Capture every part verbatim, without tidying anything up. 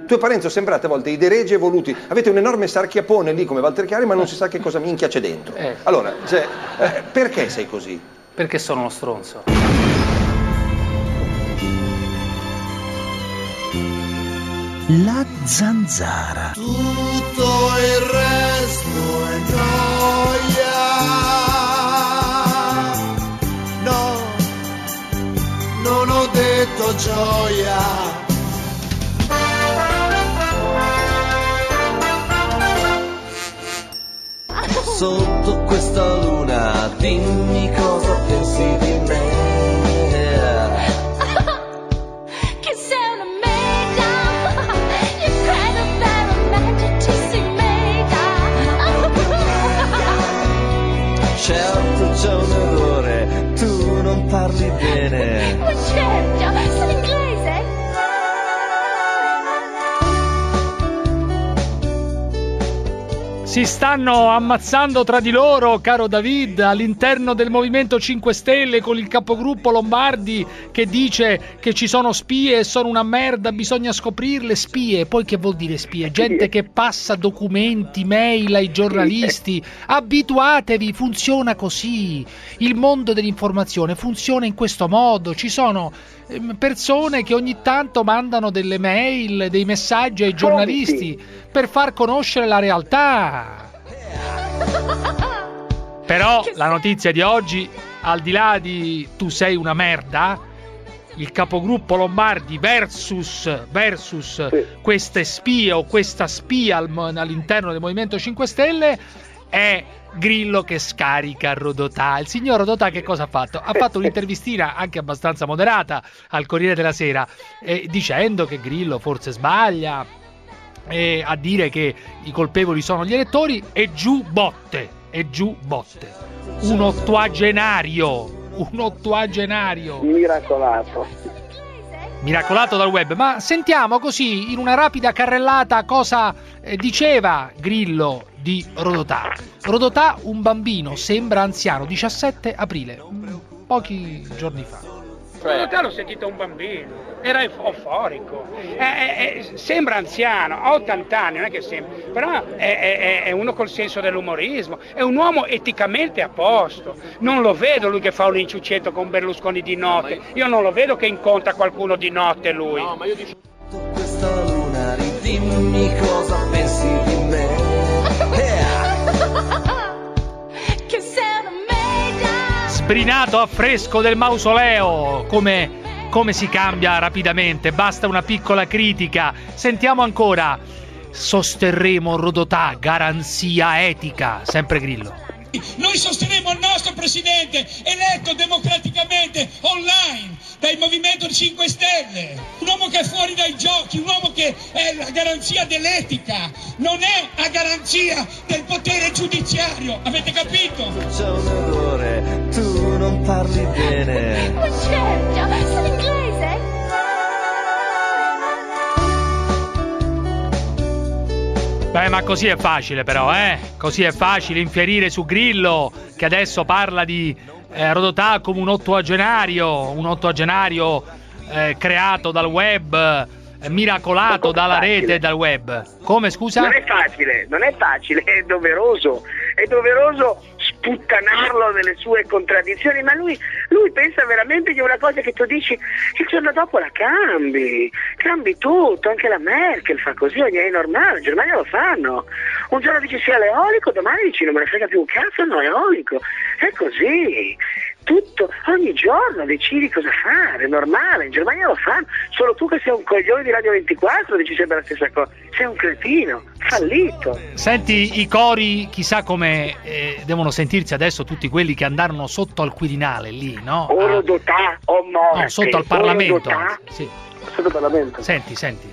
Tu e Parenzo sembrate a volte i deregi evoluti, avete un enorme sarchiapone lì come Walter Chiari, ma non si sa che cosa minchia c'è dentro. Eh. Allora, cioè, eh, perché sei così? Perché sono uno stronzo. La zanzara. Tutto il resto è gioia. No, non ho detto gioia. Sotto questa luna, dimmi cosa pensi di me. Che sei una mega, you credo veramente ci si mega. Certo c'è un errore, tu non parli bene. Ma certo, sono inglese. Si stanno ammazzando tra di loro, caro David, all'interno del Movimento cinque Stelle, con il capogruppo Lombardi che dice che ci sono spie e sono una merda, bisogna scoprirle. Spie, poi che vuol dire spie? Gente che passa documenti, mail ai giornalisti. Abituatevi, funziona così. Il mondo dell'informazione funziona in questo modo. Ci sono persone che ogni tanto mandano delle mail, dei messaggi ai giornalisti per far conoscere la realtà. Però la notizia di oggi, al di là di tu sei una merda, il capogruppo Lombardi versus versus sì. queste spie o questa spia all'interno del Movimento cinque Stelle è Grillo che scarica Rodotà. Il signor Rodotà che cosa ha fatto? Ha fatto un'intervistina anche abbastanza moderata al Corriere della Sera, eh, dicendo che Grillo forse sbaglia, eh, a dire che i colpevoli sono gli elettori, e giù botte, e giù botte. Un ottuagenario, un ottuagenario. Miracolato. Miracolato dal web. Ma sentiamo così, in una rapida carrellata, cosa eh, diceva Grillo di Rodotà. Rodotà, un bambino, sembra anziano, diciassette aprile, pochi giorni fa. Rodotà l'ho sentito un bambino, era euforico, eh, eh, sembra anziano, ha ottanta anni, non è che sembra, però è, è, è uno col senso dell'umorismo, è un uomo eticamente a posto. Non lo vedo lui che fa un inciuccetto con Berlusconi di notte, io non lo vedo che incontra qualcuno di notte lui. No, ma io dico questa luna, dimmi cosa pensi di me. Che sei una mega. Sbrinato a fresco del mausoleo, come come si cambia rapidamente, basta una piccola critica. Sentiamo ancora. Sosterremo Rodotà, garanzia etica, sempre Grillo. Noi sosterremo il nostro presidente eletto democraticamente online dal Movimento cinque Stelle, un uomo che è fuori dai giochi, un uomo che è la garanzia dell'etica, non è a garanzia del potere giudiziario, avete capito? C'è un errore, tu non parli bene. Ma certo, sono inglese. Beh, ma così è facile però, eh? Così è facile infierire su Grillo, che adesso parla di eh, Rodotà come un ottuagenario, un ottuagenario eh, creato dal web, eh, miracolato dalla rete e dal web. Come, scusa? Non è facile, non è facile, è doveroso, è doveroso sputtanarlo nelle sue contraddizioni, ma lui, lui pensa veramente che una cosa che tu dici il giorno dopo la cambi, cambi tutto, anche la Merkel fa così, è normale, in Germania lo fanno, un giorno dici sia l'eolico, domani dici non me ne frega più un cazzo, no eolico, è così. Tutto, ogni giorno decidi cosa fare, è normale, in Germania lo fanno, solo tu che sei un coglione di Radio ventiquattro dici sempre la stessa cosa, sei un cretino, fallito. Senti, i cori, chissà come eh, devono sentirsi adesso tutti quelli che andarono sotto al Quirinale lì, no? O Rodotà o morte. No, sotto al Parlamento. Rodotà, sì. Sotto al Parlamento. Senti, senti.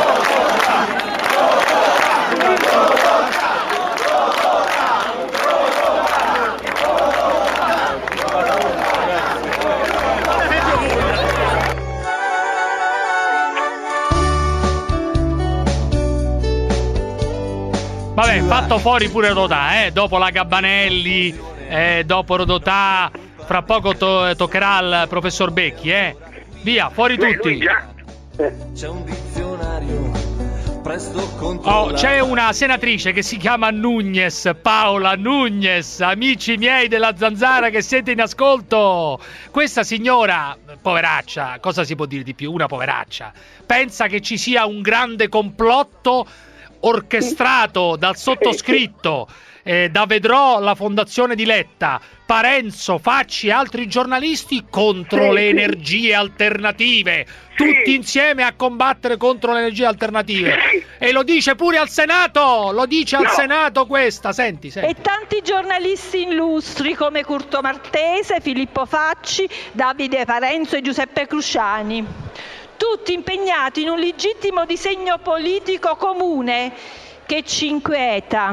Vabbè, fatto fuori pure Rodotà, eh? Dopo la Gabbanelli, eh, dopo Rodotà, fra poco to- toccherà al professor Becchi, eh? Via, fuori tutti. C'è un dizionario presto Oh, controllata. c'è una senatrice che si chiama Nugnes, Paola Nugnes, amici miei della Zanzara che siete in ascolto. Questa signora, poveraccia, cosa si può dire di più? Una poveraccia. Pensa che ci sia un grande complotto orchestrato dal sottoscritto, eh, da Vedrò, la fondazione di Letta, Parenzo, Facci e altri giornalisti contro Sì, le sì. energie alternative, tutti Sì. insieme a combattere contro le energie alternative. Sì. E lo dice pure al Senato, lo dice al No. Senato questa, senti, senti. E tanti giornalisti illustri come Curto Martese, Filippo Facci, Davide Parenzo e Giuseppe Cruciani, tutti impegnati in un legittimo disegno politico comune che ci inquieta.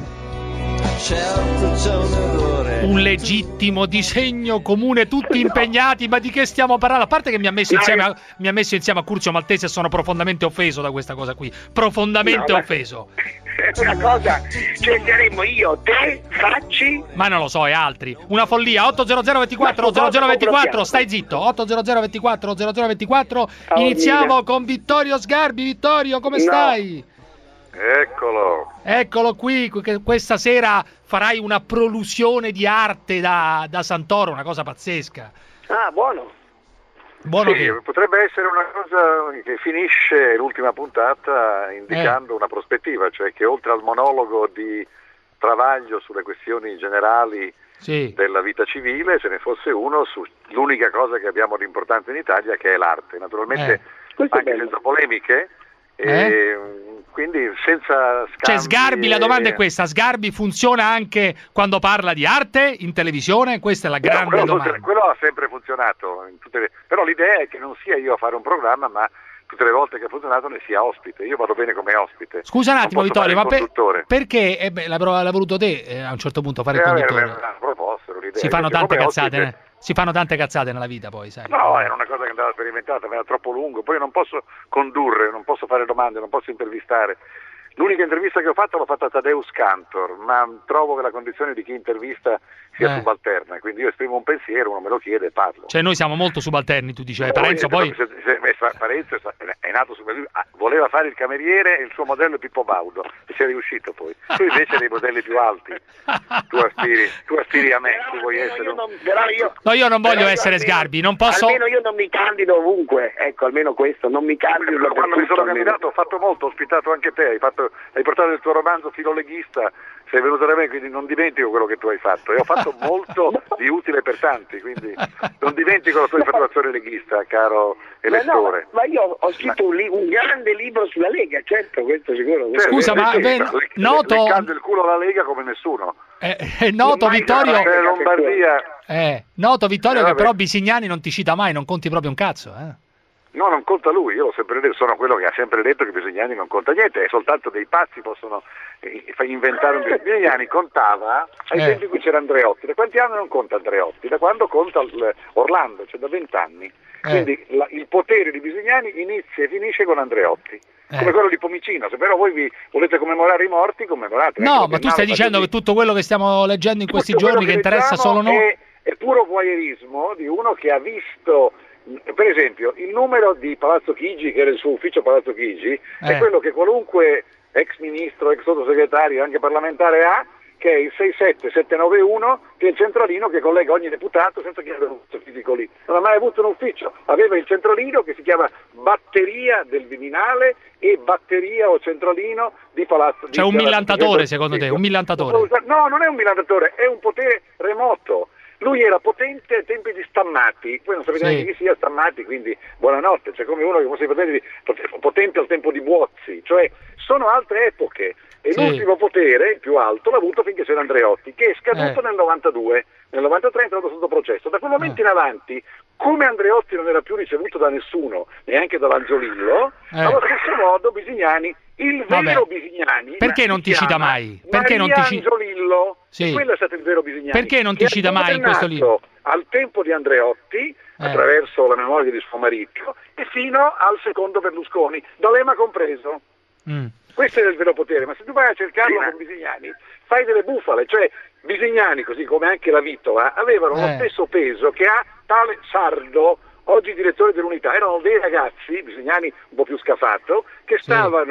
Certo c'è un errore. Un legittimo disegno comune, tutti impegnati, ma di che stiamo parlando? A parte che mi ha messo No, insieme io- a, mi ha messo insieme a Curzio Maltese e sono profondamente offeso da questa cosa qui, profondamente No, ma- offeso. È una cosa, cioè saremmo io, te, Facci. Ma non lo so, e altri. Una follia. otto zero zero ventiquattro Ma zero zero ventiquattro, blocchiamo. stai zitto. otto zero zero ventiquattro zero zero ventiquattro. Ciao, Iniziamo Nina. con Vittorio Sgarbi. Vittorio, come No. stai? Eccolo. Eccolo qui, que- questa sera farai una prolusione di arte da, da Santoro, una cosa pazzesca. Ah, buono. Buono Sì, che... potrebbe essere una cosa che finisce l'ultima puntata indicando una prospettiva, cioè che oltre al monologo di Travaglio sulle questioni generali Sì. della vita civile, ce ne fosse uno sull'unica cosa che abbiamo di importante in Italia, che è l'arte. Naturalmente Eh. Questo è anche bello. senza polemiche, Eh? e, quindi senza scambi. Cioè Sgarbi, la e- domanda è questa, Sgarbi funziona anche quando parla di arte in televisione? Questa è la No, grande quello, domanda. quello ha sempre funzionato, in tutte le- però l'idea è che non sia io a fare un programma, ma tutte le volte che ha funzionato ne sia ospite. Io vado bene come ospite. Scusa un Non attimo posso Vittorio, fare ma il per- conduttore. perché eh beh, l'ha, l'ha voluto te eh, a un certo punto fare il Eh, vabbè, conduttore? me l'hanno proposto, l'idea. Si fanno Perché tante come cazzate, ospite- ne- si fanno tante cazzate nella vita poi, sai. No, era una cosa che andava sperimentata, ma era troppo lungo. Poi non posso condurre, non posso fare domande, non posso intervistare. L'unica intervista che ho fatto l'ho fatta a Tadeusz Kantor, ma trovo che la condizione di chi intervista sia Eh. subalterna, quindi io esprimo un pensiero, uno me lo chiede e parlo. Cioè noi siamo molto subalterni, tu dicevi, Poi, Parenzo poi... se- se- se- Parenzo è nato su, ah, voleva fare il cameriere e il suo modello è Pippo Baudo e ci è riuscito poi. Tu invece hai dei modelli più alti, tu aspiri, tu aspiri a me, tu vuoi Però essere io un... non- però io- No, io non voglio però io essere almeno- Sgarbi, non posso... Almeno io non mi candido ovunque, ecco, almeno questo, non mi candido Però quando mi sono dappertutto, almeno. candidato ho fatto molto, ho ospitato anche te, hai, fatto, hai portato il tuo romanzo filoleghista, sei venuto da me, quindi non dimentico quello che tu hai fatto e ho fatto molto di utile per tanti, quindi non dimentico la tua informazione leghista, caro Ma no, elettore. ma io ho scritto un, li- un grande libro sulla Lega, certo, questo sicuro. Cioè, Scusa, eh, ma sì, ben- le- noto- leccando il culo alla Lega come nessuno. Eh, è noto, Ormai Vittorio... sarà- Eh, Lombardia... Eh, noto, Vittorio, Eh, che vabbè. però Bisignani non ti cita mai, non conti proprio un cazzo, eh. No, non conta lui, io l'ho sempre detto, sono quello che ha sempre detto che Bisignani non conta niente, e soltanto dei pazzi possono eh, fa- inventare un Bisignani contava ai Eh. tempi in cui c'era Andreotti. Da quanti anni non conta Andreotti? Da quando conta il- Orlando, cioè da vent'anni. Quindi la- il potere di Bisignani inizia e finisce con Andreotti. Come Eh. quello di Pomicino, se però voi vi volete commemorare i morti, commemorate. No, ma tu stai dicendo che tutto quello che stiamo leggendo in questi giorni che interessa solo noi... È, è puro voyeurismo di uno che ha visto, per esempio, il numero di Palazzo Chigi, che era il suo ufficio Palazzo Chigi, Eh. è quello che qualunque ex ministro, ex sottosegretario, anche parlamentare ha, che è il sei sette sette nove uno, che è il centralino che collega ogni deputato senza chiedere un ufficio fisico lì. Non ha mai avuto un ufficio, aveva il centralino che si chiama batteria del Viminale e batteria o centralino di Palazzo Cioè un millantatore, secondo te, un millantatore? No, non è un millantatore, è un potere remoto. Lui era potente ai tempi di Stammati, poi non sapete Sì. neanche chi sia Stammati, quindi buonanotte, cioè come uno che fosse potente, potente al tempo di Buozzi, cioè sono altre epoche. E Sì. l'ultimo potere, il più alto, l'ha avuto finché c'era Andreotti, che è scaduto Eh. nel novantadue, nel novantatré è entrato sotto processo. Da quel momento Eh. in avanti, come Andreotti non era più ricevuto da nessuno, neanche dall'Angiolillo, Eh. allo stesso modo Bisignani, il Vabbè. vero Bisignani, Perché non si ti cita chiama mai? Perché non ti Maria ci- Angiolillo, Sì. quello è stato il vero Bisignani. Perché non ti che è cita mai in questo libro? governato al tempo di Andreotti, Eh. attraverso la memoria di suo marito, e fino al secondo Berlusconi, D'Alema compreso. Mm. Questo è il vero potere, ma se tu vai a cercarlo con Bisignani, fai delle bufale, cioè Bisignani, così come anche la Vittola, avevano lo Eh. stesso peso che ha tale Sardo, oggi direttore dell'Unità. Erano dei ragazzi, Bisignani un po' più scafato, che stavano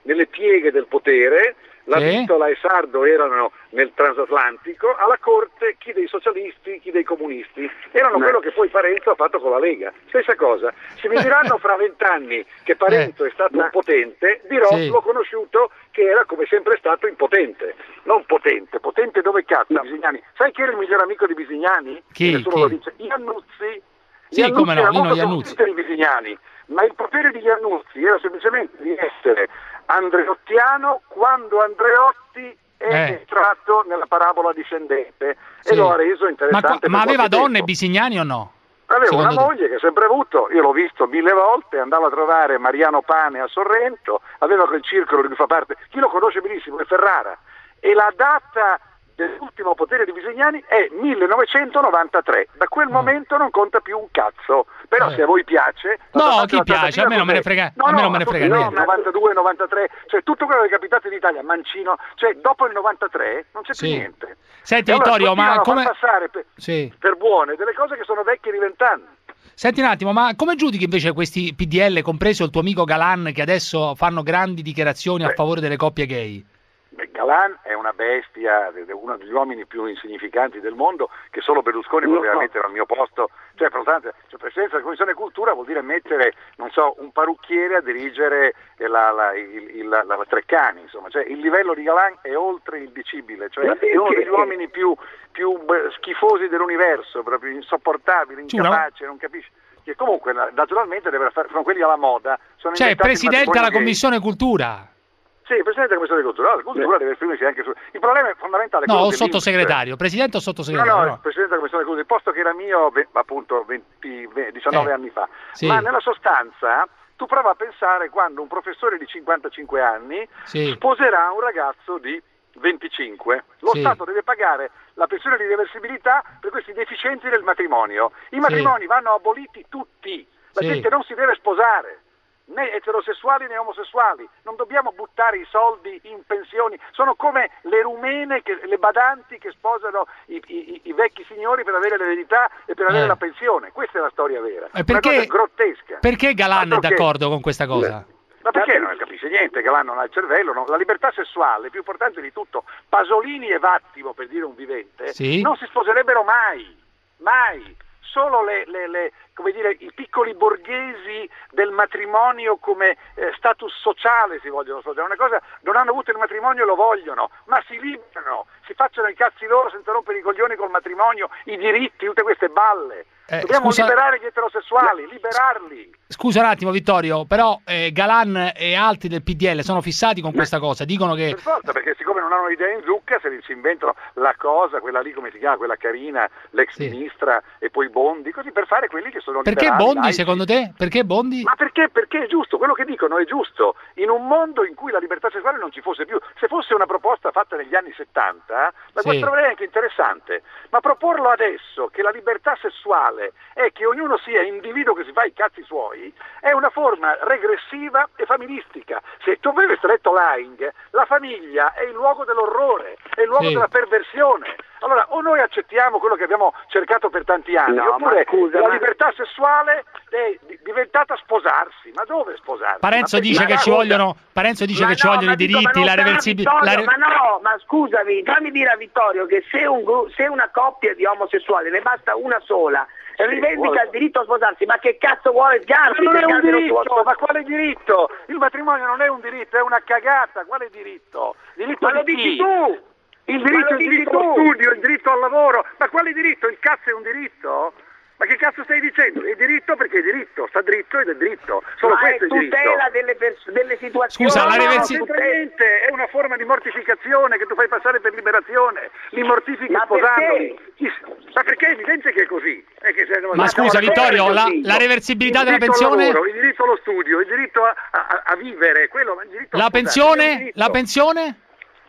nelle pieghe del potere, la Sì. Vittola e Sardo erano nel transatlantico, alla corte chi dei socialisti, chi dei comunisti, erano quello che poi Parenzo ha fatto con la Lega. Stessa cosa, se mi diranno fra vent'anni che Parenzo è stato un potente, dirò Sì. l'ho conosciuto che era come sempre stato impotente, non potente, potente dove cazzo Bisignani? Sai chi era il miglior amico di Bisignani? Chi? Nessuno Chi? lo dice, Iannuzzi. Sì, Iannuzzi come no, era Nino molto Iannuzzi. potente di Bisignani, ma il potere di Iannuzzi era semplicemente di essere andreottiano quando Andreotti è Eh. entrato nella parabola discendente Sì. e lo ha reso Ma, interessante. qua- per ma aveva qualche donne tempo. Bisignani o no? Aveva Secondo una te? moglie che ha sempre avuto, io l'ho visto mille volte, andava a trovare Mariano Pane a Sorrento, aveva quel circolo di cui fa parte, chi lo conosce benissimo è Ferrara, e la data dell'ultimo potere di Bisignani è millenovecentonovantatré, da quel momento non conta più un cazzo, però Eh. se a voi piace... No, fate chi la piace? trattativa A me non me ne cos'è? frega- no, a me no, non me ne tutti frega no, niente. novantadue, novantatré, cioè tutto quello che è capitato in Italia, Mancino, cioè dopo il novantatré non c'è Sì. più niente. Senti E allora Vittorio, ma continuano a come... far passare per, Sì. per buone delle cose che sono vecchie di vent'anni. Senti un attimo, ma come giudichi invece questi P D L, compreso il tuo amico Galan, che adesso fanno grandi dichiarazioni a Beh. favore delle coppie gay? Beh, Galan è una bestia, è uno degli uomini più insignificanti del mondo, che solo Berlusconi poteva mettere al mio posto. Cioè, per lo tanto, cioè, Presidenza della Commissione Cultura vuol dire mettere, non so, un parrucchiere a dirigere eh, la, la, il, il, la, la Treccani, insomma. Cioè, il livello di Galan è oltre il dicibile, cioè è uno degli uomini più, più beh, schifosi dell'universo, proprio insopportabili, Sì, una- incapace, non capisce. Che comunque naturalmente deve fare, sono quelli alla moda. Sono Cioè, inventati il presidente matrimonio alla gay. Commissione Cultura. Sì, il Presidente della Commissione di Cultura, la cultura deve esprimersi anche su... Il problema è fondamentale... No, quello o che sottosegretario. Presidente o vince. sottosegretario? No, no, no. il Presidente della Commissione di Cultura, il posto che era mio ve- appunto venti, ve- diciannove Eh, anni fa. sì. Ma nella sostanza tu prova a pensare quando un professore di cinquantacinque anni Sì. sposerà un ragazzo di venticinque. Lo Sì. Stato deve pagare la pensione di reversibilità per questi deficienzi del matrimonio. I matrimoni vanno aboliti tutti. La Sì. gente non si deve sposare, né eterosessuali né omosessuali, non dobbiamo buttare i soldi in pensioni, sono come le rumene, che, le badanti che sposano i, i- i vecchi signori per avere l'eredità e per avere Eh. la pensione, questa è la storia vera, E una cosa perché, grottesca. perché Galan è Altro che- d'accordo con questa cosa? Ma perché non capisce niente, Galan non ha il cervello, no? La libertà sessuale, più importante di tutto, Pasolini e Vattimo, per dire un vivente, Sì. non si sposerebbero mai, mai. Solo le, le- le- come dire, i piccoli borghesi del matrimonio come eh, status sociale si vogliono sposare, una cosa, non hanno avuto il matrimonio e lo vogliono, ma si liberano, si facciano i cazzi loro senza rompere i coglioni col matrimonio, i diritti, tutte queste balle. Eh, Dobbiamo scusa- liberare gli eterosessuali, liberarli. Scusa un attimo Vittorio, però eh, Galan e altri del P D L sono fissati con questa cosa, dicono che... Per forza, perché siccome non hanno idea in zucca, se si inventano la cosa, quella lì come si chiama, quella carina, l'ex Sì. ministra e poi Bondi, così per fare quelli che sono Perché liberali, Bondi laici. secondo te? Perché Bondi? Ma perché? Perché è giusto, quello che dicono è giusto. In un mondo in cui la libertà sessuale non ci fosse più, se fosse una proposta fatta negli anni settanta, la Sì. troverei anche interessante, ma proporlo adesso, che la libertà sessuale è che ognuno sia individuo che si fa i cazzi suoi, è una forma regressiva e familistica. Se tu avessi letto Laing, la famiglia è il luogo dell'orrore, è il luogo Sì. della perversione. Allora, o noi accettiamo quello che abbiamo cercato per tanti anni, No, oppure ma scusa, la ma- libertà sessuale è di- diventata sposarsi. Ma dove sposarsi? Parenzo Ma dice perché- che ci ma vogliono, Parenzo dice Ma che ci no, vogliono ma i dico, ma diritti, non la sarà, reversibilità... Vittorio, ma no, ma scusami, fammi dire a Vittorio che se, un gru- se una coppia di omosessuali ne basta una sola e rivendica vuole- il diritto a sposarsi, ma che cazzo vuole Sgarbi? Ma non è Che un Sgarbi non si vuole diritto, ma sposare? quale diritto? Il matrimonio non è un diritto, è una cagata, quale diritto? Diritto Ma lo di dici chi? tu! Il Ma diritto, lo il dici diritto allo tu! studio, il diritto al lavoro, ma quale diritto? Il cazzo è un diritto? Ma che cazzo stai dicendo? È diritto perché è diritto, sta dritto ed è dritto, solo Ma è questo è diritto. tutela delle, pers- delle situazioni. Scusa, la No, no, reversi- non c'entra niente, è una forma di mortificazione che tu fai passare per liberazione, li mortifichi Ma sposandoli. perché? Chi- Ma perché è evidente che è così. È che se- Ma scusa no, Vittorio, è la, così. la reversibilità Il della diritto al pensione? lavoro, il diritto allo studio, il diritto a, a- a vivere, quello, il diritto a La sposarsi, è un pensione? diritto. La pensione?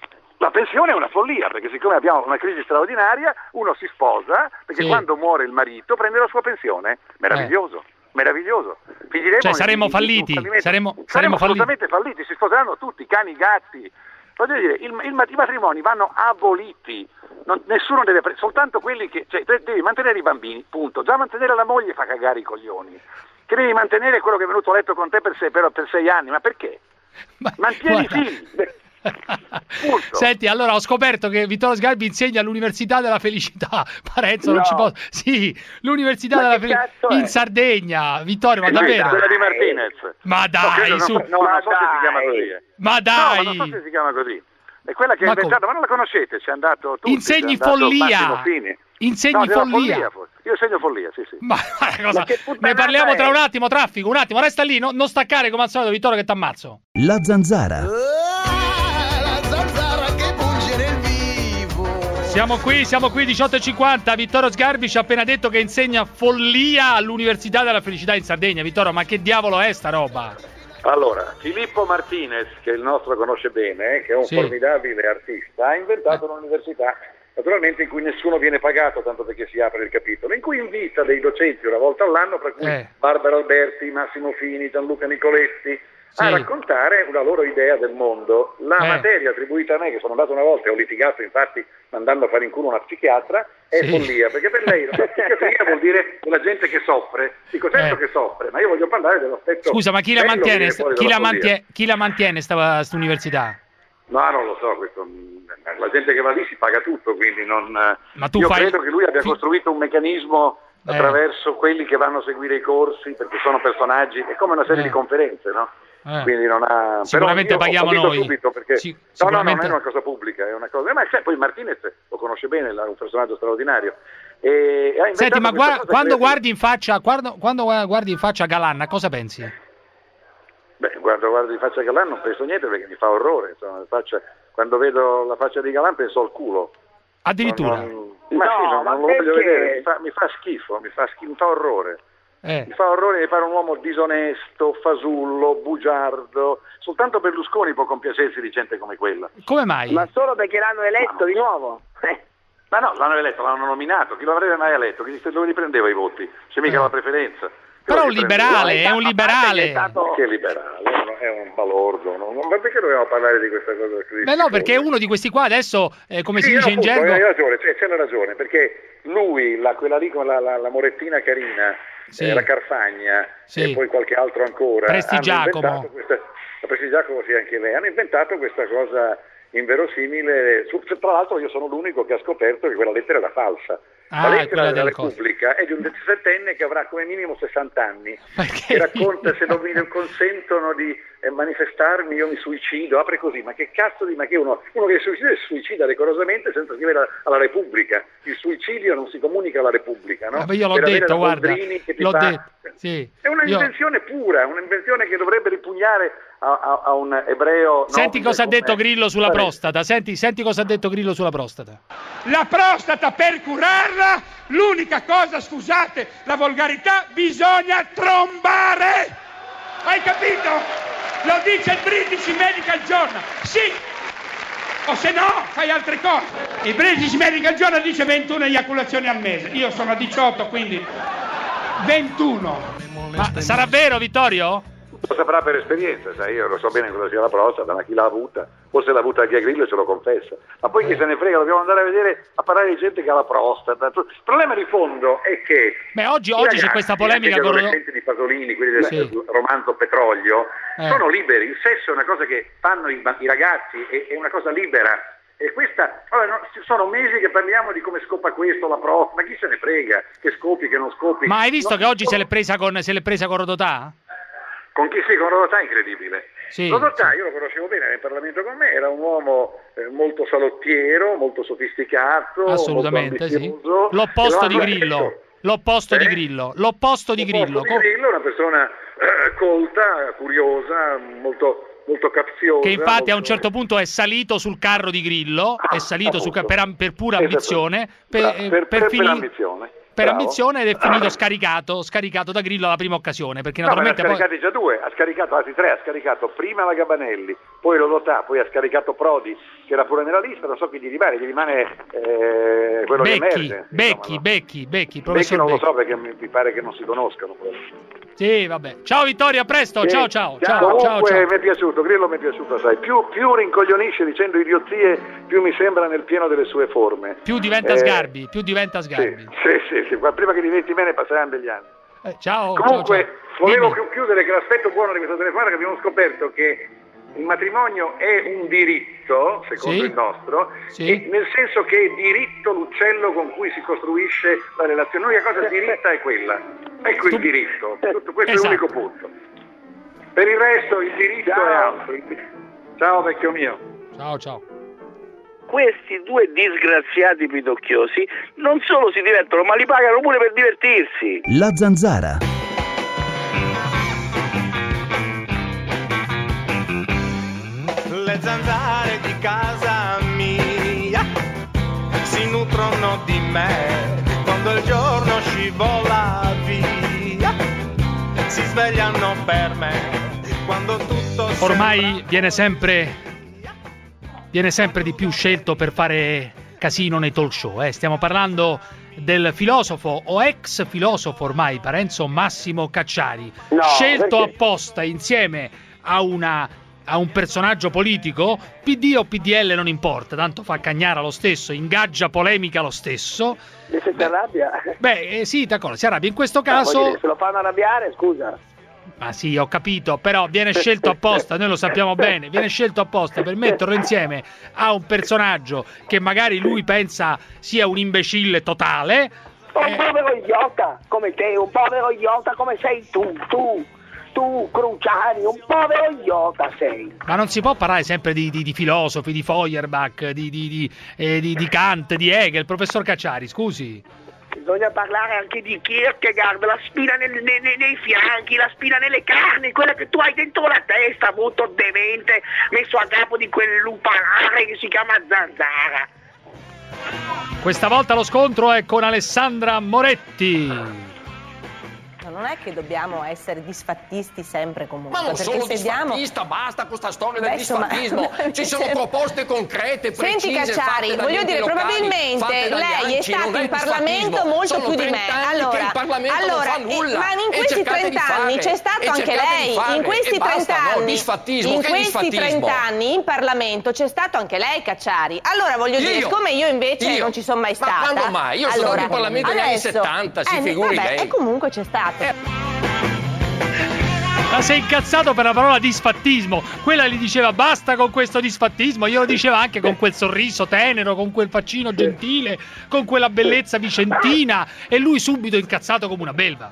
La pensione è una follia, perché siccome abbiamo una crisi straordinaria, uno si sposa, perché Sì. quando muore il marito prende la sua pensione. Meraviglioso, meraviglioso. Finiremo Cioè, in- saremmo in- in un falliti, fallimento. saremmo- Saremo saremmo falliti. assolutamente falliti, si sposeranno tutti, cani, gatti. Voglio dire, il, il- i matrimoni vanno aboliti. Non- nessuno deve pre- soltanto quelli che, cioè, te- devi mantenere i bambini, punto. Già mantenere la moglie fa cagare i coglioni. Che devi mantenere quello che è venuto a letto con te per sei, per, per sei anni, ma perché? Ma, mantieni i guarda. figli. Punto. Senti, allora ho scoperto che Vittorio Sgarbi insegna all'Università della Felicità. Parenzo, non No. ci posso. Sì, l'Università Ma della che Felicità cazzo è? in Sardegna. Vittorio, ma Dai, davvero? quella di Martinez. Ma No, dai, credo, su. non, so- no, Ma non so se si dai. chiama così. eh. Ma No, dai. ma non so se si chiama così. È quella che ha Ma inventato, come? ma non la conoscete, c'è andato tutti. Insegni c'è andato follia. Massimo Fini. Insegni No, della follia. forse. Io insegno follia, sì, sì. Ma, guarda cosa- Ma che ne puttanata parliamo è? tra un attimo, traffico, un attimo, resta lì, no- non staccare come al solito, Vittorio, che t'ammazzo. La zanzara. La zanzara che punge nel vivo. Siamo qui, siamo qui, diciotto e cinquanta. Vittorio Sgarbi ci ha appena detto che insegna follia all'Università della Felicità in Sardegna. Vittorio, ma che diavolo è sta roba? Allora, Filippo Martinez, che il nostro conosce bene, che è un Sì. formidabile artista, ha inventato un'università, naturalmente in cui nessuno viene pagato, tanto perché si apre il capitolo, in cui invita dei docenti una volta all'anno, tra cui Eh. Barbara Alberti, Massimo Fini, Gianluca Nicoletti, Sì. a raccontare una loro idea del mondo. La Eh. materia attribuita a me, che sono andato una volta e ho litigato infatti mandando a fare in culo una psichiatra, è Sì. follia, perché per lei la psichiatria vuol dire della gente che soffre. Dico certo Eh. che soffre, ma io voglio parlare dell'aspetto. Scusa, ma chi la bello che mantiene? viene fuori Chi la, dalla follia. mantie- chi la mantiene sta, sta università? No, non lo so, questo, mh, la gente che va lì si paga tutto, quindi non... Ma tu io fai- credo che lui abbia fi- costruito un meccanismo Eh. attraverso quelli che vanno a seguire i corsi, perché sono personaggi, è come una serie Eh. di conferenze, no? Eh. Quindi non ha... Sicuramente però io paghiamo ho capito noi. subito perché... Sì, No, no, sicuramente- non è una cosa pubblica, è una cosa... Ma sai, poi Martinez lo conosce bene, è un personaggio straordinario. E ha inventato Senti, ma questa gua- cosa quando che- guardi in faccia, quando, quando guardi in faccia Galanna, cosa pensi? Beh, guardo, guardo di faccia Galan non penso niente perché mi fa orrore, insomma, faccia... quando vedo la faccia di Galan penso al culo. Addirittura. Non- ma No, sì, non, ma non lo voglio perché? vedere, mi fa, mi fa schifo, mi fa, schifo, mi fa orrore. Eh. Mi fa orrore, mi pare un uomo disonesto, fasullo, bugiardo. Soltanto Berlusconi può compiacersi di gente come quella. Come mai? Ma solo perché l'hanno eletto di nuovo. Eh. Ma no, l'hanno eletto, l'hanno nominato, chi lo avrebbe mai eletto? Chi, dove li prendeva i voti? C'è mica Eh. la preferenza. Però Dove un li prendeva? liberale, è un liberale. È stato- Che liberale, è un balordo. Non, non- ma perché dobbiamo parlare di questa cosa? qui? Beh no, perché è uno di questi qua adesso, eh, come si Sì, dice in appunto, gergo... Hai ragione, cioè, c'è la ragione, perché lui, la, quella lì con la, la, la morettina carina, Sì. eh, la Carfagna Sì. e poi qualche altro ancora, Prestigiacomo. hanno inventato questa, la Prestigiacomo sì, anche lei, hanno inventato questa cosa inverosimile. Su- tra l'altro io sono l'unico che ha scoperto che quella lettera era falsa. Ah, la è lettera quella della del coso. Repubblica è di un diciassettenne che avrà come minimo sessanta anni, Perché? che racconta se non mi consentono di eh, manifestarmi io mi suicido, apre così, ma che cazzo di, ma che uno, uno che si suicida si suicida decorosamente senza scrivere alla, alla Repubblica, il suicidio non si comunica alla Repubblica, no? Ah, beh, io l'ho Per avere detto, la guarda, Boldrini che ti l'ho fa- detto, sì. È un'invenzione pura, un'invenzione che dovrebbe ripugnare a, a- a un ebreo. Senti nobile cosa ha come- detto Grillo sulla Guarda, prostata, senti, senti cosa ha detto Grillo sulla prostata. La prostata per curarla, l'unica cosa, scusate, la volgarità, bisogna trombare! Hai capito? Lo dice il British Medical Journal. Sì! O se no, fai altre cose. Il British Medical Journal dice ventuno eiaculazioni al mese. Io sono a diciotto, quindi ventuno. Ma sarà vero, Vittorio? Lo saprà per esperienza, sai, io lo so bene cosa sia la prostata, ma chi l'ha avuta, forse l'ha avuta anche a Grillo e ce lo confessa. Ma poi chi se ne frega, dobbiamo andare a vedere, a parlare di gente che ha la prostata. Il problema di fondo è che Beh, oggi, i oggi c'è ragazzi, questa polemica anche gli con... adolescenti di Pasolini, quelli del Sì. romanzo Petrolio, Eh. sono liberi. Il sesso è una cosa che fanno i, i ragazzi, è, è una cosa libera. E questa, allora, no, ci sono mesi che parliamo di come scopa questo, la prostata, ma chi se ne frega, che scopi, che non scopi. Ma hai visto No, che oggi no. se l'è presa con, se l'è presa con Rodotà? Con chi sì, con Rodotà è incredibile. Sì, Rodotà, sì. io lo conoscevo bene, era in Parlamento con me, era un uomo eh, molto salottiero, molto sofisticato, Assolutamente, molto sì. ambizioso. L'opposto E di lo hanno Grillo. eletto. L'opposto di Eh? Grillo. L'opposto di Grillo. L'opposto Co- di Grillo è una persona eh, colta, curiosa, molto, molto capziosa. Che infatti molto... a un certo punto è salito sul carro di Grillo, è salito su, ca- per, am- per pura Esatto. ambizione, per, Bra- eh, per, per per- fini- per ambizione. per Bravo. ambizione ed è finito scaricato, scaricato da Grillo alla prima occasione, perché No, ma ne ha naturalmente poi... scaricati già due, ha scaricato, anzi tre, ha scaricato prima la Gabanelli, poi Rodotà, poi ha scaricato Prodi, che era pure nella lista, non so chi gli rimane, gli rimane eh, quello che Becchi, emerge. Becchi, insomma, no? Becchi, Becchi, Becchi professor non lo Becchi. so perché mi, mi pare che non si conoscano. Sì, vabbè. Ciao Vittorio, a presto, Sì. ciao ciao, ciao, ciao, Comunque ciao. mi è piaciuto, Grillo mi è piaciuto, sai, più, più rincoglionisce dicendo idiozie, più mi sembra nel pieno delle sue forme. Più diventa Eh, Sgarbi, più diventa Sì, Sgarbi. sì, sì, sì, ma prima che diventi me ne passeranno degli anni. Eh, ciao, Comunque, ciao, ciao. volevo Dimmi. chiudere che l'aspetto buono di questa telefonata è che abbiamo scoperto che Il matrimonio è un diritto, secondo Sì. il nostro, Sì. e nel senso che è diritto l'uccello con cui si costruisce la relazione. L'unica cosa diritta è quella. Ecco il Stu- diritto. Tutto questo Esatto. è l'unico punto. Per il resto il diritto Ciao. è altro. Ciao vecchio mio. Ciao, ciao. Questi due disgraziati pidocchiosi non solo si divertono, ma li pagano pure per divertirsi. La Zanzara. Le zanzare di casa mia si nutrono di me quando il giorno scivola via, si svegliano per me quando tutto Ormai sembra... viene sempre viene sempre di più scelto per fare casino nei talk show, eh. Stiamo parlando del filosofo o ex filosofo ormai Parenzo Massimo Cacciari, No, scelto perché? apposta insieme a una a un personaggio politico, P D o P D L non importa, tanto fa cagnara lo stesso, ingaggia polemica lo stesso. E se si arrabbia? Beh, eh, sì, d'accordo, si arrabbia. In questo No, voglio caso dire, se lo fanno arrabbiare, scusa. ma sì, ho capito, però viene scelto apposta, noi lo sappiamo bene, viene scelto apposta per metterlo insieme a un personaggio che magari lui pensa sia un imbecille totale. Un Eh, povero idiota come te, un povero idiota come sei tu, tu, tu Cruciani, un povero idiota sei. ma non si può parlare sempre di, di- di filosofi, di Feuerbach, di, di- di- eh, di- di Kant, di Hegel, professor Cacciari, scusi. Bisogna parlare anche di Kierkegaard, la spina nel- nei, nei- nei fianchi, la spina nelle carni, quella che tu hai dentro la testa, molto demente, messo a capo di quel lupanare che si chiama Zanzara. Questa volta lo scontro è con Alessandra Moretti. Non è che dobbiamo essere disfattisti sempre comunque. Ma non perché solo se diamo... disfattista, basta con sta storia Beh, del insomma, disfattismo. Ci sono se- proposte concrete, precise. Senti Cacciari, fatte da voglio enti dire, locali, probabilmente fatte dagli lei è ANCI, non stato è in Parlamento disfattismo. molto Sono più di me. trenta anni Allora, che il Parlamento allora, non fa nulla. eh, ma in E questi cercate di trenta anni fare, c'è stato e anche cercate di lei. fare, In questi e basta, trenta no, anni, disfattismo, in che questi disfattismo? trenta anni in Parlamento c'è stato anche lei, Cacciari. Allora voglio dire, Io? siccome io invece Io? non ci sono mai Ma stata. quando mai? Io sono allora, stato in Parlamento negli anni adesso- settanta, si eh, figuri vabbè, lei. E comunque c'è stato. Eh. Ma sei incazzato per la parola disfattismo? Quella gli diceva basta con questo disfattismo, io lo diceva anche con quel sorriso tenero, con quel faccino gentile, con quella bellezza vicentina, e lui subito incazzato come una belva.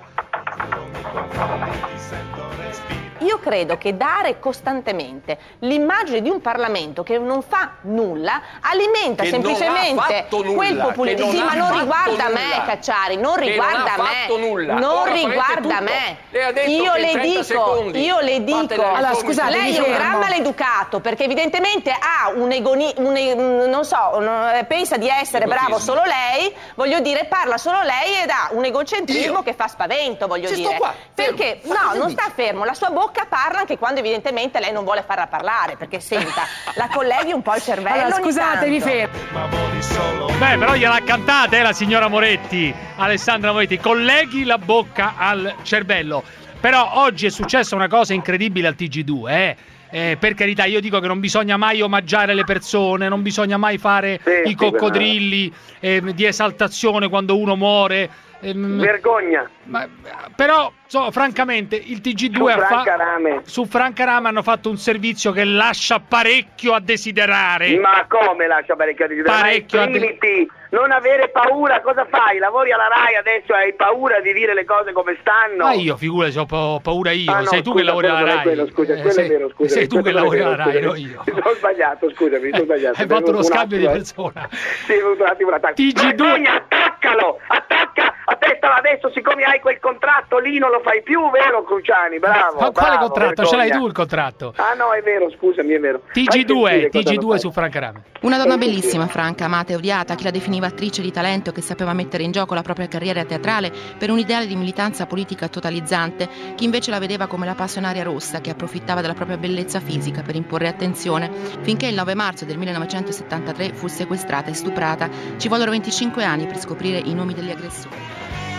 Io credo che dare costantemente l'immagine di un Parlamento che non fa nulla alimenta Che non ha semplicemente fatto nulla, quel che populismo. non Sì, ha ma non fatto riguarda nulla. me, Cacciari, non Che non riguarda ha me. fatto nulla. Non Ora farete riguarda tutto. me. Lei ha detto Io che in le trenta dico, secondi io le fate dico. le Allora, riforme scusate, sul lei è un governo. gran maleducato perché evidentemente ha un egoni, un e- non so, un- pensa di essere Egotismo. bravo solo lei, voglio dire, parla solo lei ed ha un egocentrismo Io? che fa spavento, voglio Ci sto dire. qua, fermo. Perché Ma no, cosa non dici? sta fermo, la sua bocca parla anche quando evidentemente lei non vuole farla parlare, perché senta, la colleghi un po' il cervello. Allora, ogni scusatevi, tanto. fermo. Beh, però gliel'ha cantata, eh, la signora Moretti, Alessandra Moretti, colleghi la bocca al cervello. Però oggi è successa una cosa incredibile al T G due, eh. Eh, per carità, io dico che non bisogna mai omaggiare le persone, non bisogna mai fare Sì, i sì, coccodrilli eh, di esaltazione quando uno muore. ehm, Vergogna. ma- però, so, francamente, il T G due Su ha Franca fa- Rame. su Franca Rame hanno fatto un servizio che lascia parecchio a desiderare. Ma come lascia parecchio a desiderare? Parecchio a Ma esprimiti, non avere paura, cosa fai? Lavori alla Rai adesso e hai paura di dire le cose come stanno? Ma io, figurati, ho pa- paura io. Ah, no, sei tu scusa, che lavori alla quello non Rai. è quello, scusa, Eh, quello sei, è vero, scusami, sei tu che quello è lavori vero, alla Rai, scusami. no io. Ho sbagliato, scusami, sono sbagliato. Hai fatto uno Un scambio di attimo, eh. persona. Sì, è venuto un attimo un attacco. T G due. Vergogna, attaccalo, attacca a testa adesso, siccome hai quel contratto lì non lo fai più, vero Cruciani? Bravo. Ma quale bravo, contratto? Ce l'hai vergogna. tu il contratto? Ah no, è vero, scusami, è vero. T G due, T G due su Franca Rame. Una donna bellissima, Franca, amata e odiata, chi la definiva attrice di talento che sapeva mettere in gioco la propria carriera teatrale per un ideale di militanza politica totalizzante, chi invece la vedeva come la passionaria rossa che approfittava della propria bellezza fisica per imporre attenzione, finché il nove marzo del millenovecentosettantatré fu sequestrata e stuprata. Ci vollero venticinque anni per scoprire i nomi degli aggressori.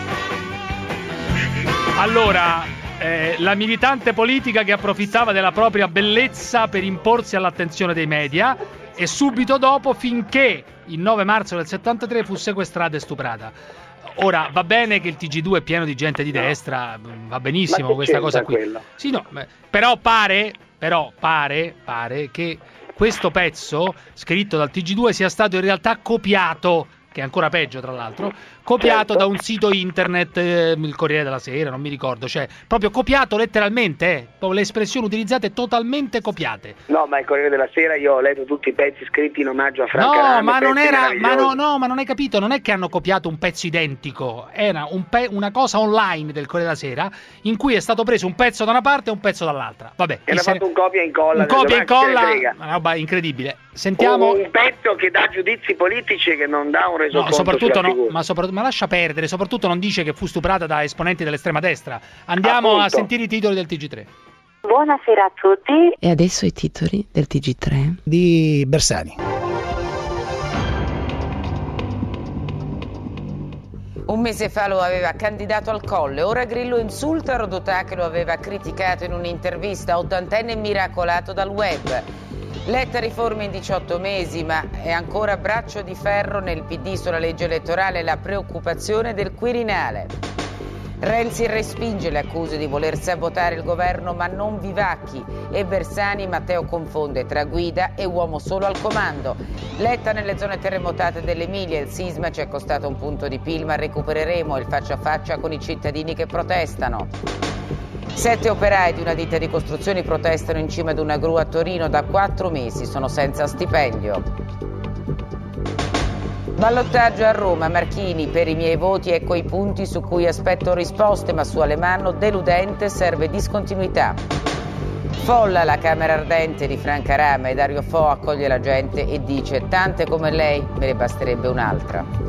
Allora, eh, la militante politica che approfittava della propria bellezza per imporsi all'attenzione dei media, e subito dopo, finché il nove marzo del settantatré fu sequestrata e stuprata. Ora, va bene che il T G due è pieno di gente di destra, va benissimo Ma che questa cosa c'entra qui. quello? Sì, no, beh, però pare, però pare, pare che questo pezzo scritto dal T G due sia stato in realtà copiato, che è ancora peggio tra l'altro, copiato Certo. da un sito internet, eh, il Corriere della Sera, non mi ricordo, cioè proprio copiato letteralmente, eh, proprio le espressioni utilizzate totalmente copiate. No, ma il Corriere della Sera io ho letto tutti i pezzi scritti in omaggio a Franca No, Rame, ma non pezzi era, ma no, meravigliosi. no, ma non hai capito, non è che hanno copiato un pezzo identico, era un pe- una cosa online del Corriere della Sera in cui è stato preso un pezzo da una parte e un pezzo dall'altra. Vabbè, E chi hanno se ne- fatto un copia e incolla. un copia e nelle macchine, incolla, frega. una roba incredibile. Sentiamo. Un pezzo che dà giudizi politici e che non dà un No, resoconto soprattutto sulla no, figura. ma, sopra- ma lascia perdere, soprattutto non dice che fu stuprata da esponenti dell'estrema destra. Andiamo Appunto. a sentire i titoli del T G tre. Buonasera a tutti. E adesso i titoli del T G tre di Bersani. Un mese fa lo aveva candidato al Colle, ora Grillo insulta Rodotà che lo aveva criticato in un'intervista, ottantenne miracolato dal web. Letta riforme in diciotto mesi, ma è ancora braccio di ferro nel P D sulla legge elettorale la preoccupazione del Quirinale. Renzi respinge le accuse di voler sabotare il governo ma non vivacchi e Bersani Matteo confonde tra guida e uomo solo al comando. Letta nelle zone terremotate dell'Emilia, il sisma ci è costato un punto di P I L ma recupereremo il faccia a faccia con i cittadini che protestano. Sette operai di una ditta di costruzioni protestano in cima ad una gru a Torino da quattro mesi, sono senza stipendio. Ballottaggio a Roma, Marchini, per i miei voti ecco i punti su cui aspetto risposte, ma su Alemanno deludente serve discontinuità. Folla la Camera Ardente di Franca Rame e Dario Fo accoglie la gente e dice tante come lei me ne basterebbe un'altra.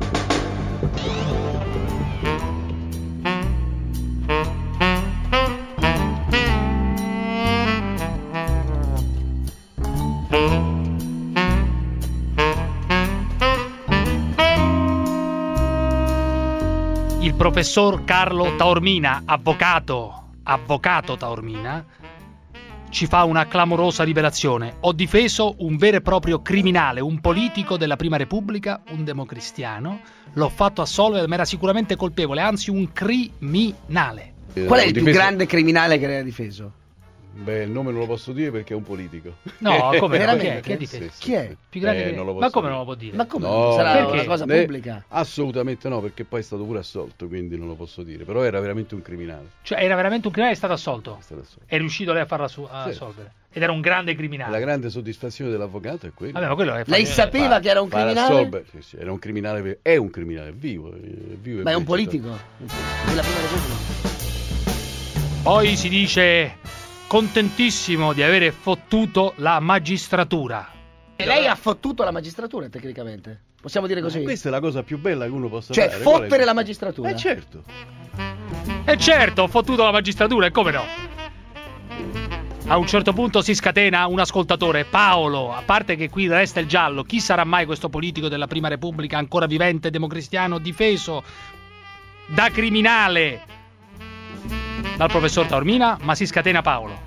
Il professor Carlo Taormina, avvocato, avvocato Taormina, ci fa una clamorosa rivelazione. Ho difeso un vero e proprio criminale, un politico della Prima Repubblica, un democristiano. L'ho fatto assolvere, ma era sicuramente colpevole, anzi un criminale. Qual è il più grande criminale che lei ha difeso? Beh, il nome non lo posso dire perché è un politico. No, come no? Chi è? Chi Chi è è? difeso? Sì, sì, Chi è? sì. Più grande Eh, che- non lo Ma posso come dire. non lo può dire? Ma come? No, Sarà no, una cosa ne- pubblica? Assolutamente no, perché poi è stato pure assolto, quindi non lo posso dire. Però era veramente un criminale. Cioè era veramente un criminale e è stato assolto? È stato assolto. È riuscito lei a farla su- a Sì. assolvere? Ed era un grande criminale. La grande soddisfazione dell'avvocato è quella. Vabbè, ma quello è Lei sapeva che era un Far criminale? assolvere- sì, sì, era un criminale, ve- è un criminale vivo. È vivo e Ma è un vegeto. politico? Della Prima Repubblica? Poi si dice contentissimo di avere fottuto la magistratura. E lei ha fottuto la magistratura tecnicamente? Possiamo dire così? Ma questa è la cosa più bella che uno possa Cioè fare. Qual è? fottere la magistratura? Eh certo. E certo, ho fottuto la magistratura, e come no? A un certo punto si scatena un ascoltatore, Paolo, a parte che qui resta il giallo, chi sarà mai questo politico della Prima Repubblica ancora vivente, democristiano, difeso da criminale dal professor Taormina, ma si scatena Paolo.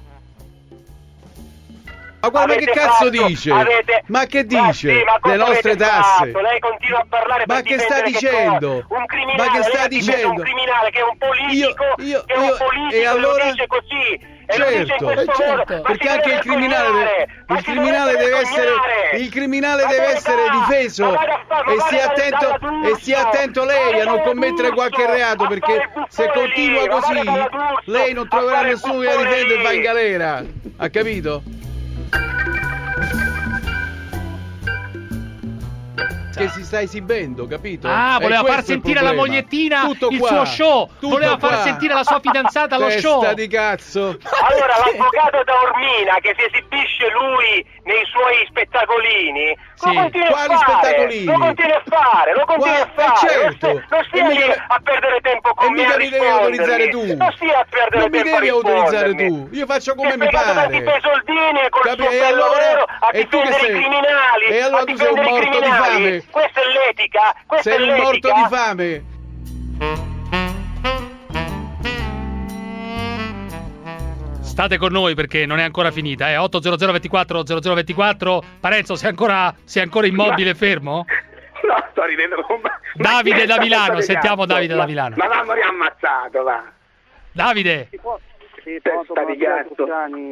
Ma guarda Avete che cazzo fatto- dice? avete- Ma che Ma dice? sì, ma cosa Le nostre avete tasse? fatto? Lei continua a parlare Ma per che sta difendere dicendo? cosa? Un criminale, Ma che sta lei ha difeso dicendo? un criminale che è un politico, Io- io- che è un io- politico e allora? lo dice così. E lo dice in Certo, questo certo, modo. Ma perché si anche il dovrebbe criminale deve, vergognare, ma il si criminale dovrebbe deve essere vergognare. il criminale Ma deve dove essere va? difeso Ma vada a fa- ma e vada stia dal- attento dalla D'Urso. e stia attento lei a Vada non dalla commettere D'Urso qualche reato, a perché fare il se buffone continua lì, ma così vada dalla D'Urso lei non a troverà fare il nessuno che la buffone difende e lì. va in galera. Ha capito? Che si sta esibendo, capito? Ah, È voleva far questo il sentire alla problema. mogliettina Tutto il qua, suo show, tutto voleva far qua. sentire la sua fidanzata allo Testa show. di cazzo. Allora, l'avvocato Taormina che si esibisce lui nei suoi spettacolini, Sì. lo continui Quali a fare, spettacolini? lo continui a fare, lo continui Qua- a fare, eh, certo. non, stia- non stia E lì mica- a perdere tempo con e me mica a mi devi autorizzare tu. rispondermi. Non stia a perdere Non mi tempo devi a autorizzare rispondermi. tu. Io faccio come Ti mi hai pagato pare. tanti tuoi soldini e col Capi- suo e bello allora- vero a e tu che difendere sei? i criminali, E allora a tu sei un difendere i morto di criminali. fame. Questa è l'etica, questa Sei è un l'etica. morto di fame. State con noi perché non è ancora finita, eh. otto zero zero ventiquattro zero zero ventiquattro. Parenzo, sei ancora, sei ancora immobile e fermo? No, sto ridendo con... ma Davide chi è da sta Milano, testa di sentiamo cazzo? Davide da Ma- Milano. Ma l'hanno riammazzato, va. Davide, Sì, Testa di buonasera, cazzo. Cruciani.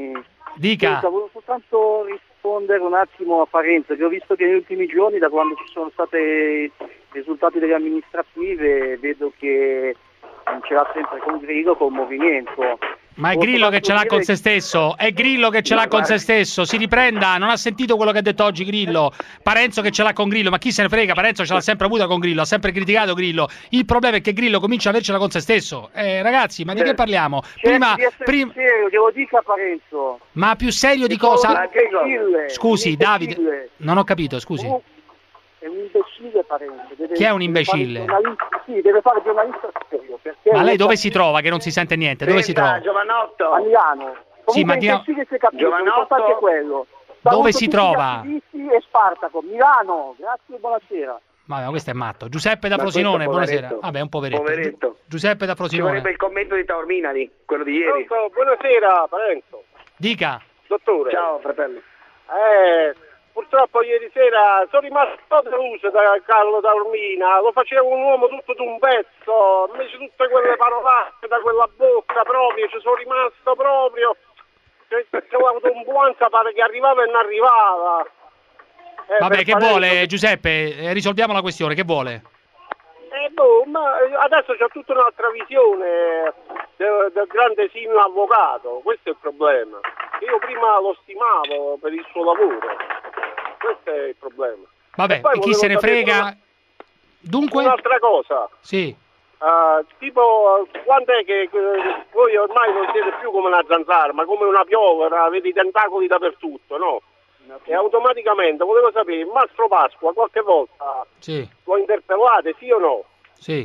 Dica. Senta, volevo soltanto rispondere un attimo a Parenzo, che ho visto che negli ultimi giorni, da quando ci sono stati i risultati delle amministrative, vedo che non ce l'ha sempre con Grillo, col movimento. Ma è Grillo che ce l'ha con se stesso, è Grillo che ce l'ha con se stesso, si riprenda, non ha sentito quello che ha detto oggi Grillo, Parenzo che ce l'ha con Grillo, ma chi se ne frega, Parenzo ce l'ha sempre avuta con Grillo, ha sempre criticato Grillo, il problema è che Grillo comincia a avercela con se stesso, eh, ragazzi, ma di che parliamo? Prima, prima... serio, glielo dica Parenzo. Ma più serio di cosa? Imbecille, Scusi imbecille. Davide, non ho capito, scusi. Uh, è un imbecille Parenzo. Deve, Chi è un imbecille? Deve sì, deve fare giornalista serio. Ma lei dove si trova che non si sente niente? Dove si trova? Giovanotto. A Milano. Comunque sì, ma di... imbecille si è capito, l'importante è quello. Dove si trova? E Spartaco, Milano, grazie e buonasera. Ma questo è matto. Giuseppe da Frosinone, buonasera. Vabbè, è un poveretto. poveretto. Giuseppe da Frosinone. Ci vorrebbe il commento di Taormina lì, quello di ieri. Pronto, buonasera, Parenzo. Dica. Dottore. Ciao, fratello. Eh, purtroppo ieri sera sono rimasto un po' deluso da Carlo Taormina, lo faceva un uomo tutto d'un pezzo, invece tutte quelle parolacce da quella bocca proprio, ci sono rimasto proprio, c'avevo avuto un buonza, pare che arrivava e non arrivava. Eh, Vabbè, che Parenzo... vuole Giuseppe? Eh, risolviamo la questione, che vuole? Eh, boh, ma adesso c'è tutta un'altra visione del, del grande simile avvocato, questo è il problema. Io prima lo stimavo per il suo lavoro, questo è il problema. Vabbè, e, e chi se ne frega? Una... Dunque? Un'altra cosa. Sì. Uh, tipo, quando è che uh, voi ormai non siete più come una zanzara, ma come una piovra, avete i tentacoli dappertutto, no? E automaticamente volevo sapere, Mastro Pasqua qualche volta sì. lo interpellate, sì o no? Sì.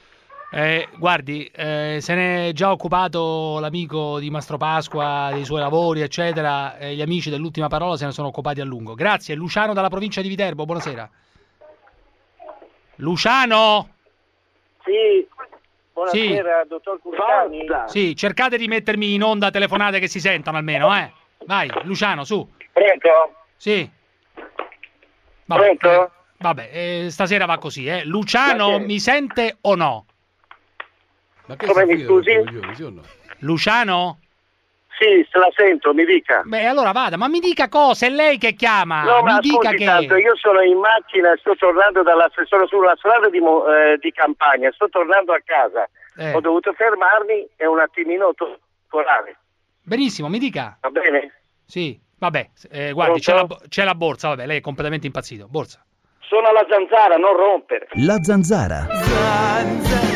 Eh, guardi, eh, se ne è già occupato l'amico di Mastro Pasqua, dei suoi lavori, eccetera, e gli amici dell'ultima parola se ne sono occupati a lungo. Grazie. Luciano dalla provincia di Viterbo, buonasera. Luciano? Sì, buonasera, sì. dottor Cursani. Sì, cercate di mettermi in onda telefonate che si sentano almeno, eh. Vai, Luciano, su. Pronto? Sì. Vabbè, Pronto? Eh, vabbè, eh, stasera va così, eh. Luciano, mi sente o no? Ma che Come mi scusi? Sì o no? Luciano? Sì, se la sento, mi dica. Beh, allora vada, ma mi dica cosa, è lei che chiama. No, mi ma dica scusi che... tanto, io sono in macchina, sto tornando dalla, sono sulla strada di, eh, di campagna, sto tornando a casa. Eh. Ho dovuto fermarmi e un attimino tornare. Benissimo, mi dica. Va bene? Sì, vabbè, eh, guardi, c'è la, c'è la borsa, vabbè, lei è completamente impazzito. Borsa. Sono alla zanzara, non rompere. La zanzara. Zanzara.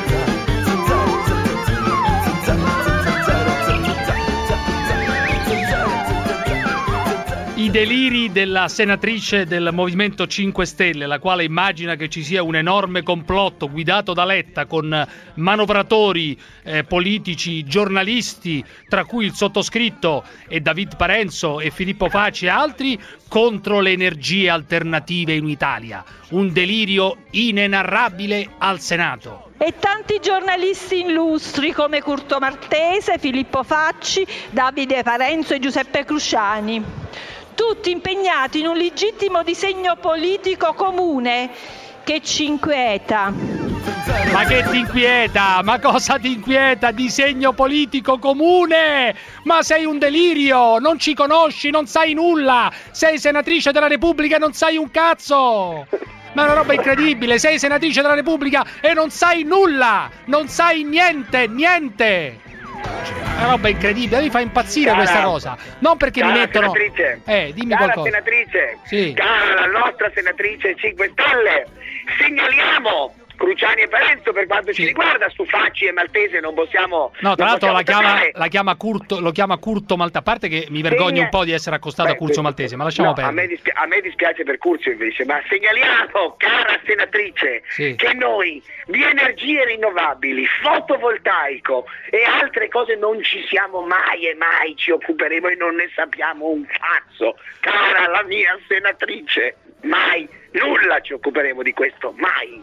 I deliri della senatrice del Movimento cinque Stelle, la quale immagina che ci sia un enorme complotto guidato da Letta con manovratori eh, politici, giornalisti, tra cui il sottoscritto e David Parenzo e Filippo Facci e altri, contro le energie alternative in Italia. Un delirio inenarrabile al Senato. E tanti giornalisti illustri come Curto Martese, Filippo Facci, Davide Parenzo e Giuseppe Cruciani, tutti impegnati in un legittimo disegno politico comune che ci inquieta. Ma che ti inquieta? Ma cosa ti inquieta? Disegno politico comune? Ma sei un delirio, non ci conosci, non sai nulla, sei senatrice della Repubblica e non sai un cazzo! Ma è una roba incredibile, sei senatrice della Repubblica e non sai nulla, non sai niente, niente! È una roba incredibile, mi fa impazzire cara, questa cosa. Non perché cara mi mettono... Senatrice, eh, dimmi cara qualcosa. senatrice, sì. cara la nostra senatrice cinque Stelle, segnaliamo Cruciani e Parenzo per quanto sì. ci riguarda, su Facci e Maltese non possiamo... No, tra non l'altro la chiama, la chiama Curto, lo chiama Curto Maltese, a parte che mi vergogno Segna... un po' di essere accostato Beh, a Curzio Maltese, ma lasciamo no, perdere. A me, dispia- a me dispiace per Curzio invece, ma segnaliamo, cara senatrice, sì. che noi di energie rinnovabili, fotovoltaico e altre cose non ci siamo mai e mai ci occuperemo e non ne sappiamo un cazzo, cara la mia senatrice, mai, nulla ci occuperemo di questo, mai.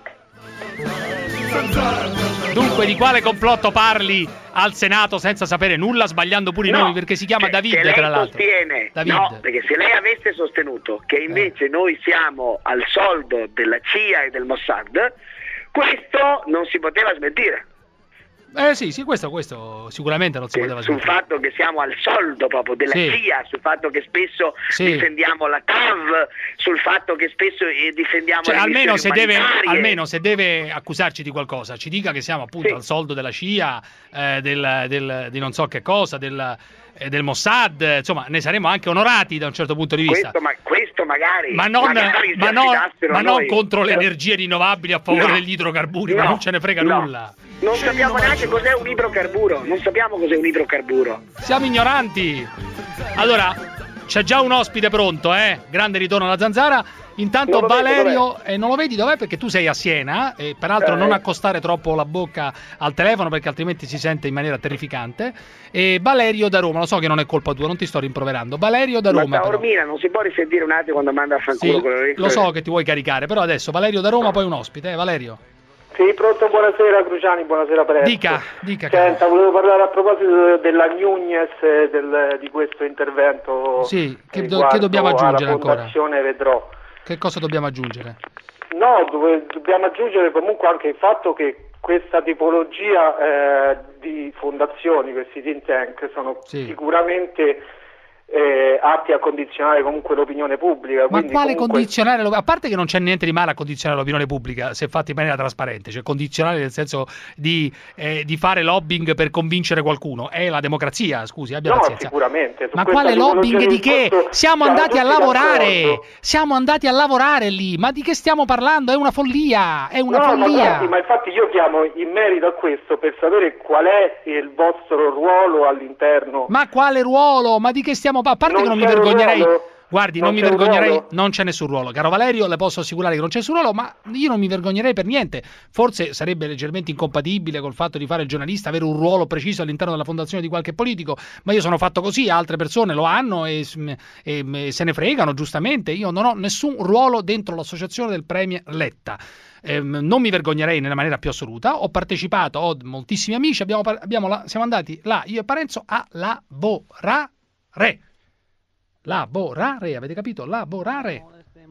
Dunque di quale complotto parli al Senato senza sapere nulla, sbagliando pure i no, nomi, perché si chiama che, David che lei tra l'altro sostiene, David. No, perché se lei avesse sostenuto che invece eh. noi siamo al soldo della C I A e del Mossad, questo non si poteva smentire. Eh sì, sì, questo, questo sicuramente non si poteva sul smettere. fatto che siamo al soldo proprio della Sì. C I A, sul fatto che spesso Sì. difendiamo la T A V, sul fatto che spesso eh, difendiamo Cioè, le almeno se, missioni deve, umanitarie. almeno se deve accusarci di qualcosa, ci dica che siamo appunto Sì. al soldo della C I A, eh, del, del- di non so che cosa, del, eh, del Mossad, eh, insomma, ne saremo anche onorati da un certo punto di vista. Questo, ma, questo magari, Ma non, magari ma ci non- affidassero ma non noi. contro le energie rinnovabili a favore No. degli idrocarburi, ma No. non ce ne frega No. nulla. Non sappiamo neanche cos'è un idrocarburo, non sappiamo cos'è un idrocarburo. Siamo ignoranti. Allora, c'è già un ospite pronto, eh? Grande ritorno alla Zanzara. Intanto Non lo vedo, Valerio, eh, non lo vedi dov'è? Perché tu sei a Siena e peraltro Eh. non accostare troppo la bocca al telefono perché altrimenti si sente in maniera terrificante. E Valerio da Roma, lo so che non è colpa tua, non ti sto rimproverando. Valerio da Ma Roma. però. Taormina non si può risentire un attimo quando manda a fanculo Sì, quello lo so che ti vuoi caricare, però adesso Valerio da Roma, poi un ospite, eh, Valerio. Sì, pronto, buonasera Cruciani, buonasera Presto. Dica, dica. Senta, volevo parlare a proposito della Nugnes e del, di questo intervento. Sì, che, do- riguardo che dobbiamo aggiungere alla ancora? Fondazione Vedrò. Che cosa dobbiamo aggiungere? No, dove- dobbiamo aggiungere comunque anche il fatto che questa tipologia eh, di fondazioni, questi think tank, sono Sì. sicuramente eh, atti a condizionare comunque l'opinione pubblica. Ma quindi quale comunque... condizionare? l'op- A parte che non c'è niente di male a condizionare l'opinione pubblica se fatta in maniera trasparente, cioè condizionare nel senso di, eh, di fare lobbying per convincere qualcuno. È la democrazia, scusi, abbia No, pazienza. sicuramente. Su Ma questa quale tipologia lobbying di che? discorso Siamo siamo andati a tutti lavorare! d'accordo. Siamo andati a lavorare lì! Ma di che stiamo parlando? È una follia! È una No, ma, follia! guardi, ma infatti io chiamo in merito a questo per sapere qual è il vostro ruolo all'interno. Ma quale ruolo? Ma di che stiamo parlando? A parte Non che non mi c'è un vergognerei. ruolo? Guardi, non, Non mi c'è un vergognerei, ruolo? non c'è nessun ruolo. Caro Valerio, le posso assicurare che non c'è nessun ruolo, ma io non mi vergognerei per niente. Forse sarebbe leggermente incompatibile col fatto di fare il giornalista, avere un ruolo preciso all'interno della fondazione di qualche politico, ma io sono fatto così, altre persone lo hanno e, e- e se ne fregano, giustamente. Io non ho nessun ruolo dentro l'associazione del Premier Letta. Ehm, non mi vergognerei nella maniera più assoluta. Ho partecipato, ho moltissimi amici, abbiamo, par- abbiamo la- siamo andati là, io e Parenzo, a lavorare. Lavorare, avete capito? Lavorare.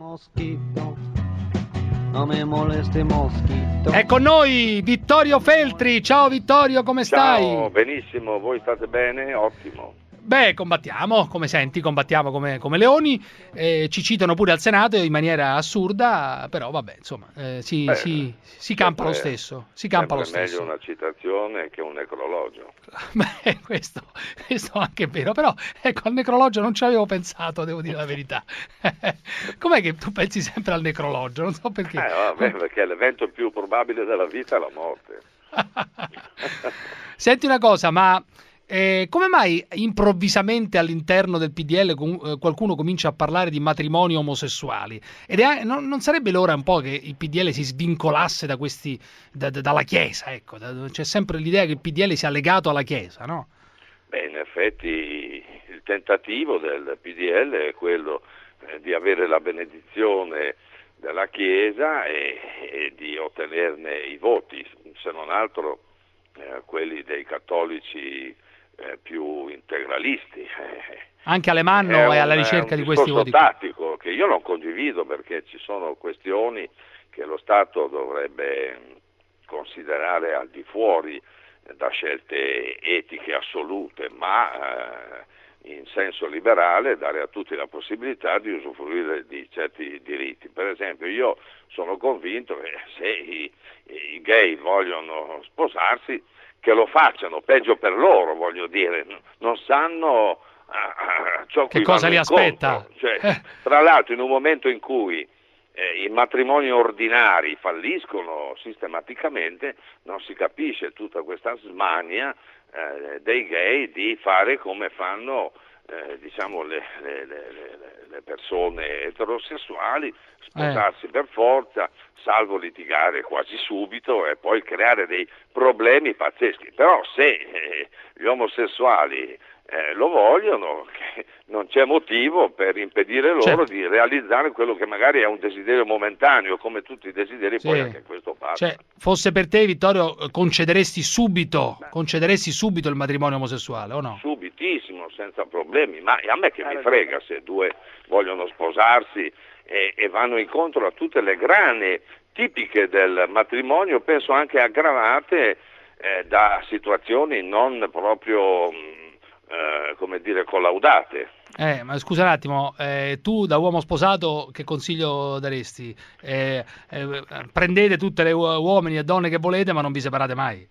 Non mi moleste moschito. È con noi Vittorio Feltri. Ciao Vittorio, come stai? Ciao, benissimo, voi state bene? Ottimo. Beh, combattiamo, come senti, combattiamo come, come leoni, eh, ci citano pure al Senato in maniera assurda, però vabbè, insomma, eh, si, Beh, si, si campa lo sempre- stesso, si campa lo sempre stesso. meglio una citazione che un necrologio. Beh, questo, questo anche è vero, però ecco, al necrologio non ci avevo pensato, devo dire la verità. Com'è che tu pensi sempre al necrologio? Non so perché. Eh, vabbè, perché l'evento più probabile della vita è la morte. Senti una cosa, ma eh, come mai improvvisamente all'interno del P D L com- eh, qualcuno comincia a parlare di matrimoni omosessuali? Ed è, non, non sarebbe l'ora un po' che il P D L si svincolasse da questi, da- da- dalla Chiesa? Ecco, Da- c'è sempre l'idea che il P D L sia legato alla Chiesa, no? Beh, in effetti il tentativo del P D L è quello eh, di avere la benedizione della Chiesa e, e di ottenerne i voti, se non altro eh, quelli dei cattolici eh, più integralisti. Eh, Anche Alemanno è, alla ricerca di questi voti. È un discorso tattico che io non condivido perché ci sono questioni che lo Stato dovrebbe considerare al di fuori da scelte etiche assolute, ma eh, in senso liberale dare a tutti la possibilità di usufruire di certi diritti. Per esempio, io sono convinto che se i, i gay vogliono sposarsi, che lo facciano, peggio per loro, voglio dire, non sanno uh, ciò Che cui cosa vanno li incontro. aspetta? Cioè, Eh. tra l'altro, in un momento in cui eh, i matrimoni ordinari falliscono sistematicamente, non si capisce tutta questa smania eh, dei gay di fare come fanno eh, diciamo le, le, le, le- le persone eterosessuali, sposarsi per forza, salvo litigare quasi subito e poi creare dei problemi pazzeschi. Però se eh, gli omosessuali eh, lo vogliono, che non c'è motivo per impedire loro Certo. di realizzare quello che magari è un desiderio momentaneo, come tutti i desideri, Sì. poi anche questo passa. Cioè, fosse per te, Vittorio, concederesti subito, concederesti subito il matrimonio omosessuale, o no? Subitissimo, senza problemi, ma a me che mi frega se due vogliono sposarsi e, e vanno incontro a tutte le grane tipiche del matrimonio, penso anche aggravate eh, da situazioni non proprio, eh, come dire, collaudate. Eh, ma scusa un attimo, eh, tu da uomo sposato che consiglio daresti? Eh, eh, prendete tutte le u- uomini e donne che volete, ma non vi separate mai?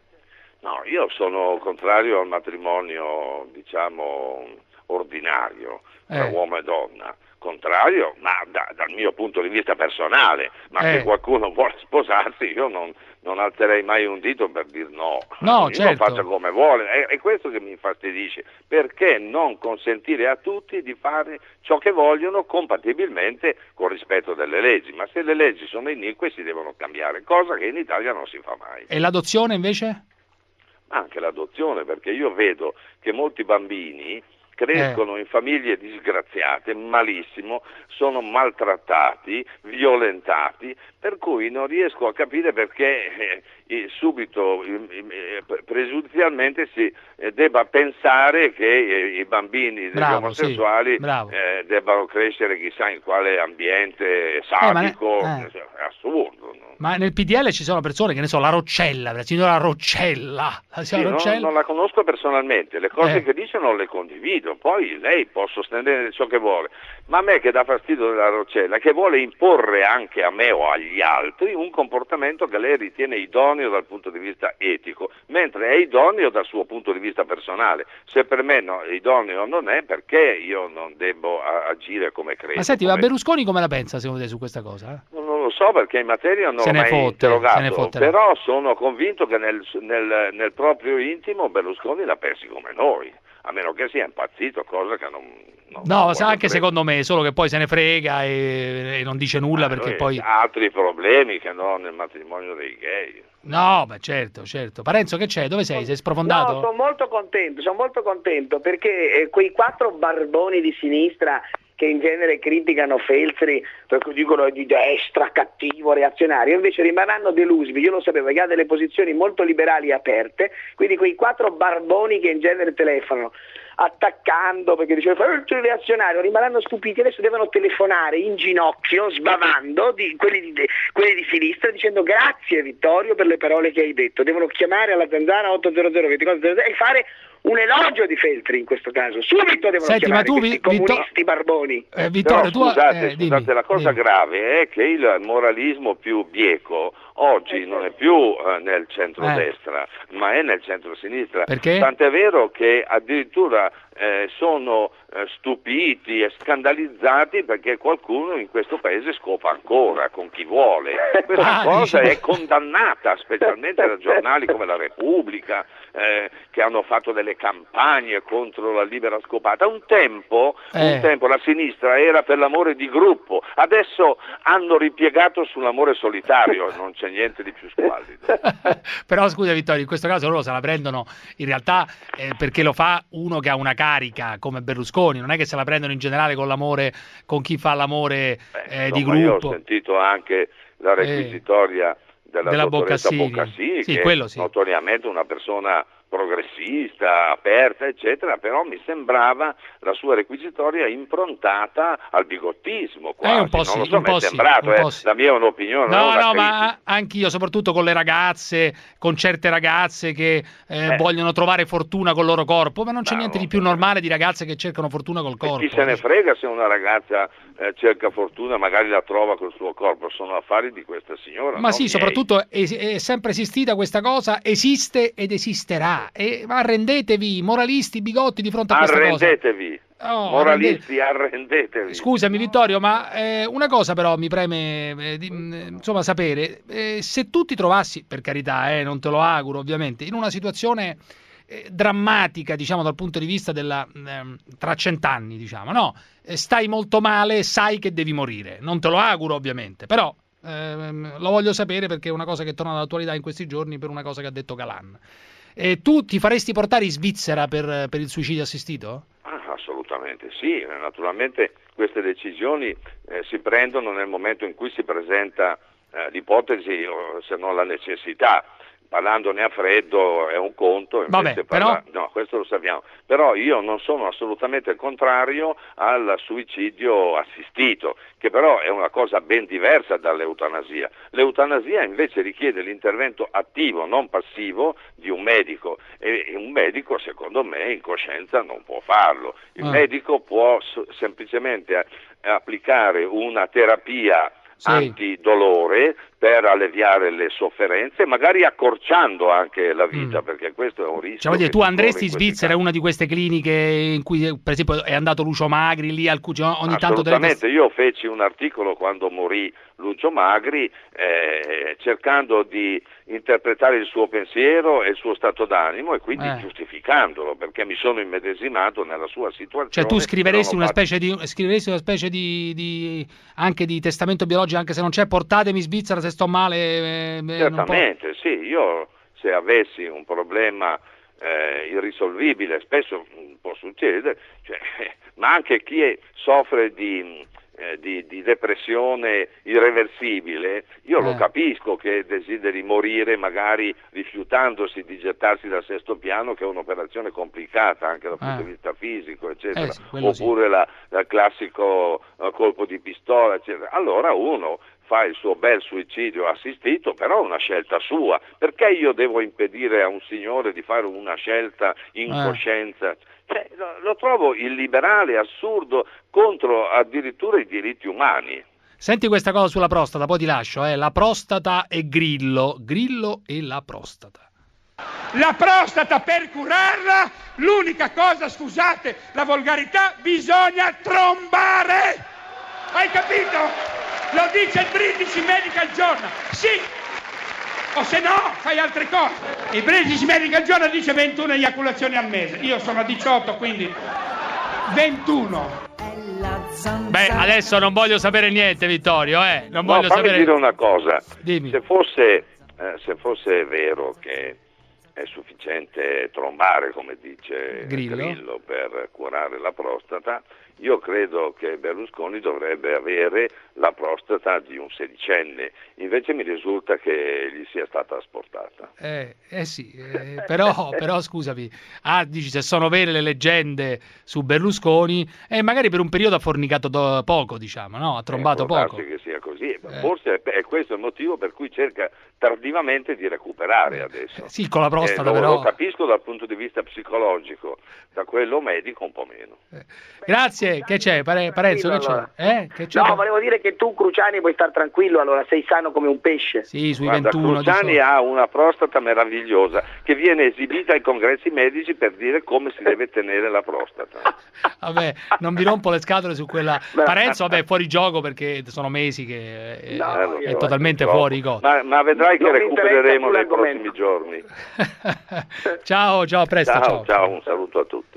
No, io sono contrario al matrimonio, diciamo, ordinario, tra Eh. uomo e donna. Contrario, ma da- dal mio punto di vista personale, ma Eh. se qualcuno vuole sposarsi io non, non alzerei mai un dito per dire no. No, Ognuno certo. faccia come vuole, è, è questo che mi infastidisce, perché non consentire a tutti di fare ciò che vogliono compatibilmente col rispetto delle leggi, ma se le leggi sono inique si devono cambiare, cosa che in Italia non si fa mai. E l'adozione invece? Anche l'adozione, perché io vedo che molti bambini crescono in famiglie disgraziate, malissimo, sono maltrattati, violentati, per cui non riesco a capire perché eh, eh, subito, eh, pregiudizialmente si eh, debba pensare che eh, i bambini degli Bravo, omosessuali sì, bravo. eh, debbano crescere chissà in quale ambiente sadico, ma ne- eh. è assurdo. No? Ma nel P D L ci sono persone, che ne so, la Roccella, la signora Roccella, la Sì, signora non, Roccella. non la conosco personalmente, le cose Eh. che dice non le condivido, poi lei può sostenere ciò che vuole, ma a me che dà fastidio della Roccella, che vuole imporre anche a me o agli altri un comportamento che lei ritiene idoneo dal punto di vista etico, mentre è idoneo dal suo punto di vista personale. Se per me no, idoneo non è, perché io non devo a- agire come credo. Ma senti, ma come- Berlusconi come la pensa secondo te su questa cosa? eh? Non lo so perché in materia non Se l'ho ne mai fotte, se ne interrogato, fotterà. però sono convinto che nel, nel- nel proprio intimo Berlusconi la pensi come noi, a meno che sia impazzito, cosa che non... non No, non sa, voglio anche credere. secondo me, solo che poi se ne frega e, e non dice nulla perché Noi poi... ha altri problemi che non nel matrimonio dei gay. No, beh, certo, certo. Parenzo, che c'è? Dove sei? Sei sprofondato? No, sono molto contento, sono molto contento perché eh, quei quattro barboni di sinistra che in genere criticano Feltri perché dicono è di destra, cattivo, reazionario, invece rimarranno delusi, io lo sapevo che ha delle posizioni molto liberali e aperte, quindi quei quattro barboni che in genere telefonano attaccando perché diceva Feltri è reazionario, rimarranno stupiti, adesso devono telefonare in ginocchio, sbavando, di, quelli, di, quelli di sinistra, dicendo grazie Vittorio per le parole che hai detto, devono chiamare alla Zanzara otto zero zero ventiquattro zero zero e fare un elogio di Feltri in questo caso, subito devono Senti, ma chiamare tu, questi Vi- Vittor- comunisti barboni. Eh, Vittorio, Però, tu... scusate, eh, dimmi, scusate, la cosa dimmi. grave è che il moralismo più bieco oggi non è più eh, nel centrodestra, ma è nel centrosinistra. Perché? Tant'è vero che addirittura eh, sono eh, stupiti e scandalizzati perché qualcuno in questo paese scopa ancora con chi vuole. Questa Ah, cosa dici- è condannata, specialmente da giornali come La Repubblica, eh, che hanno fatto delle campagne contro la libera scopata. Un tempo, Eh. un tempo la sinistra era per l'amore di gruppo, adesso hanno ripiegato sull'amore solitario, non c'è niente di più squallido. Però scusa Vittorio, in questo caso loro se la prendono in realtà eh, perché lo fa uno che ha una carica come Berlusconi, non è che se la prendono in generale con l'amore, con chi fa l'amore eh, di Insomma, io ho gruppo. sentito anche la requisitoria della, della dottoressa Boccassini. Boccassini, Sì, che quello è sì. notoriamente una persona progressista, aperta, eccetera, però mi sembrava la sua requisitoria improntata al bigottismo, quasi. Eh, un po' non sì, lo so, un mi po' è sì, sembrato, un eh, po' sì. la mia è un'opinione, non No, una no, critica. ma anch'io, soprattutto con le ragazze, con certe ragazze che eh, vogliono trovare fortuna col loro corpo, ma non c'è No, niente no, di più normale di ragazze che cercano fortuna col corpo. Chi se ne frega se una ragazza eh, cerca fortuna, magari la trova col suo corpo, sono affari di questa signora. Ma non sì, miei. soprattutto è, è sempre esistita questa cosa, esiste ed esisterà. E arrendetevi, moralisti, bigotti, di fronte a questa cosa. Arrendetevi, Oh, moralisti, arrendetevi. Scusami Vittorio, ma eh, una cosa però mi preme eh, di, mh, insomma sapere, eh, se tu ti trovassi, per carità, eh, non te lo auguro ovviamente, in una situazione eh, drammatica, diciamo dal punto di vista della ehm, tra cent'anni, diciamo, no? Eh, stai molto male, sai che devi morire, non te lo auguro ovviamente, però ehm, lo voglio sapere perché è una cosa che torna all'attualità in questi giorni per una cosa che ha detto Galan. E tu ti faresti portare in Svizzera per, per il suicidio assistito? Ah, assolutamente sì, naturalmente queste decisioni eh, si prendono nel momento in cui si presenta eh, l'ipotesi o se non la necessità parlandone a freddo è un conto, invece Vabbè, parla... però... no, questo lo sappiamo, però io non sono assolutamente contrario al suicidio assistito, che però è una cosa ben diversa dall'eutanasia. L'eutanasia invece richiede l'intervento attivo, non passivo, di un medico, e un medico secondo me in coscienza non può farlo. Il Ah. medico può s- semplicemente a- applicare una terapia Sì. antidolore per alleviare le sofferenze, magari accorciando anche la vita, perché questo è un rischio. Cioè, voglio dire, che tu si andresti in corre in questi Svizzera, è una di queste cliniche in cui, per esempio, è andato Lucio Magri, lì al Cucino, ogni tanto... te le- Assolutamente, io feci un articolo quando morì Lucio Magri, eh, cercando di interpretare il suo pensiero e il suo stato d'animo e quindi Eh. giustificandolo, perché mi sono immedesimato nella sua situazione. Cioè, tu scriveresti però una non fa- specie di scriveresti una specie di, di anche di testamento biologico, anche se non c'è, portatemi in Svizzera se sto male. eh, eh, non può- Certamente, sì, io se avessi un problema eh, irrisolvibile, spesso mh, può succedere, cioè, ma anche chi è- soffre di, eh, di, di depressione irreversibile, io lo Eh. capisco che desideri morire magari rifiutandosi di gettarsi dal sesto piano, che è un'operazione complicata anche dal punto Eh. di vista fisico, eccetera, Eh sì, quello sì. oppure la, la classico eh, colpo di pistola, eccetera. Allora uno fa il suo bel suicidio assistito, però è una scelta sua. Perché io devo impedire a un signore di fare una scelta in Eh. coscienza? Cioè, lo, lo trovo illiberale, assurdo, contro addirittura i diritti umani. Senti questa cosa sulla prostata, poi ti lascio, eh. La prostata e Grillo, Grillo e la prostata. La prostata, per curarla, l'unica cosa, scusate la volgarità, bisogna trombare! Hai capito? Lo dice il British Medical Journal. Sì! O se no, fai altre cose. Il British Medical Journal dice ventuno eiaculazioni al mese. Io sono a diciotto, quindi ventuno. Beh, adesso non voglio sapere niente, Vittorio, eh. Non No, voglio fammi sapere. dire una cosa. Dimmi. Se fosse, eh, se fosse vero che è sufficiente trombare, come dice Grillo. Grillo, per curare la prostata, io credo che Berlusconi dovrebbe avere la prostata di un sedicenne, invece mi risulta che gli sia stata asportata. Eh, eh sì, eh, però, però scusami, ah, dici se sono vere le leggende su Berlusconi, e magari per un periodo ha fornicato do- poco, diciamo, no? Ha trombato Eh, può poco. darsi che sia così, forse è, è questo il motivo per cui cerca tardivamente di recuperare adesso. Sì, con la prostata, Eh, lo, però. lo capisco dal punto di vista psicologico, da quello medico un po' meno. Grazie, che c'è? Pare- Parenzo, che c'è? Allora. Eh? Che c'è? No, volevo dire che tu, Cruciani, puoi star tranquillo, allora sei sano come un pesce. Sì, sui Guarda, ventuno. Cruciani ha una prostata meravigliosa che viene esibita ai congressi medici per dire come si deve tenere la prostata. Vabbè, non vi rompo le scatole su quella. Parenzo, vabbè, fuori gioco perché sono mesi che è, No, è io- totalmente troppo. fuori go. Ma, ma vedrai che Non mi recupereremo interessa nei sull'argomento. prossimi giorni. Ciao, ciao, a presto. Ciao, Ciao. ciao, un saluto a tutti.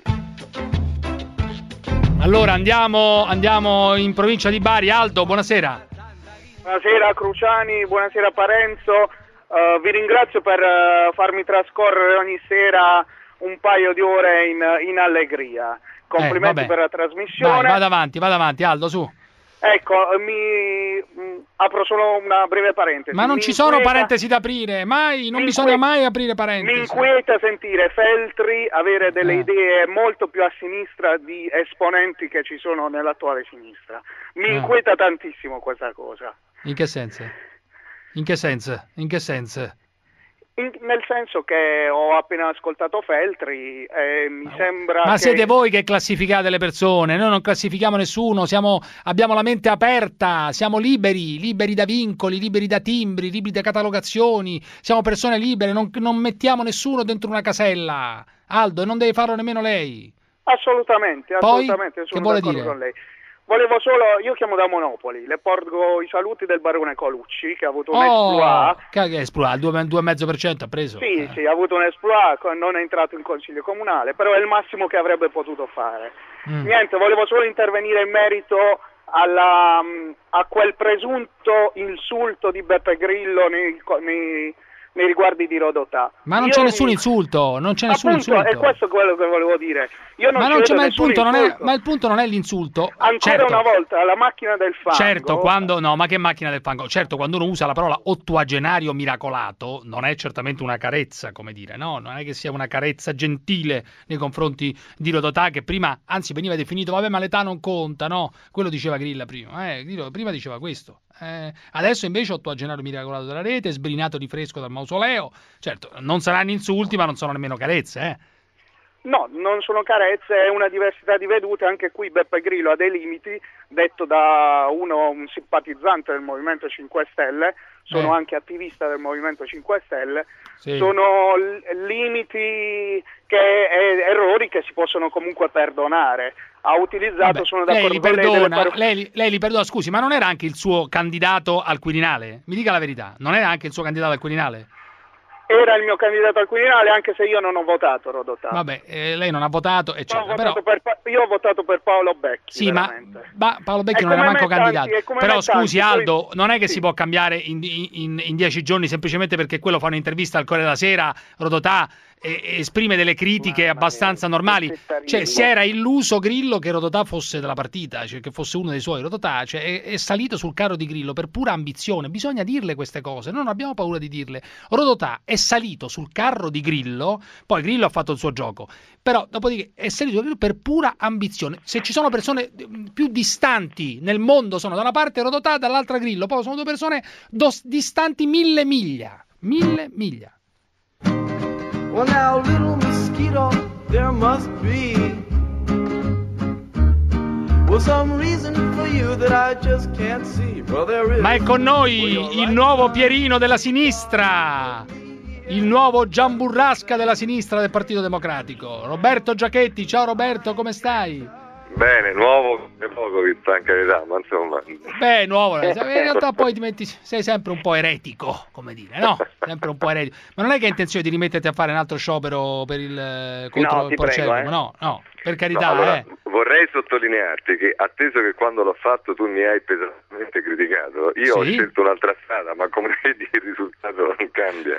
Allora andiamo, andiamo in provincia di Bari. Aldo, buonasera. Buonasera Cruciani, buonasera Parenzo, Eh, vi ringrazio per eh, farmi trascorrere ogni sera un paio di ore in, in allegria. Complimenti vabbè. per la trasmissione. Vai, vada avanti, vada avanti, Aldo, su. Ecco, mi mh, apro solo una breve parentesi. Ma non Mi ci sono inquieta- parentesi da aprire, mai, non mi bisogna inquieta- mai aprire Mi parentesi. inquieta sentire Feltri avere delle Eh. idee molto più a sinistra di esponenti che ci sono nell'attuale sinistra. Mi Eh. inquieta tantissimo questa cosa. In che senso? In che senso? In che senso? In- nel senso che ho appena ascoltato Feltri e mi sembra Ma che... siete voi che classificate le persone, noi non classifichiamo nessuno, siamo, abbiamo la mente aperta, siamo liberi, liberi da vincoli, liberi da timbri, liberi da catalogazioni, siamo persone libere, non, non mettiamo nessuno dentro una casella. Aldo, e non deve farlo nemmeno lei. Assolutamente, Poi, assolutamente, che sono vuole d'accordo dire? con lei. Volevo solo, io chiamo da Monopoli, le porgo i saluti del barone Colucci che ha avuto un Oh, exploit. che esploit, il due virgola cinque per cento ha preso. Sì, sì, ha avuto un exploit, non è entrato in consiglio comunale, però è il massimo che avrebbe potuto fare. Mm. Niente, volevo solo intervenire in merito alla, a quel presunto insulto di Beppe Grillo nei, nei nei riguardi di Rodotà. Ma non Io c'è nessun mi... insulto, non c'è nessun Appunto, insulto. è questo quello che volevo dire. Io non ma, non c'è, ma, il punto non è, insulto. ma il punto non è l'insulto. Ancora certo, una volta, la macchina del fango. Certo, quando no, ma che macchina del fango? Certo, quando uno usa la parola ottuagenario miracolato, non è certamente una carezza, come dire, no? Non è che sia una carezza gentile nei confronti di Rodotà, che prima, anzi, veniva definito, vabbè, ma l'età non conta, no? Quello diceva Grilla prima, eh? Grillo prima diceva questo. Eh, adesso invece ottuagenario miracolato della rete, sbrinato di fresco dal mausoleo. Certo, non saranno insulti, ma non sono nemmeno carezze, eh? No, non sono carezze, è una diversità di vedute. Anche qui Beppe Grillo ha dei limiti, detto da uno un simpatizzante del Movimento cinque Stelle, sono eh. anche attivista del Movimento cinque Stelle, sì. sono l- limiti, che eh, errori che si possono comunque perdonare. Ha utilizzato, Vabbè, sono lei d'accordo li con lei, perdona, delle par- lei, lei li perdona, scusi, ma non era anche il suo candidato al Quirinale? Mi dica la verità, non era anche il suo candidato al Quirinale? Era il mio candidato al Quirinale, anche se io non ho votato Rodotà. Vabbè, eh, lei non ha votato, eccetera. Ho però... votato per Pa- io ho votato per Paolo Becchi. Sì, ma, ma Paolo Becchi È non era come manco me tanti- candidato. è come Però me scusi tanti, Aldo, poi- non è che sì. si può cambiare in, in, in dieci giorni semplicemente perché quello fa un'intervista al Corriere della Sera, Rodotà, e, e esprime delle critiche Mamma abbastanza mia, normali. che terribile. Cioè, si era illuso Grillo che Rodotà fosse della partita, cioè che fosse uno dei suoi. Rodotà cioè, è, è salito sul carro di Grillo per pura ambizione. Bisogna dirle queste cose, non abbiamo paura di dirle. Rodotà è salito sul carro di Grillo, poi Grillo ha fatto il suo gioco, però dopodiché è salito sul Grillo per pura ambizione. Se ci sono persone più distanti nel mondo, sono da una parte Rodotà, dall'altra Grillo, poi sono due persone dos- distanti mille miglia. Mille miglia. Well, now, little mosquito, there must be well some reason for you that I just can't see. Well, there is. Ma è con noi il nuovo Pierino della sinistra, il nuovo Giamburrasca della sinistra del Partito Democratico, Roberto Giachetti. Ciao Roberto, come stai? Bene, nuovo e poco visto, in carità, ma insomma. Beh, nuovo, in realtà poi ti metti, sei sempre un po' eretico, come dire, no? Sempre un po' eretico. Ma non è che hai intenzione di rimetterti a fare un altro sciopero per il contro No, il ti Porcellum? prego, eh. No, no, per carità, No, allora, eh. vorrei sottolinearti che, atteso che quando l'ho fatto tu mi hai pesantemente criticato, io Sì? ho scelto un'altra strada, ma come vedi il risultato non cambia.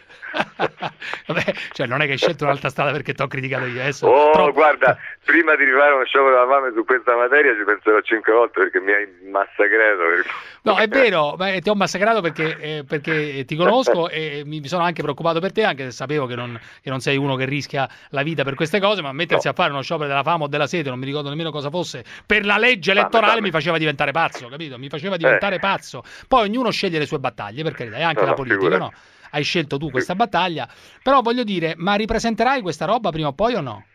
Vabbè, cioè non è che hai scelto un'altra strada perché ti ho criticato io adesso. Oh, troppo- guarda, prima di arrivare a uno sciopero della fame su questa materia ci penserò cinque volte perché mi hai massacrato. Per... No, è vero, ma ti ho massacrato perché, eh, perché ti conosco e mi sono anche preoccupato per te, anche se sapevo che non, che non sei uno che rischia la vita per queste cose, ma mettersi No. a fare uno sciopero della fame o della sete, non mi ricordo nemmeno cosa fosse, per la legge elettorale Fammi, fammi. mi faceva diventare pazzo, capito? Mi faceva diventare Eh. pazzo. Poi ognuno sceglie le sue battaglie, per carità, è anche No, la no, politica, figurati. no? Hai scelto tu questa battaglia, però voglio dire, ma ripresenterai questa roba prima o poi o no?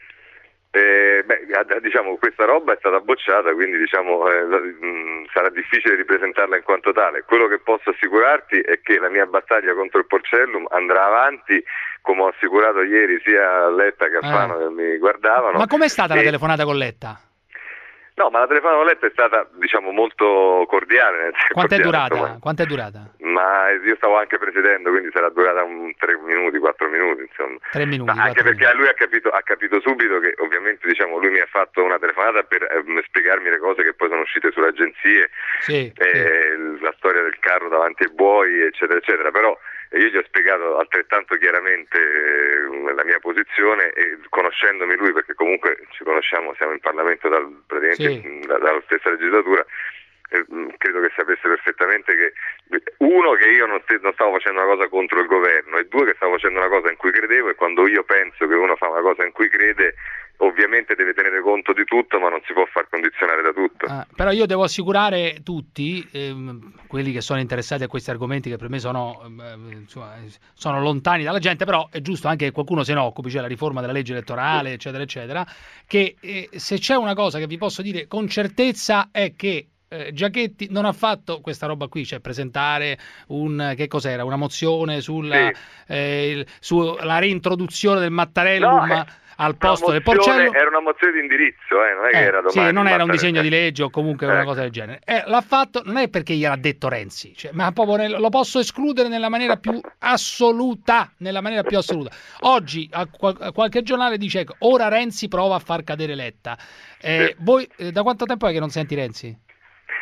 Eh, beh, a- diciamo, questa roba è stata bocciata, quindi diciamo, eh, la- mh, sarà difficile ripresentarla in quanto tale. Quello che posso assicurarti è che la mia battaglia contro il Porcellum andrà avanti, come ho assicurato ieri sia a Letta che a Alfano Eh. che mi guardavano. Ma com'è stata la E- telefonata con Letta? No, ma la telefonata con Letta è stata, diciamo, molto cordiale. nel senso- Quanto è cordiale, durata? insomma. Quanto è durata? Ma io stavo anche presiedendo, quindi sarà durata un tre minuti, quattro minuti, insomma. Tre minuti. Ma anche quattro perché lui ha capito, ha capito subito che ovviamente diciamo, lui mi ha fatto una telefonata per eh, spiegarmi le cose che poi sono uscite sulle agenzie, Sì, eh, la storia del carro davanti ai buoi, eccetera, eccetera. Però eh, io gli ho spiegato altrettanto chiaramente eh, la mia posizione e conoscendomi lui, perché comunque ci conosciamo, siamo in Parlamento dal, praticamente Sì. mh, da- dalla stessa legislatura, eh, mh, credo che sapesse perfettamente che uno che io non, st- non stavo facendo una cosa contro il governo e due che stavo facendo una cosa in cui credevo, e quando io penso che uno fa una cosa in cui crede ovviamente deve tenere conto di tutto, ma non si può far condizionare da tutto. Ah, però io devo assicurare tutti, ehm, quelli che sono interessati a questi argomenti, che per me sono, ehm, insomma, sono lontani dalla gente, però è giusto anche che qualcuno se ne occupi, cioè la riforma della legge elettorale, eccetera, eccetera, che eh, se c'è una cosa che vi posso dire con certezza è che Eh, Giachetti non ha fatto questa roba qui, cioè presentare un, che cos'era, una mozione sulla, Sì. eh, il- sulla reintroduzione del Mattarellum No, eh, al posto del Una mozione- Porcellum. Era una mozione di indirizzo, eh, non è che Eh, era domani. sì, non era un Mattarella. disegno di legge o comunque una Eh. cosa del genere. Eh, l'ha fatto non è perché gliel'ha detto Renzi, cioè, ma proprio nel- lo posso escludere nella maniera più assoluta, nella maniera più assoluta. Oggi a qual- a qualche giornale dice ecco, ora Renzi prova a far cadere Letta. Eh, Sì. Voi eh, da quanto tempo è che non senti Renzi?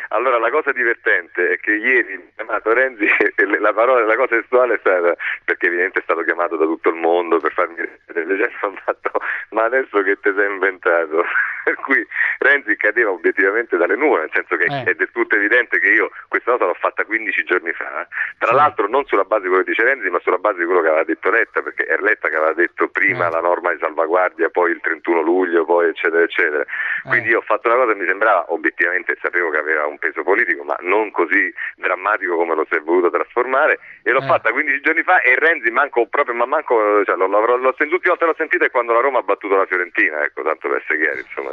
Allora la cosa divertente è che ieri mi ha chiamato Renzi e la parola, la cosa testuale è stata, perché evidentemente è stato chiamato da tutto il mondo per farmi vedere, ho fatto, ma adesso che te sei inventato? Per cui Renzi cadeva obiettivamente dalle nuvole, nel senso che eh. è del tutto evidente che io questa cosa l'ho fatta quindici giorni fa, tra sì. l'altro non sulla base di quello che dice Renzi, ma sulla base di quello che aveva detto Letta, perché è Letta che aveva detto prima eh. la norma di salvaguardia, poi il trentuno luglio, poi eccetera eccetera. Quindi eh. io ho fatto una cosa che mi sembrava, obiettivamente sapevo che aveva un peso politico, ma non così drammatico come lo si è voluto trasformare, e l'ho eh. fatta quindici giorni fa, e Renzi manco proprio, ma manco, cioè, l'ho, l'ho, l'ho, l'ultima volta l'ho sentita è quando la Roma ha battuto la Fiorentina, ecco, tanto per essere chiari, insomma.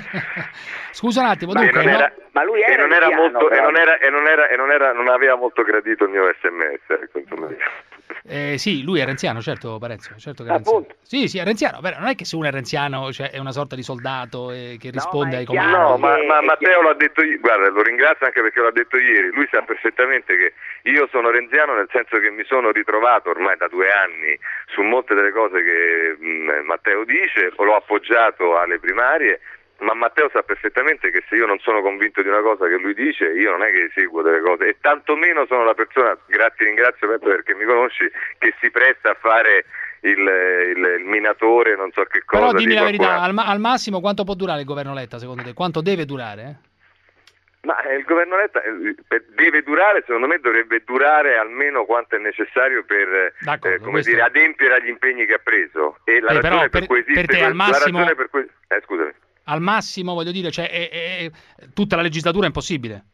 Scusa un attimo, ma dunque, non era, no? ma lui era e non era molto, e non era, e non era, e non era, non aveva molto gradito il mio sms, ecco, insomma. Eh, sì, lui è renziano, certo, Parenzo, certo che è renziano. Sì, sì, è renziano, però non è che se uno è renziano, cioè è una sorta di soldato eh, che risponde no, ai comandi. No, ma, ma Matteo l'ha detto, guarda, lo ringrazio anche perché l'ha detto ieri, lui sa perfettamente che io sono renziano, nel senso che mi sono ritrovato ormai da due anni su molte delle cose che mh, Matteo dice, l'ho appoggiato alle primarie, ma Matteo sa perfettamente che se io non sono convinto di una cosa che lui dice, io non è che seguo delle cose, e tantomeno sono la persona, grazie, ringrazio Peppe perché mi conosci, che si presta a fare il, il, il minatore, non so che cosa. Però dimmi la verità, qualcuna... al, al massimo quanto può durare il governo Letta secondo te? Quanto deve durare? Eh? Ma il governo Letta deve durare, secondo me dovrebbe durare almeno quanto è necessario per eh, come questo... dire, adempiere agli impegni che ha preso. E la eh, ragione però, per, per cui esiste per te, al massimo... la ragione per cui eh, scusami. Al massimo, voglio dire, cioè è, è, tutta la legislatura è impossibile.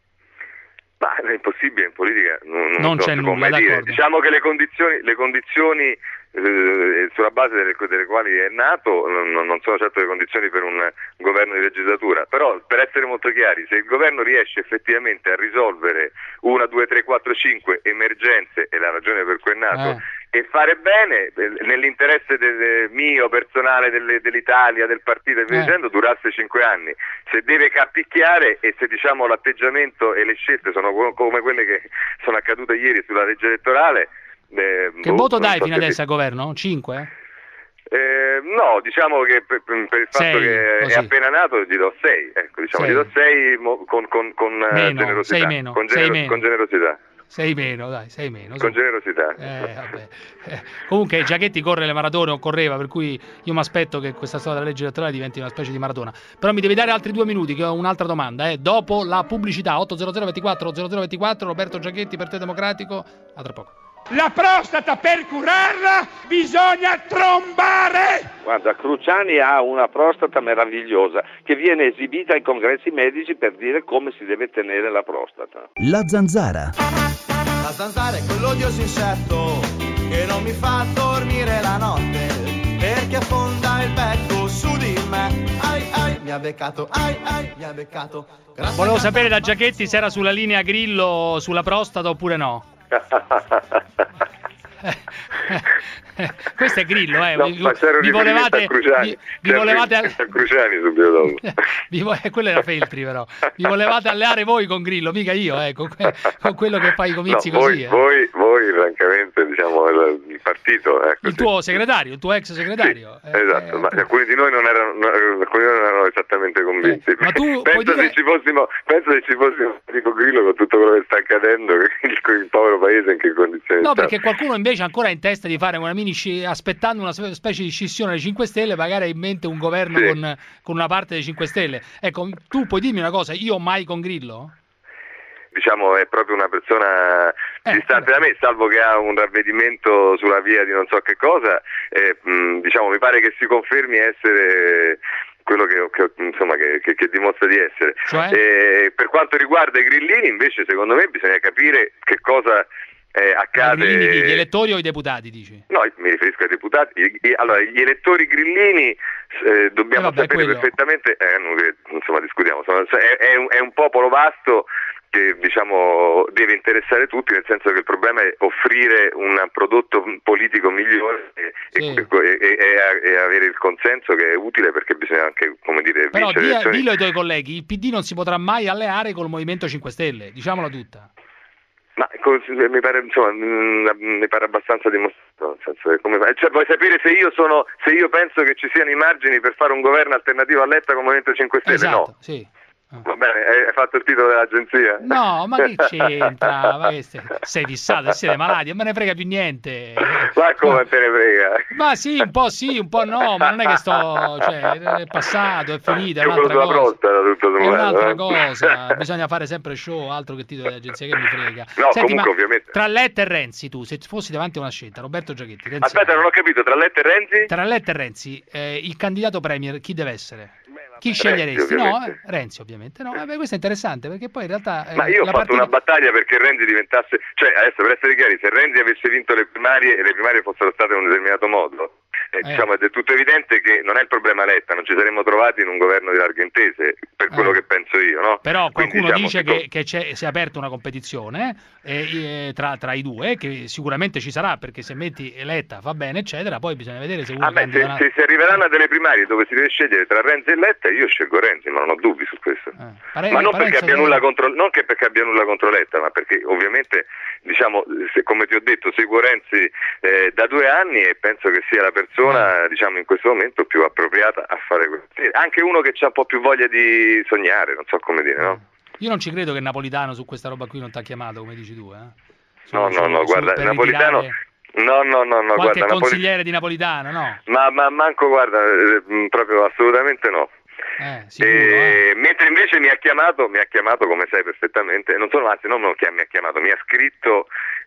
Ma è impossibile in politica, non, non, non c'è non si può nulla, mai dire. d'accordo. Diciamo che le condizioni, le condizioni eh, sulla base delle, delle quali è nato non, non sono certo le condizioni per un governo di legislatura, però per essere molto chiari, se il governo riesce effettivamente a risolvere una, due, tre, quattro, cinque emergenze, è la ragione per cui è nato, eh. e fare bene nell'interesse del, mio personale, delle, dell'Italia, del partito e via dicendo, eh. durasse cinque anni. Se deve cappicchiare e se diciamo l'atteggiamento e le scelte sono come quelle che sono accadute ieri sulla legge elettorale, eh, che boh, voto dai so fino adesso ti... al governo? cinque? Eh, no, diciamo che per, per il fatto sei, che così. È appena nato gli do sei, ecco, diciamo sei. Gli do sei con, con, con meno, generosità, sei meno, con, sei gener- meno. con generosità. Sei meno, dai, sei meno. Con su. generosità. Eh, vabbè. Eh, comunque Giachetti corre le maratone o correva, per cui io mi aspetto che questa storia della legge elettorale diventi una specie di maratona. Però mi devi dare altri due minuti, che ho un'altra domanda. Eh. Dopo la pubblicità, otto zero zero ventiquattro zero zero ventiquattro, Roberto Giachetti, per te Democratico, a tra poco. La prostata, per curarla bisogna trombare! Guarda, Cruciani ha una prostata meravigliosa che viene esibita ai congressi medici per dire come si deve tenere la prostata. La zanzara. La zanzara è quell'odioso insetto che non mi fa dormire la notte, perché affonda il becco su di me. Ai ai, mi ha beccato, ai ai, mi ha beccato. Grazie. Volevo sapere da Giachetti se era sulla linea Grillo sulla prostata oppure no. Questo è Grillo, eh. No, vi, ma c'era vi volevate vi, vi volevate a Cruciani subito dopo. vi vo- quello era Feltri, però vi volevate alleare voi con Grillo, mica io, eh, con, que- con quello che fa i comizi no, così. Voi, eh. voi, voi, francamente, diciamo il, il partito. Ecco, il tuo segretario, il tuo ex segretario. Sì, eh, esatto, eh, ma alcuni di noi non erano, no, alcuni di noi non erano esattamente convinti. Eh, ma tu penso, dire... se ci fossimo, penso se ci fossimo dico Grillo con tutto quello che sta accadendo, il, il povero paese in che condizioni no, sta. Perché qualcuno invece ancora ha in testa di fare una mini sci- aspettando una specie di scissione dei cinque Stelle, magari ha in mente un governo sì. con, con una parte dei cinque Stelle. Ecco, tu puoi dirmi una cosa, io mai con Grillo? Diciamo è proprio una persona eh, distante da me, salvo che ha un ravvedimento sulla via di non so che cosa, eh, mh, diciamo mi pare che si confermi essere quello che, che, insomma, che, che, che dimostra di essere. Cioè? Eh, per quanto riguarda i grillini invece secondo me bisogna capire che cosa eh, accade. I grillini, gli elettori o i deputati dici? No, mi riferisco ai deputati. I, i, allora gli elettori grillini eh, dobbiamo eh vabbè, sapere quello. perfettamente, eh, non, insomma discutiamo, è, è, un, è un popolo vasto che diciamo deve interessare tutti, nel senso che il problema è offrire un prodotto politico migliore e, sì. e, e, e, e avere il consenso che è utile, perché bisogna anche, come dire, però vincere dillo, elezioni. dillo ai tuoi colleghi, il P D non si potrà mai alleare col Movimento cinque Stelle, diciamola tutta. Ma mi pare, insomma, mi pare abbastanza dimostrato, nel senso che come, cioè, vuoi sapere se io sono, se io penso che ci siano i margini per fare un governo alternativo a Letta con Movimento cinque Stelle? Esatto, no. Sì. Va bene, hai fatto il titolo dell'agenzia? No, ma che c'entra? Ma che sei, sei fissato, siete malati, non me ne frega più niente. Ma come te ne frega? Ma sì, un po' sì, un po' no, ma non è che sto, cioè, è passato, è finita, è Io un'altra quello cosa. sulla prostata, tutto È sommato, un'altra eh. cosa, bisogna fare sempre show, altro che titolo dell'agenzia, che mi frega. No, Senti, comunque ma ovviamente. tra Letta e Renzi, tu, se fossi davanti a una scelta, Roberto Giachetti, Renzi, Aspetta, non ho capito, tra Letta e Renzi? tra Letta e Renzi, eh, il candidato premier chi deve essere? Chi sceglieresti? Renzi, No, ovviamente. eh, Renzi ovviamente. No, vabbè, questo è interessante perché poi in realtà eh, Ma io ho la fatto partita... una battaglia perché Renzi diventasse, cioè adesso per essere chiari, se Renzi avesse vinto le primarie e le primarie fossero state in un determinato modo, eh, Eh. diciamo è del tutto evidente che non è il problema Letta, non ci saremmo trovati in un governo di larghe intese, per quello Eh. che penso io, no? Però Quindi, qualcuno diciamo, dice siccome- che, che c'è, si è aperta una competizione eh, eh, tra, tra i due, che sicuramente ci sarà, perché se metti Letta va bene, eccetera, poi bisogna vedere se uno Ah beh, candida se, una- se si arriveranno a delle primarie dove si deve scegliere tra Renzi e Letta, io scelgo Renzi, ma non ho dubbi su questo. Pare- ma non Parenzo perché, abbia deve- nulla contro, non che perché abbia nulla contro Letta, ma perché ovviamente, diciamo, se, come ti ho detto, seguo Renzi eh, da due anni e penso che sia la persona, diciamo, in questo momento più appropriata a fare questo. Anche uno che ha un po' più voglia di sognare, non so come dire, no? Io non ci credo che Napolitano su questa roba qui non ti ha chiamato, come dici tu. Eh? Su- No, su- no, no, su- guarda, per Napolitano... ritirare No, no, no, no, qualche guarda, Napoli- consigliere di Napolitano, no? Ma, ma manco, guarda, eh, mh, proprio assolutamente no. Eh, sicuro, E- mentre invece mi ha chiamato, mi ha chiamato come sai perfettamente, non solo, anzi non me lo chiama, mi ha chiamato, mi ha scritto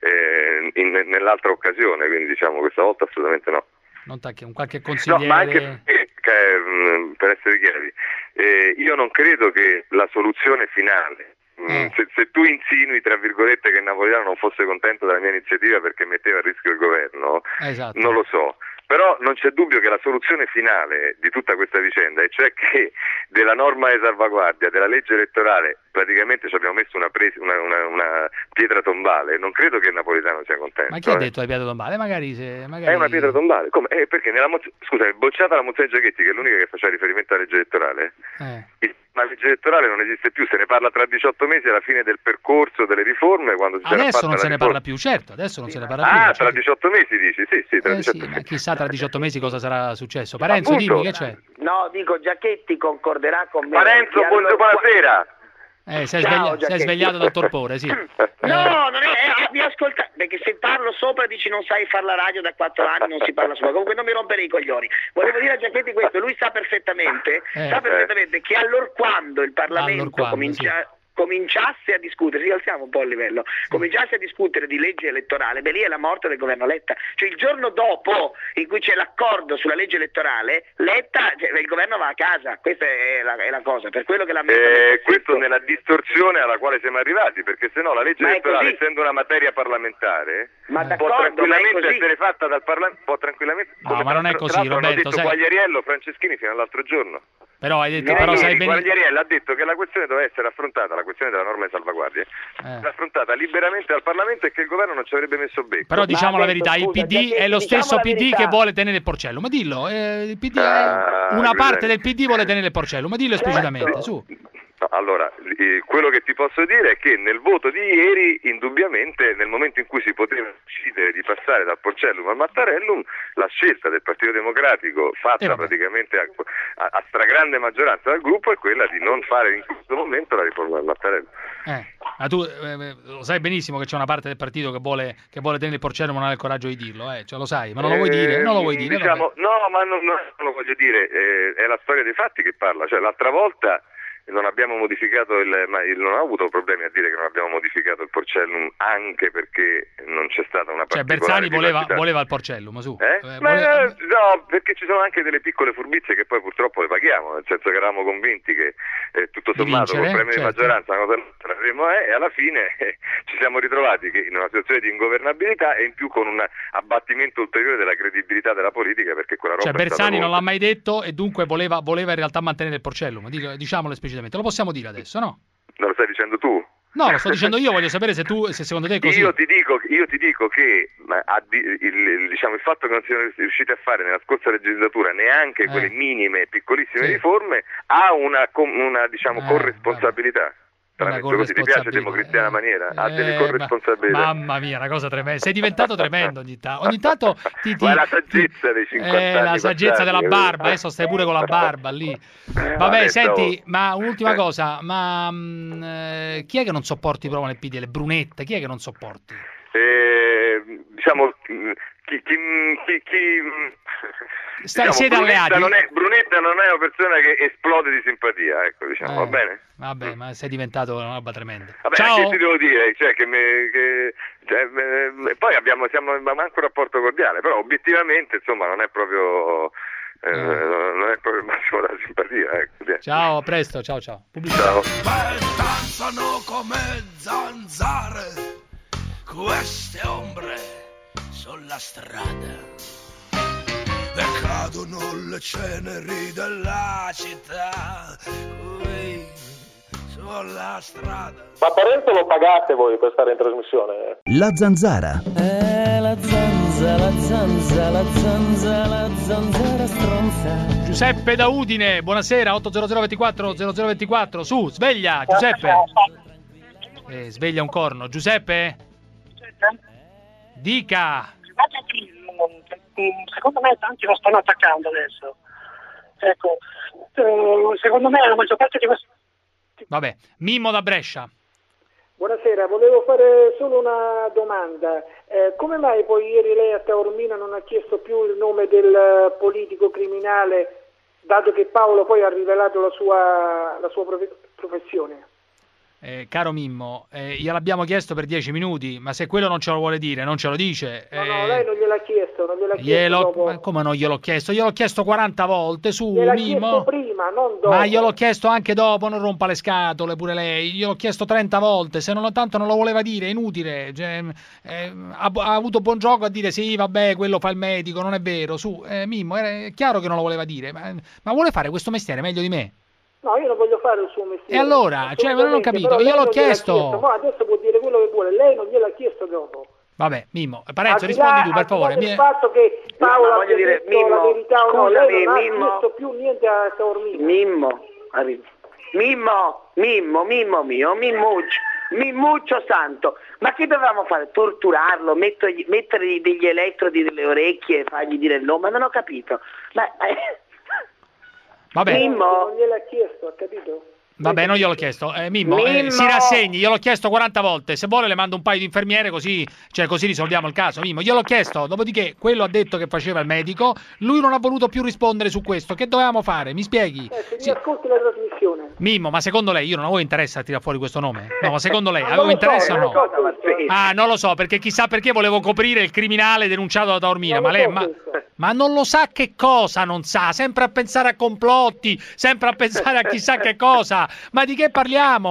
eh, in- nell'altra occasione, quindi diciamo questa volta assolutamente no. Non t'ha chiamato, qualche No, consigliere... ma anche perché, che, mh, per essere chiari, eh, io non credo che la soluzione finale, mh, Eh. se, se tu insinui tra virgolette che Napolitano non fosse contento della mia iniziativa perché metteva a rischio il governo, Esatto. non lo so. Però non c'è dubbio che la soluzione finale di tutta questa vicenda, e cioè che della norma di salvaguardia, della legge elettorale, praticamente ci abbiamo messo una, pres- una, una, una pietra tombale, non credo che Napolitano sia contento. Ma chi ha eh. detto la pietra tombale? Magari se... Magari... È una pietra tombale. Come? Eh, perché nella mozione, scusami, bocciata la mozione Giachetti, che è l'unica che faceva riferimento alla legge elettorale, Eh. la legge elettorale non esiste più, se ne parla tra diciotto mesi alla fine del percorso delle riforme, quando si sarà Adesso fatta non la se ne riforma. parla più, certo, adesso non se ne parla più. Ah, cioè- tra diciotto mesi dici? Sì, sì, tra Eh diciotto sì, mesi. ma chissà tra diciotto mesi cosa sarà successo. Parenzo, Appunto. dimmi che c'è. No, dico Giachetti concorderà con me. Parenzo, Che buon- allora- buonasera. Eh, sei, Ciao, sveglia- sei Giachetti. svegliato dal torpore, sì. No, non è, eh, mi ascolta, perché se parlo sopra dici non sai fare la radio da quattro anni, non si parla sopra. Comunque non mi rompere i coglioni. Volevo dire a Giachetti questo, lui sa perfettamente, Eh. sa perfettamente che allorquando il Parlamento Allorquando, comincia, cominciasse a discutere, rialziamo un po' il livello, cominciasse a discutere di legge elettorale, beh lì è la morte del governo Letta. Cioè il giorno dopo in cui c'è l'accordo sulla legge elettorale, Letta, cioè, il governo va a casa, questa è la, è la cosa, per quello che la Eh, questo nella distorsione alla quale siamo arrivati, perché se no la legge Ma è elettorale, così. essendo una materia parlamentare, Ma può d'accordo, ma è tranquillamente così. essere fatta dal Parlamento, può tranquillamente... No, come ma non è tra- così, tra l'altro hanno Roberto, detto sai- Quagliariello, Franceschini fino all'altro giorno. Però hai detto, No, però ieri sai benissimo... Quagliariello ha detto che la questione doveva essere affrontata, la questione della norma di salvaguardia, Eh. affrontata liberamente dal Parlamento e che il governo non ci avrebbe messo becco. Però diciamo la verità, il scusa, P D Giachetti, è lo diciamo stesso la P D verità. che vuole tenere il porcello. Ma dillo, eh, il P D è- Ah, una parte cos'è? del P D vuole tenere il porcello, ma dillo esplicitamente, su. No, allora, eh, quello che ti posso dire è che nel voto di ieri, indubbiamente, nel momento in cui si poteva decidere di passare dal Porcellum al Mattarellum, la scelta del Partito Democratico, fatta Eh, vabbè. praticamente a, a- a stragrande maggioranza del gruppo, è quella di non fare in questo momento la riforma del Mattarellum. Eh, ma tu eh, lo sai benissimo che c'è una parte del partito che vuole, che vuole tenere il porcello ma non ha il coraggio di dirlo, eh, cioè lo sai, ma non lo vuoi dire? Non lo vuoi dire? Diciamo, no, ma non, non lo voglio dire, eh, è la storia dei fatti che parla, cioè l'altra volta non abbiamo modificato il, ma il- non ho avuto problemi a dire che non abbiamo modificato il Porcellum anche perché non c'è stata una Cioè particolare Bersani voleva, diversità. voleva il porcello, ma su. Eh? Eh, Ma, voleva- eh, no, perché ci sono anche delle piccole furbizie che poi purtroppo le paghiamo, nel senso che eravamo convinti che eh, tutto Di sommato vincere, col premio certo. di maggioranza una cosa nostra avremmo è, e alla fine eh, ci siamo ritrovati che in una situazione di ingovernabilità e in più con un abbattimento ulteriore della credibilità della politica, perché quella roba Cioè è stata Bersani non molto- l'ha mai detto e dunque voleva, voleva in realtà mantenere il porcello, ma dico- diciamolo esplicitamente, lo possiamo dire adesso, no? Non lo stai dicendo tu? No, lo sto dicendo io, voglio sapere se tu, se secondo te è così. Io ti dico, io ti dico che ma, a di- il, il- diciamo, il fatto che non siano riusciti a fare nella scorsa legislatura neanche quelle minime, piccolissime Sì. riforme ha una, com- una diciamo, Eh, corresponsabilità. Stranamente così ti piace democrazia alla maniera? Ha Eh, delle ma- corresponsabilità. mamma mia, una cosa tremenda. Sei diventato tremendo ogni tanto. Ogni tanto ti, ti, Ma è la saggezza dei cinquanta eh, anni la saggezza passati, della capito? barba, adesso stai pure con la barba lì. Vabbè, adesso- senti, ma un'ultima Eh. cosa, ma mh, eh, chi è che non sopporti proprio nel P D L? Brunetta, chi è che non sopporti? Eh, diciamo mh, chi, chi, chi, chi Sta- diciamo, siete Brunetta alleati? non è, Brunetta non è una persona che esplode di simpatia, ecco, diciamo, Eh, va bene? Vabbè, ma sei diventato una roba tremenda. Vabbè, Ciao. che ti devo dire, cioè che, me, che cioè, me- poi abbiamo siamo manco un rapporto cordiale, però obiettivamente insomma non è proprio eh, non è proprio il massimo della simpatia, ecco. Dai. Ciao, a presto, ciao ciao. Pubblicità. Ciao. Danzano come zanzare queste ombre sulla strada e cadono le ceneri della città qui sulla strada. Ma Parenzo lo pagate voi per stare in trasmissione? La Zanzara. Eh, la zanza, la zanza, la zanza, la zanzara stronza. Giuseppe da Udine, buonasera, otto zero zero ventiquattro zero zero ventiquattro, su, sveglia, Giuseppe. Eh, sveglia un corno. Giuseppe? Dica. Secondo me tanti lo stanno attaccando adesso. Ecco, eh, secondo me la maggior parte di questi... Vabbè, Mimmo da Brescia. Buonasera, volevo fare solo una domanda. Eh, come mai poi ieri lei a Taormina non ha chiesto più il nome del politico criminale, dato che Paolo poi ha rivelato la sua, la sua profe- professione? Eh, caro Mimmo, eh, gliel'abbiamo chiesto per dieci minuti, ma se quello non ce lo vuole dire, non ce lo dice. No, no, eh, lei non gliel'ha chiesto, non gliel'ha chiesto glielo- dopo. ma come non gliel'ho chiesto? Gliel'ho chiesto quaranta volte, su Gliel'ha Mimmo. chiesto prima, non dopo. Ma gliel'ho chiesto anche dopo, non rompa le scatole pure lei. Gliel'ho chiesto trenta volte, se non tanto non lo voleva dire, è inutile. Cioè, eh, ha, ha avuto buon gioco a dire sì, vabbè, quello fa il medico, non è vero. Su, eh, Mimmo, era è chiaro che non lo voleva dire, ma, ma vuole fare questo mestiere meglio di me. No, io non voglio fare il suo mestiere. E allora? Cioè, ma non ho assolutamente, capito, però lei io l'ho non gliel'ha chiesto. chiesto. Ma adesso può dire quello che vuole, lei non gliel'ha chiesto dopo. Vabbè, Mimmo, Parenzo, Al di rispondi là- tu, per al di là favore. del Mi- fatto che Paolo ma ha voglio dire, detto Mimmo, la verità o no, scusami, lei non Mimmo. ha chiesto più niente a Taormina. Mimmo, arrivo. Mimmo, Mimmo, Mimmo mio, Mimmuccio, Mimmuccio santo, ma che dovevamo fare? Torturarlo, mettergli, mettergli degli elettrodi nelle orecchie e fargli dire il nome? Non ho capito. Ma, eh, Vabbè. Mimmo non gliel'ha chiesto, ha capito? Vabbè, non gliel'ho chiesto. Eh, Mimmo, eh, Mimmo! si rassegni, gliel'ho chiesto quaranta volte. Se vuole le mando un paio di infermiere così, cioè, così risolviamo il caso. Mimmo, gliel'ho chiesto. Dopodiché, quello ha detto che faceva il medico. Lui non ha voluto più rispondere su questo. Che dovevamo fare? Mi spieghi? Eh, se Sì. mi ascolti la trasmissione. Mimmo, ma secondo lei io non avevo interesse a tirare fuori questo nome? No, ma secondo lei Ma avevo non lo so, interesse o non no? lo so questo. Ah, non lo so, perché chissà perché volevo coprire il criminale denunciato da Taormina. Non Ma lo lei so ma, questo. ma non lo sa che cosa non sa, sempre a pensare a complotti, sempre a pensare a chissà che cosa. Ma di che parliamo?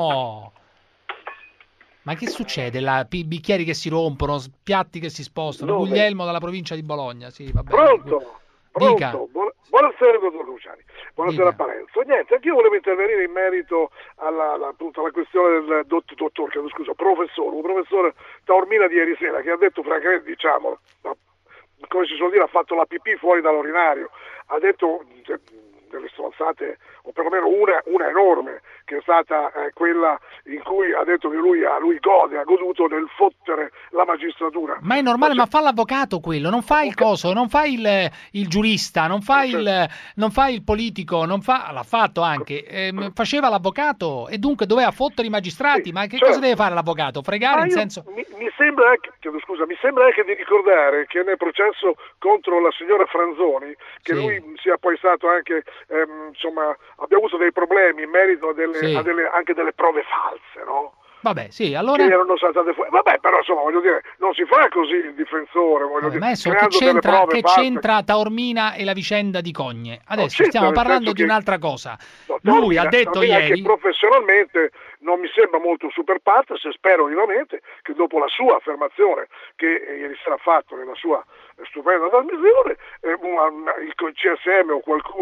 Ma che succede là? Pi- bicchieri che si rompono, s- piatti che si spostano. Dove? Guglielmo dalla provincia di Bologna, sì, va bene. Pronto? Dica. Pronto? Buona- Buonasera, dottor Cruciani. Buonasera, Dica. Parenzo. Niente, anche io volevo intervenire in merito alla, alla- appunto, alla questione del dott- dottor, chiedo scusa, professore, un professore Taormina di ieri sera che ha detto francamente, diciamo, ha- come si suol dire, ha fatto la pipì fuori dall'ordinario, ha detto eh, delle stronzate, o perlomeno una, una enorme, che è stata eh, quella in cui ha detto che lui, ha, lui gode, ha goduto nel fottere la magistratura. Ma è normale, ma fa l'avvocato quello, non fa il coso, non fa il, il giurista, non fa il, non fa il politico, non fa, l'ha fatto anche, ehm, faceva l'avvocato e dunque doveva fottere i magistrati, ma che certo. cosa deve fare l'avvocato? Fregare Ma in io- senso... mi, mi sembra anche, chiedo scusa, mi sembra anche di ricordare che nel processo contro la signora Franzoni, che Sì. lui sia poi stato anche, ehm, insomma, abbia avuto dei problemi in merito a delle, Sì. a delle, anche delle prove false, no? Vabbè, sì, allora... Che erano saltate fuori. Vabbè, però insomma, voglio dire, non si fa così il difensore, voglio Vabbè, dire, ma adesso che creando delle c'entra, prove che false. c'entra Taormina e la vicenda di Cogne? Adesso c'entra, stiamo nel parlando senso di che- un'altra cosa. No, Lui Taormina- ha detto Taormina ieri... che professionalmente non mi sembra molto super partes e spero vivamente che dopo la sua affermazione che ieri sera ha fatto nella sua stupenda trasmissione, eh, una- il C S M o qualcuno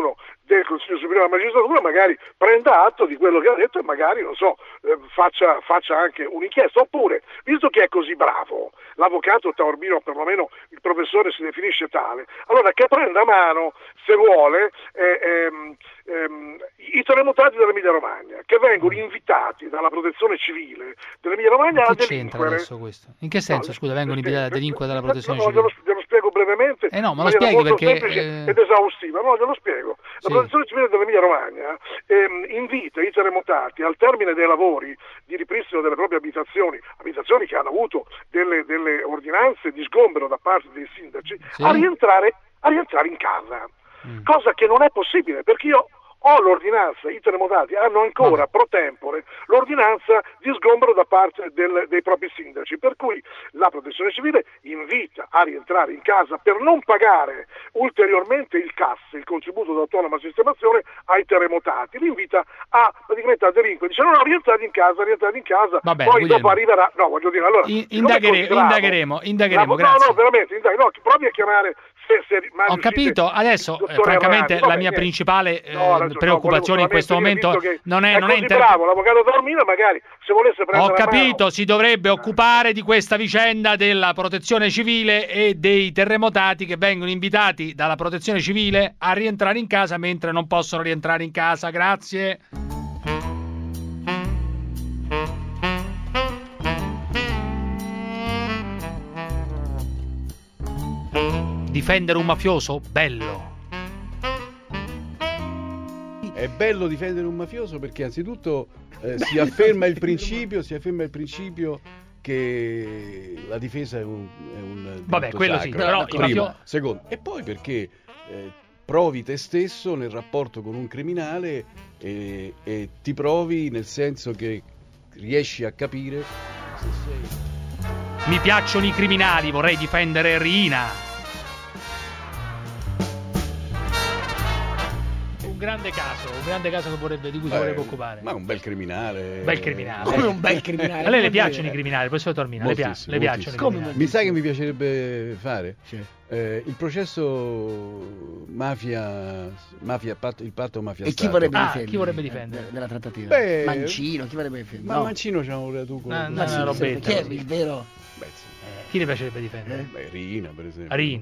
del Consiglio Superiore della Magistratura magari prenda atto di quello che ha detto e magari, non so, eh, faccia, faccia anche un'inchiesta. Oppure, visto che è così bravo, l'avvocato Taormino, perlomeno il professore si definisce tale, allora che prenda a mano, se vuole, eh, ehm, ehm, i terremotati dell'Emilia Romagna, che vengono invitati dalla protezione civile dell'Emilia Romagna a Che c'entra delinquere. adesso questo? In che senso, No, scusa, vengono invitati a delinquere dalla protezione no, civile? glielo, glielo spiego brevemente. Eh no, ma in lo maniera spieghi molto perché, semplice eh, ed esaustiva. No, glielo spiego. La Sì. protezione civile dell'Emilia Romagna ehm, invita i terremotati al termine dei lavori di ripristino delle proprie abitazioni, abitazioni che hanno avuto delle, delle ordinanze di sgombero da parte dei sindaci, Sì. a rientrare, a rientrare in casa. Cosa che non è possibile, perché io ho l'ordinanza, i terremotati hanno ancora pro tempore l'ordinanza di sgombero da parte del, dei propri sindaci, per cui la protezione civile invita a rientrare in casa per non pagare ulteriormente il C A S, il contributo d'autonoma sistemazione, ai terremotati, li invita a praticamente a delinquere, dice no no, rientrate in casa, rientrate in casa, Va bene, poi Guglielmo. dopo arriverà, no voglio dire, allora In- siccome è indaghere- così grave, indagheremo, indagheremo, la- grazie. no no veramente, indaghe- no, provi a chiamare se, se mai Ho riuscite- capito, adesso il eh, dottore francamente Errani. la Vabbè, mia niente. principale eh, No, adesso, no, preoccupazione in volevo questo solamente dire, momento visto che non è, è non è così inter- bravo l'avvocato Taormino, magari se volesse prendere Ho la mano- capito, si dovrebbe occupare di questa vicenda della protezione civile e dei terremotati che vengono invitati dalla protezione civile a rientrare in casa mentre non possono rientrare in casa. Grazie. Difendere un mafioso? Bello. È bello difendere un mafioso perché anzitutto eh, si afferma il principio, si afferma il principio che la difesa è un, è un Vabbè, diritto quello sì, sacro. però i Prima, mafio- secondo, e poi perché eh, provi te stesso nel rapporto con un criminale e, e ti provi nel senso che riesci a capire se sei... Mi piacciono i criminali, vorrei difendere Rina. Un grande caso, un grande caso che vorrebbe, di cui si Beh, vorrebbe occupare. Ma un bel criminale. Bel criminale. Come un bel criminale? A lei le piacciono i criminali, professor Tormina? Le, pia- Moltissimo, le piacciono i moltissimo. criminali? Mi sa che mi piacerebbe fare Sì. eh, il processo mafia, mafia patto, il patto mafia E chi Stato. vorrebbe Ah, difendere? chi vorrebbe difendere? Nella trattativa? Beh, Mancino, chi vorrebbe difendere? Ma No. Mancino c'ha un tu con No, con- no, sì, una sì, robetta chi è così. il vero? Beh, sì. Chi le piacerebbe difendere? Beh, Rina, per esempio. Rina.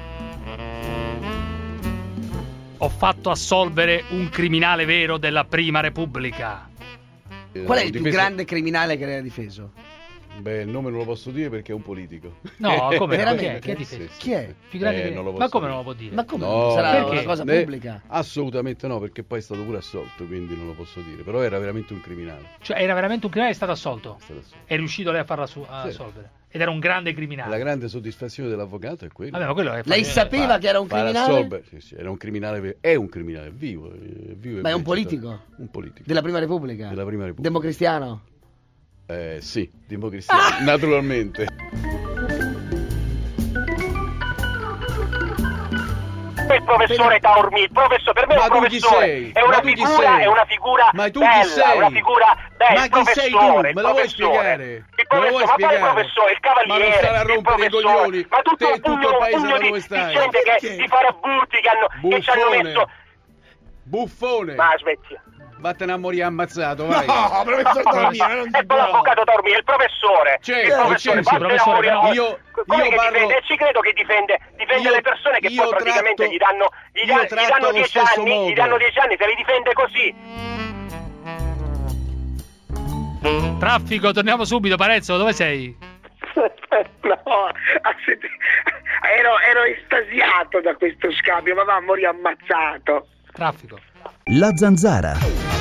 Ho fatto assolvere un criminale vero della Prima Repubblica. Eh, Qual è ho il più difeso- grande criminale che lei ha difeso? Beh, il nome non lo posso dire perché è un politico. No, come no? Veramente? Chi è? Chi è difeso? Chi è? Più grande Eh, che- non lo Ma posso come dire. non lo può dire? Ma come? No, Sarà perché? una cosa ne- pubblica? Assolutamente no, perché poi è stato pure assolto, quindi non lo posso dire. Però era veramente un criminale. Cioè era veramente un criminale e è stato assolto? È stato assolto. È riuscito lei a farla su- a Sì. assolvere? Ed era un grande criminale. La grande soddisfazione dell'avvocato è quella. Vabbè, ma quello è Lei sapeva che era un Far criminale? assolvere- sì, sì, era un criminale, ve- è un criminale vivo. È vivo e Ma è un vegeto. politico? Un politico. Della Prima Repubblica? Della Prima Repubblica. Democristiano? Eh, sì, democristiano, naturalmente. Il professore Taormini, il professore, per me Ma è un tu chi professore, sei? è una Ma tu chi figura, sei? è una figura Ma tu chi bella, sei? una figura bella, Ma il chi sei tu? professore, Me il lo vuoi professore. spiegare? Il Me lo professore, vuoi ma quale spiegare? professore, il Ma non cavaliere, stare a il rompere i professore, coglioni. ma tutto Te e un tutto pugno, il un paese pugno da di, dove di stai? gente che, di farabulti che, hanno, che ci hanno Buffone. messo... Buffone. Ma smetti. Vattene a morire ammazzato, vai. No, professor Taormino, non si E poi l'avvocato Taormini, il professore, Certo, il professore, certo, vattene a professore, morire. però io- Quello io che parlo- difende, e ci credo che difende, difende Io- le persone che io poi praticamente tratto- gli danno, gli, io dan- gli tratto danno allo dieci stesso anni, modo. gli danno dieci anni, se li difende così. Traffico, torniamo subito. Parenzo, dove sei? No, aspetta, ero, ero estasiato da questo scambio, ma va a morire ammazzato. Traffico. La zanzara.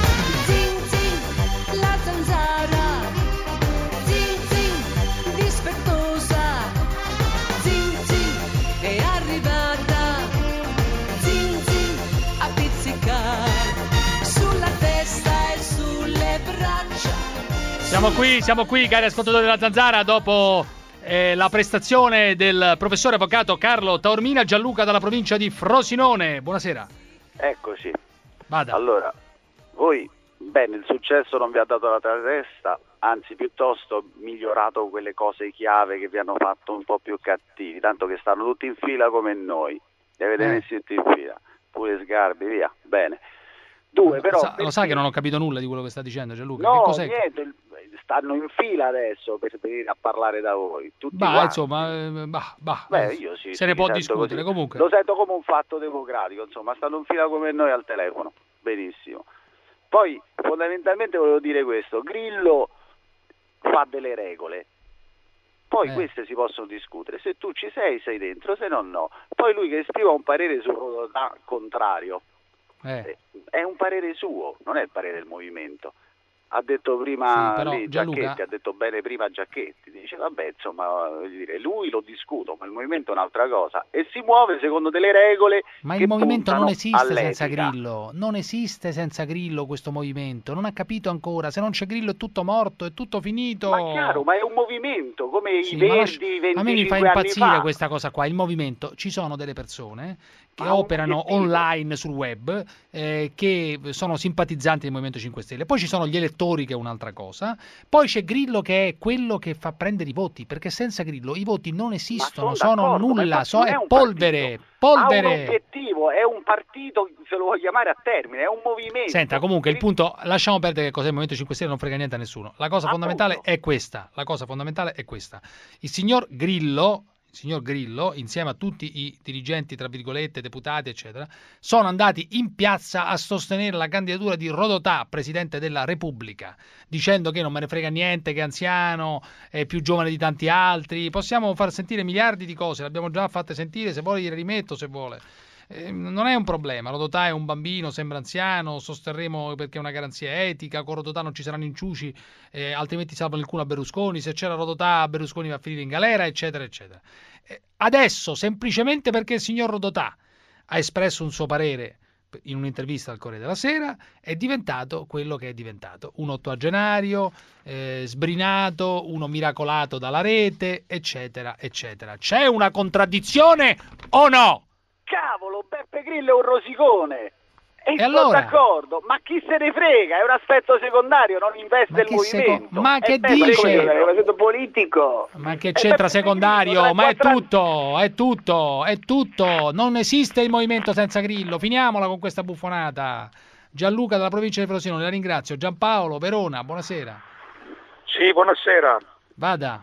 La zanzara, zin zin, dispettosa, zin zin, è arrivata, zin zin, a pizzicare, sulla testa e sulle braccia. Siamo qui, siamo qui, cari ascoltatori della Zanzara, dopo eh, la prestazione del professore avvocato Carlo Taormina. Gianluca dalla provincia di Frosinone. Buonasera. Eccoci. Vada. Allora, voi, bene, il successo non vi ha dato la testa, anzi piuttosto migliorato quelle cose chiave che vi hanno fatto un po' più cattivi, tanto che stanno tutti in fila come noi, li avete Eh. messi tutti in fila. pure Sgarbi, via, bene. Due, però... Sa, lo sa che non ho capito nulla di quello che sta dicendo Gianluca? No, che cos'è? niente, stanno in fila adesso per venire a parlare da voi. Tutti bah, quanti. insomma, bah, bah, Beh, io sì, se ne sì, può sento discutere, così. comunque. Lo sento come un fatto democratico, insomma, stanno in fila come noi al telefono. Benissimo. Poi, fondamentalmente volevo dire questo, Grillo fa delle regole. Poi eh. queste si possono discutere, se tu ci sei sei dentro, se no no. Poi lui che esprima un parere su Rodotà contrario, eh. è un parere suo, non è il parere del movimento. Ha detto prima sì, però, lì, Gianluca... Giacchetti, ha detto bene prima Giacchetti, dice vabbè insomma voglio dire, lui lo discuto, ma il movimento è un'altra cosa e si muove secondo delle regole. Ma che il movimento non esiste all'etica. senza Grillo, non esiste senza Grillo questo movimento, non ha capito ancora, se non c'è Grillo è tutto morto, è tutto finito. Ma è chiaro, ma è un movimento come sì, i Verdi lascia... venticinque a me mi fa anni impazzire fa. questa cosa qua, il movimento, ci sono delle persone che Ma operano online sul web, eh, che sono simpatizzanti del Movimento cinque Stelle, poi ci sono gli elettori che è un'altra cosa, poi c'è Grillo che è quello che fa prendere i voti, perché senza Grillo i voti non esistono, sono nulla, so, è polvere, polvere. Ha un obiettivo, è un partito, se lo vuoi chiamare a termine, è un movimento. Senta, comunque il punto, lasciamo perdere che cos'è il Movimento cinque Stelle, non frega niente a nessuno, la cosa fondamentale Appunto. è questa, la cosa fondamentale è questa, il signor Grillo signor Grillo, insieme a tutti i dirigenti, tra virgolette, deputati, eccetera, sono andati in piazza a sostenere la candidatura di Rodotà, Presidente della Repubblica, dicendo che non me ne frega niente, che è anziano, è più giovane di tanti altri. Possiamo far sentire miliardi di cose, le abbiamo già fatte sentire, se vuole gliele rimetto, se vuole. Eh, non è un problema, Rodotà è un bambino, sembra anziano, sosterremo perché è una garanzia etica, con Rodotà non ci saranno inciuci, eh, altrimenti salvano il culo a Berlusconi, se c'era Rodotà Berlusconi va a finire in galera, eccetera, eccetera. Eh, adesso, semplicemente perché il signor Rodotà ha espresso un suo parere in un'intervista al Corriere della Sera, è diventato quello che è diventato, un ottogenario, eh, sbrinato, uno miracolato dalla rete, eccetera, eccetera. C'è una contraddizione o no? Cavolo, Beppe Grillo è un rosicone. E, e sono allora? d'accordo, ma chi se ne frega? È un aspetto secondario, non investe ma il movimento. Seco... Ma è che Beppe dice? Grillo, è un aspetto politico. Ma che c'entra secondario? Ma è tutto, è tutto, è tutto. Non esiste il movimento senza Grillo. Finiamola con questa buffonata. Gianluca dalla provincia di Frosinone, la ringrazio. Giampaolo, Verona, buonasera. Sì, buonasera. Vada.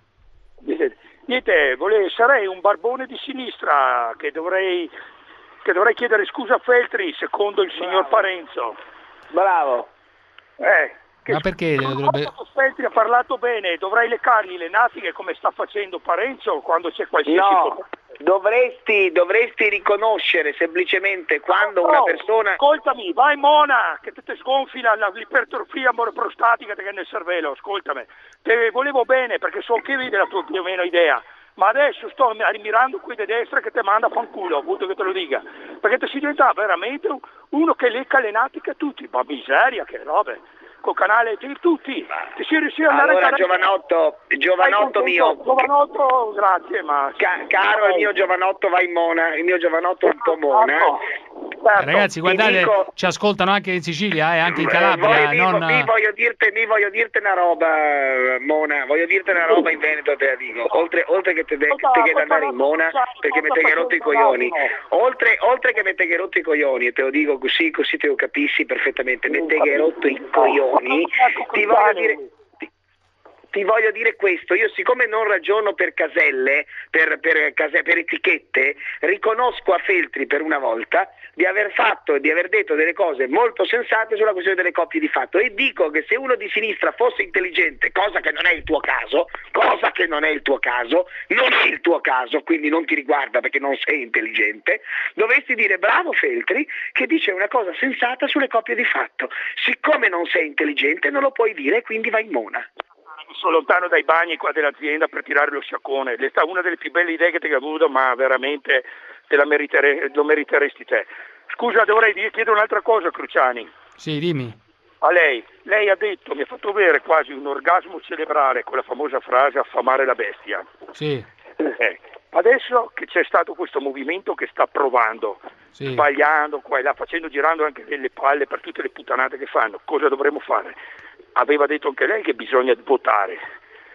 Niente, vole... sarei un barbone di sinistra che dovrei... che dovrei chiedere scusa a Feltri, secondo il Bravo. signor Parenzo. Bravo. Eh, che ma perché dovrebbe... Feltri ha parlato bene, dovrei leccargli le natiche come sta facendo Parenzo quando c'è qualsiasi... No, dovresti, dovresti riconoscere semplicemente quando no, una persona... Ascoltami, vai Mona, che ti sgonfi la, l'ipertrofia prostatica che è nel cervello, ascoltami. Te volevo bene perché so che vedi la tua più o meno idea. Ma adesso sto ammirando qui di destra che ti manda a fanculo, ho avuto che te lo dica, perché ti si diventa veramente uno che lecca le natiche a tutti, ma miseria, che robe, col canale tutti, ti si riesce a andare allora, a giovanotto, giovanotto mio, giovanotto, grazie, ma Ca- caro il mio giovanotto va in Mona, il mio giovanotto un po' Mona. Certo. Ragazzi, guardate, dico, ci ascoltano anche in Sicilia e eh, anche in Calabria. Eh, non... mi, voglio dirti, mi voglio dirti una roba, Mona, voglio dirti una roba in Veneto, te la dico. Oltre, oltre che te, te che andare in Mona, perché mi te che rotto i coglioni. Oltre, oltre che mi te che rotto i coglioni, e te lo dico così, così te lo capissi perfettamente, mi te che rotto i coglioni, ti voglio dire... Ti voglio dire questo, io siccome non ragiono per caselle, per, per, case, per etichette, riconosco a Feltri per una volta di aver fatto e di aver detto delle cose molto sensate sulla questione delle coppie di fatto e dico che se uno di sinistra fosse intelligente, cosa che non è il tuo caso, cosa che non è il tuo caso, non è il tuo caso, quindi non ti riguarda perché non sei intelligente, dovresti dire bravo Feltri che dice una cosa sensata sulle coppie di fatto. Siccome non sei intelligente non lo puoi dire, quindi vai in Mona. Sono lontano dai bagni qua dell'azienda per tirare lo sciacquone, è stata una delle più belle idee che ti ho avuto, ma veramente te la meritere, lo meriteresti te. Scusa, dovrei chiedere un'altra cosa, Cruciani. Sì, dimmi. A lei, lei ha detto, mi ha fatto avere quasi un orgasmo cerebrale con la famosa frase affamare la bestia. Sì. Eh, adesso che c'è stato questo movimento che sta provando, sì. sbagliando qua e là, facendo girando anche le palle per tutte le puttanate che fanno, cosa dovremmo fare? Aveva detto anche lei che bisogna votare.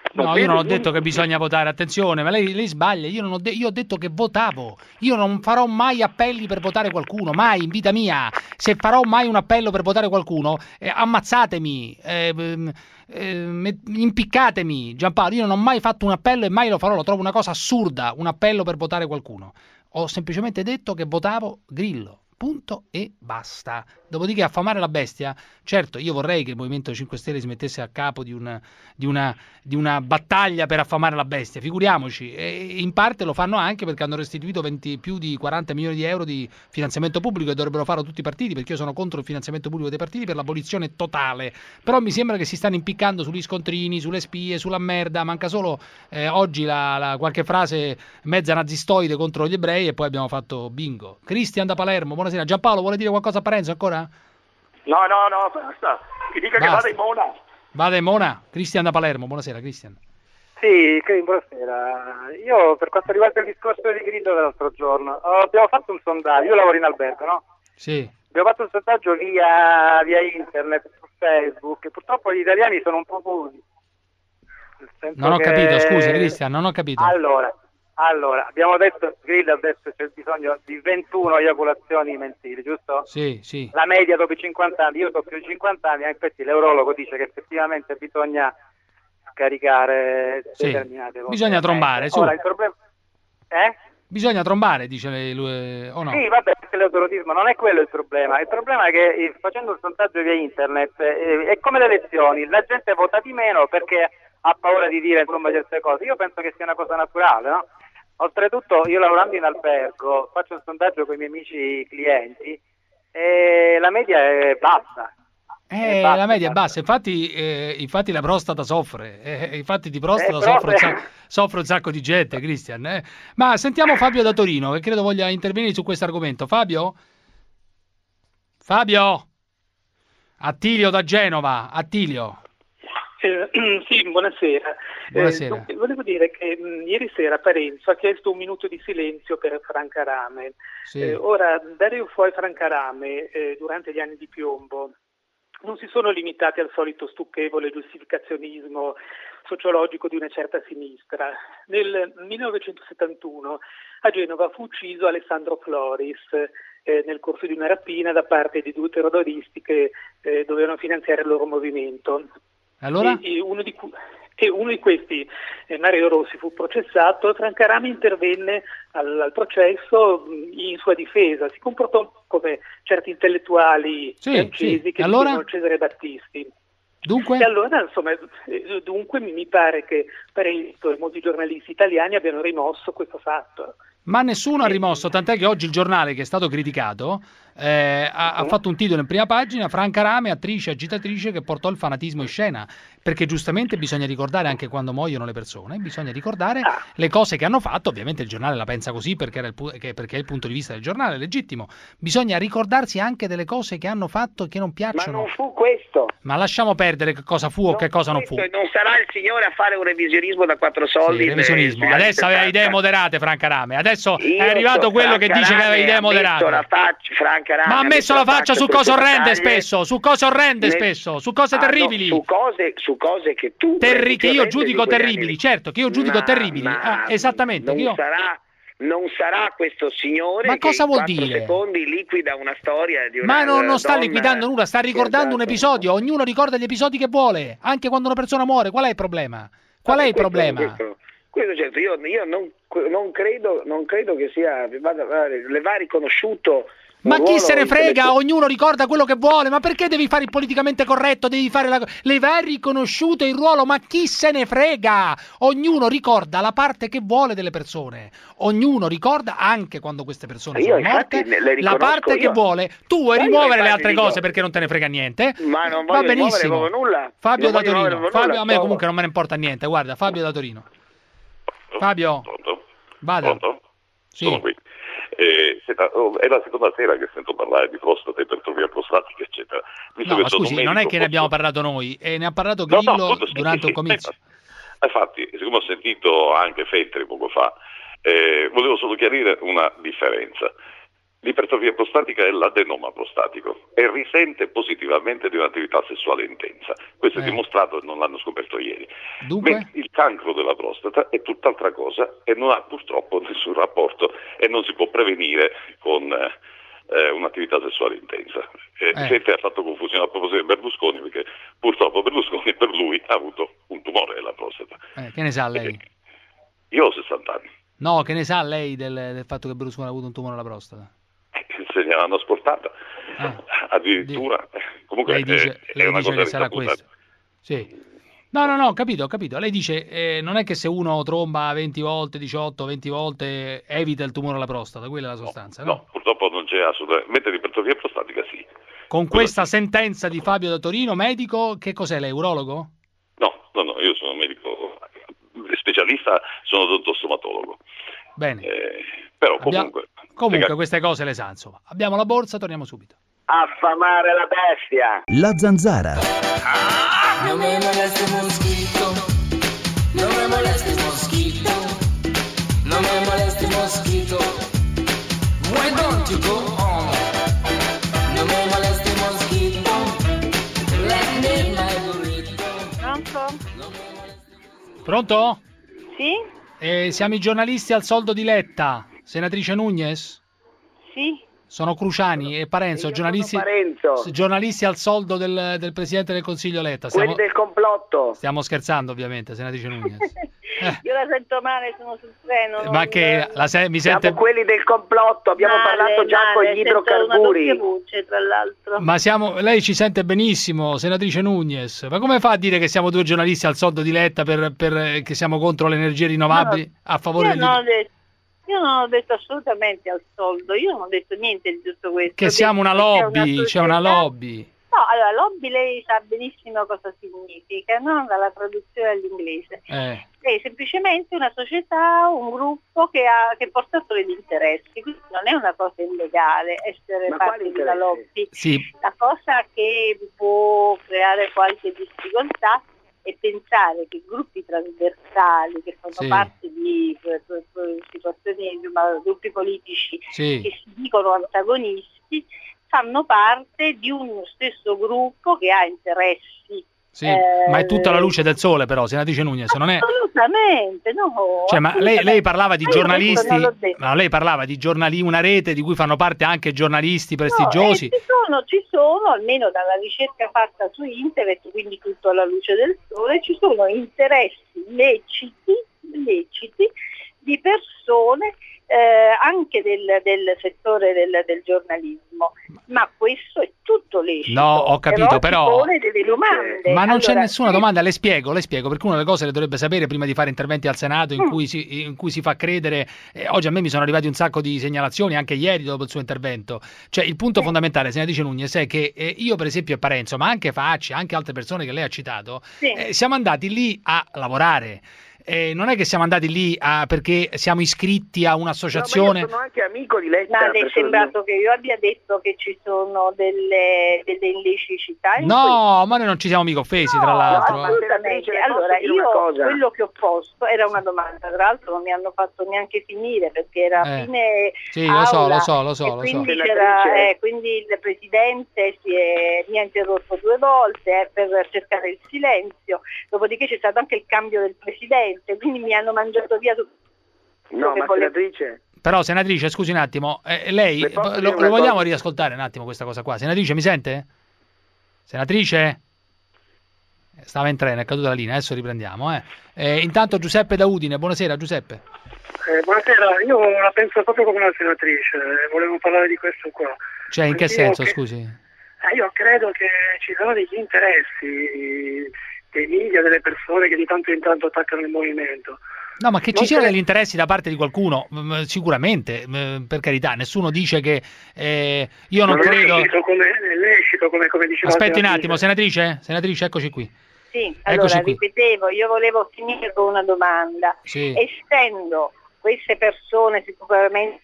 No, io non ho detto che bisogna votare, attenzione, ma lei, lei sbaglia, io, non ho de- io ho detto che votavo, io non farò mai appelli per votare qualcuno, mai in vita mia, se farò mai un appello per votare qualcuno, eh, ammazzatemi, eh, eh, impiccatemi, Giampaolo, io non ho mai fatto un appello e mai lo farò, lo trovo una cosa assurda, un appello per votare qualcuno, ho semplicemente detto che votavo Grillo. Punto e basta. Dopodiché affamare la bestia, certo, io vorrei che il Movimento cinque Stelle si mettesse a capo di una, di una, di una battaglia per affamare la bestia, figuriamoci, e in parte lo fanno anche perché hanno restituito venti, più di quaranta milioni di euro di finanziamento pubblico e dovrebbero farlo tutti i partiti, perché io sono contro il finanziamento pubblico dei partiti per l'abolizione totale, però mi sembra che si stanno impiccando sugli scontrini, sulle spie, sulla merda, manca solo eh, oggi la, la, qualche frase mezza nazistoide contro gli ebrei e poi abbiamo fatto bingo. Cristian da Palermo, buonasera. Giampaolo, vuole dire qualcosa a Parenzo ancora? No, no, no, basta. Che dica Basta. che vada in Mona. Vada in Mona. Cristian da Palermo, buonasera Cristian. Sì, buonasera. Io per quanto riguarda il discorso di Grillo dell'altro giorno, abbiamo fatto un sondaggio, io lavoro in albergo, no? Sì. Abbiamo fatto un sondaggio via, via internet, su Facebook, e purtroppo gli italiani sono un po' puri. Non ho che... capito, scusi Cristian, non ho capito. Allora, allora, abbiamo detto, Grillo ha detto che c'è bisogno di ventuno eiaculazioni mensili, giusto? Sì, sì. La media dopo i cinquanta anni, io ho più di cinquanta anni, infatti l'urologo dice che effettivamente bisogna scaricare Sì. determinate cose. Bisogna trombare, su. Ora, il problema... Eh? Bisogna trombare, dice lei, lui, o no? Sì, vabbè, perché l'autorotismo non è quello il problema. Il problema è che eh, facendo un sondaggio via internet eh, è come le elezioni, la gente vota di meno perché ha paura di dire insomma certe cose. Io penso che sia una cosa naturale, no? Oltretutto io lavorando in albergo faccio un sondaggio con i miei amici clienti e la media è bassa. Eh, basta, la media è basta. bassa, infatti, eh, infatti la prostata soffre, eh, infatti di prostata Eh, soffre, un proprio. sacco, soffre un sacco di gente, Cristian. eh. Ma sentiamo Fabio da Torino, che credo voglia intervenire su questo argomento. Fabio? Fabio? Attilio da Genova, Attilio. Eh, sì, buonasera. Buonasera. Eh, dunque, volevo dire che mh, ieri sera Parenzo ha chiesto un minuto di silenzio per Franca Rame. Sì. Eh, ora, Dario Fo e Franca Rame, eh, durante gli anni di piombo, non si sono limitati al solito stucchevole giustificazionismo sociologico di una certa sinistra. Nel millenovecentosettantuno a Genova fu ucciso Alessandro Floris eh, nel corso di una rapina da parte di due terroristi che eh, dovevano finanziare il loro movimento. Allora? E, e uno di cui... E uno di questi, eh, Mario Rossi, fu processato e Franca Rame intervenne al, al processo mh, in sua difesa. Si comportò un po' come certi intellettuali Sì, francesi sì. che Allora? dicevano Cesare Battisti. Dunque? E allora, insomma, eh, dunque mi mi pare che Parenzo e molti giornalisti italiani abbiano rimosso questo fatto. Ma nessuno ha rimosso, tant'è che oggi il giornale, che è stato criticato, eh, ha, ha fatto un titolo in prima pagina: Franca Rame, attrice agitatrice che portò il fanatismo in scena, perché giustamente bisogna ricordare anche quando muoiono le persone, bisogna ricordare le cose che hanno fatto. Ovviamente il giornale la pensa così perché, era il, pu- che- perché è il punto di vista del giornale, è legittimo. Bisogna ricordarsi anche delle cose che hanno fatto e che non Ma piacciono. non fu questo. Ma lasciamo perdere che cosa fu o che cosa non fu. Questo, e non sarà il signore a fare un revisionismo da quattro soldi. Sì, revisionismo. per- Adesso aveva per- idee moderate Franca Rame, adesso Io è arrivato so, quello che Franca dice che aveva Rame idee ha messo moderate. la faccia- Franca Rame Ma ha messo la faccia su cose orrende battaglie spesso, su cose orrende nel- spesso, su cose Ah, no, terribili. su cose, su cose che tu Terri- che io reputi giudico orrende di quegli terribili, anni. certo, che io giudico Ma- terribili. ma Ah, esattamente. non che io... sarà non sarà questo signore Ma che cosa in vuol quattro dire? secondi liquida una storia di una Ma non, non sta donna liquidando nulla, sta ricordando un che ha dato- episodio. Ognuno ricorda gli episodi che vuole, anche quando una persona muore. Qual è il problema? Qual è il Questo- problema? Questo, questo certo, io, io non, non, credo, non credo che sia, vada- le va riconosciuto. un Ma chi ruolo se ne frega? intellettuale. Ognuno ricorda quello che vuole. Ma perché devi fare il politicamente corretto? Devi fare la... Le va riconosciuto il ruolo, ma chi se ne frega? Ognuno ricorda la parte che vuole delle persone. Ognuno ricorda, anche quando queste persone Io sono infatti morte, le la riconosco parte che io. vuole. Tu vuoi Ma io rimuovere le infatti altre dico- cose perché non te ne frega niente? Ma non Va voglio benissimo. rimuovere proprio nulla. Fabio Non da voglio Torino. rimuovere Fabio, nulla, a me sto- comunque non me ne importa niente. Guarda, Fabio da Torino. Fabio. Pronto? Vada. Pronto? Sì. Sono qui. Eh, senta, oh, è la seconda sera che sento parlare di prostata, ipertrofia prostatica, eccetera. Visto No, che ma sono scusi, un non è medico, che ne abbiamo parlato noi, e ne ha parlato No, no, Grillo appunto, sì, durante sì, un comizio. Eh, Infatti, siccome ho sentito anche Feltri poco fa, eh, volevo solo chiarire una differenza. L'ipertrofia prostatica è l'adenoma prostatico e risente positivamente di un'attività sessuale intensa. Questo Eh. è dimostrato e non l'hanno scoperto ieri. Dunque? Mentre il cancro della prostata è tutt'altra cosa e non ha purtroppo nessun rapporto e non si può prevenire con eh, un'attività sessuale intensa. Eh, Eh. Gente ha fatto confusione a proposito di Berlusconi, perché purtroppo Berlusconi per lui ha avuto un tumore della prostata. Eh, che ne sa lei? Io ho sessanta anni, No, che ne sa lei del, del fatto che Berlusconi ha avuto un tumore alla prostata? se ne hanno asportata addirittura. Comunque Lei dice, è, è lei una dice cosa che sarà risaputa. questo. Sì. No, no, no, ho capito, ho capito. Lei dice, eh, non è che se uno tromba venti volte, diciotto, venti volte, evita il tumore alla prostata, quella è la sostanza, no? No, purtroppo non c'è assolutamente. Mentre l'ipertrofia prostatica sì. Con questa sentenza di Fabio da Torino, medico, che cos'è lei, urologo? No, no, no, io sono medico specialista, sono odontostomatologo. Bene. Eh, però Abbiamo- comunque... Comunque queste cose le sa, insomma. Abbiamo la borsa, torniamo subito. Affamare la bestia. La zanzara. No me moleste mosquito, no me moleste mosquito, no me moleste mosquito. Why don't you go on? No me moleste mosquito, let me my burrito. Pronto? Pronto? Sì? Eh, siamo i giornalisti al soldo di Letta. Senatrice Nugnes? Sì? Sono Cruciani e Parenzo, giornalisti, Parenzo. giornalisti al soldo del, del Presidente del Consiglio Letta. Quelli Stiamo, del complotto. stiamo scherzando ovviamente, senatrice Nugnes. Io la sento male, sono sul treno. non- Ma che la se- mi Siamo sente... quelli del complotto, abbiamo Male, parlato già male, con gli sento idrocarburi. Una doppia voce, tra l'altro. Ma siamo, lei ci sente benissimo, senatrice Nugnes. Ma come fa a dire che siamo due giornalisti al soldo di Letta per, per- che siamo contro le energie rinnovabili a favore Io degli... non ho detto, io non ho detto assolutamente al soldo, io non ho detto niente di tutto questo. Che Ho siamo detto una che lobby, c'è una società- lobby. No, allora, lobby lei sa benissimo cosa significa, no? Dalla traduzione all'inglese. Eh. È semplicemente una società, un gruppo che, ha, che porta solo gli interessi, quindi non è una cosa illegale essere Ma parte quali di una interessi? lobby. Sì. La cosa che può creare qualche difficoltà è pensare che gruppi trasversali che fanno Sì. parte di eh, eh, situazioni, insomma, gruppi politici Sì. che si dicono antagonisti fanno parte di uno stesso gruppo che ha interessi. Sì, eh, ma è tutta la luce del sole però, senatrice Nugnes, non è... Assolutamente, no. Cioè, ma lei, lei parlava di Ma io questo giornalisti, non l'ho detto. ma lei parlava di giornali, una rete di cui fanno parte anche giornalisti No, prestigiosi. eh, ci, sono, ci sono, almeno dalla ricerca fatta su internet, quindi tutto alla luce del sole, ci sono interessi leciti, leciti di persone eh, anche del, del settore del, del giornalismo, ma questo è tutto lecito. No, ho capito, però- ci pone delle domande. Ma non c'è Allora, nessuna se- domanda, le spiego, le spiego, perché una delle cose le dovrebbe sapere prima di fare interventi al Senato in, Mm. cui, si, in cui si fa credere, eh, oggi a me mi sono arrivati un sacco di segnalazioni, anche ieri dopo il suo intervento, cioè il punto fondamentale, senatrice Nugnes, è che eh, io per esempio e Parenzo, ma anche Facci, anche altre persone che lei ha citato, Sì. eh, siamo andati lì a lavorare. Eh, non è che siamo andati lì a- perché siamo iscritti a un'associazione. No, ma io sono anche amico di Letta. Ma le è personalmente. sembrato che io abbia detto che ci sono delle, delle illecità in No, ma noi non ci siamo mica offesi, tra l'altro. No, assolutamente. Allora, dire una io cosa? quello che ho posto era una domanda, tra l'altro non mi hanno fatto neanche finire perché era a Eh. fine Sì, lo so, aula, lo so, lo so, e lo so. quindi, Senatrice. c'era, eh, quindi il Presidente si è, mi ha interrotto due volte eh, per cercare il silenzio, dopodiché c'è stato anche il cambio del Presidente, quindi mi hanno mangiato via tutto. No, che ma volevo- senatrice, Però, senatrice, scusi un attimo, eh, lei Le posso lo, dire lo una vogliamo cosa? riascoltare un attimo questa cosa qua? Senatrice, mi sente? Senatrice? Eh, Stava in treno, è caduta la linea, adesso riprendiamo. Eh. Eh, intanto Giuseppe da Udine, buonasera Giuseppe. Eh, buonasera, io la penso proprio come una senatrice, eh, volevo parlare di questo qua. Cioè, in che Io senso, che- scusi? Eh, io credo che ci sono degli interessi dei media, delle persone che di tanto in tanto attaccano il movimento. No, ma che ci Non siano cre- degli interessi da parte di qualcuno, mm, sicuramente, mm, per carità, nessuno dice che eh, io non Ma è credo... lecito come, è lecito come, come diceva Aspetti un la attimo, senatrice? Senatrice, eccoci qui. Sì, Eccoci allora qui. ripetevo, io volevo finire con una domanda. Sì. Essendo queste persone sicuramente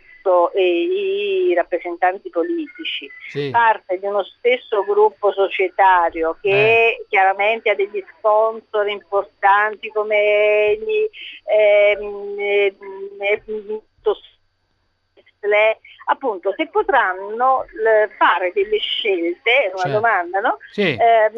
e i rappresentanti politici Sì. parte di uno stesso gruppo societario che chiaramente ha degli sponsor importanti come Eni, ehm, ehm, chiedersele appunto se potranno l- fare delle scelte, una Certo. domanda, no? Sì.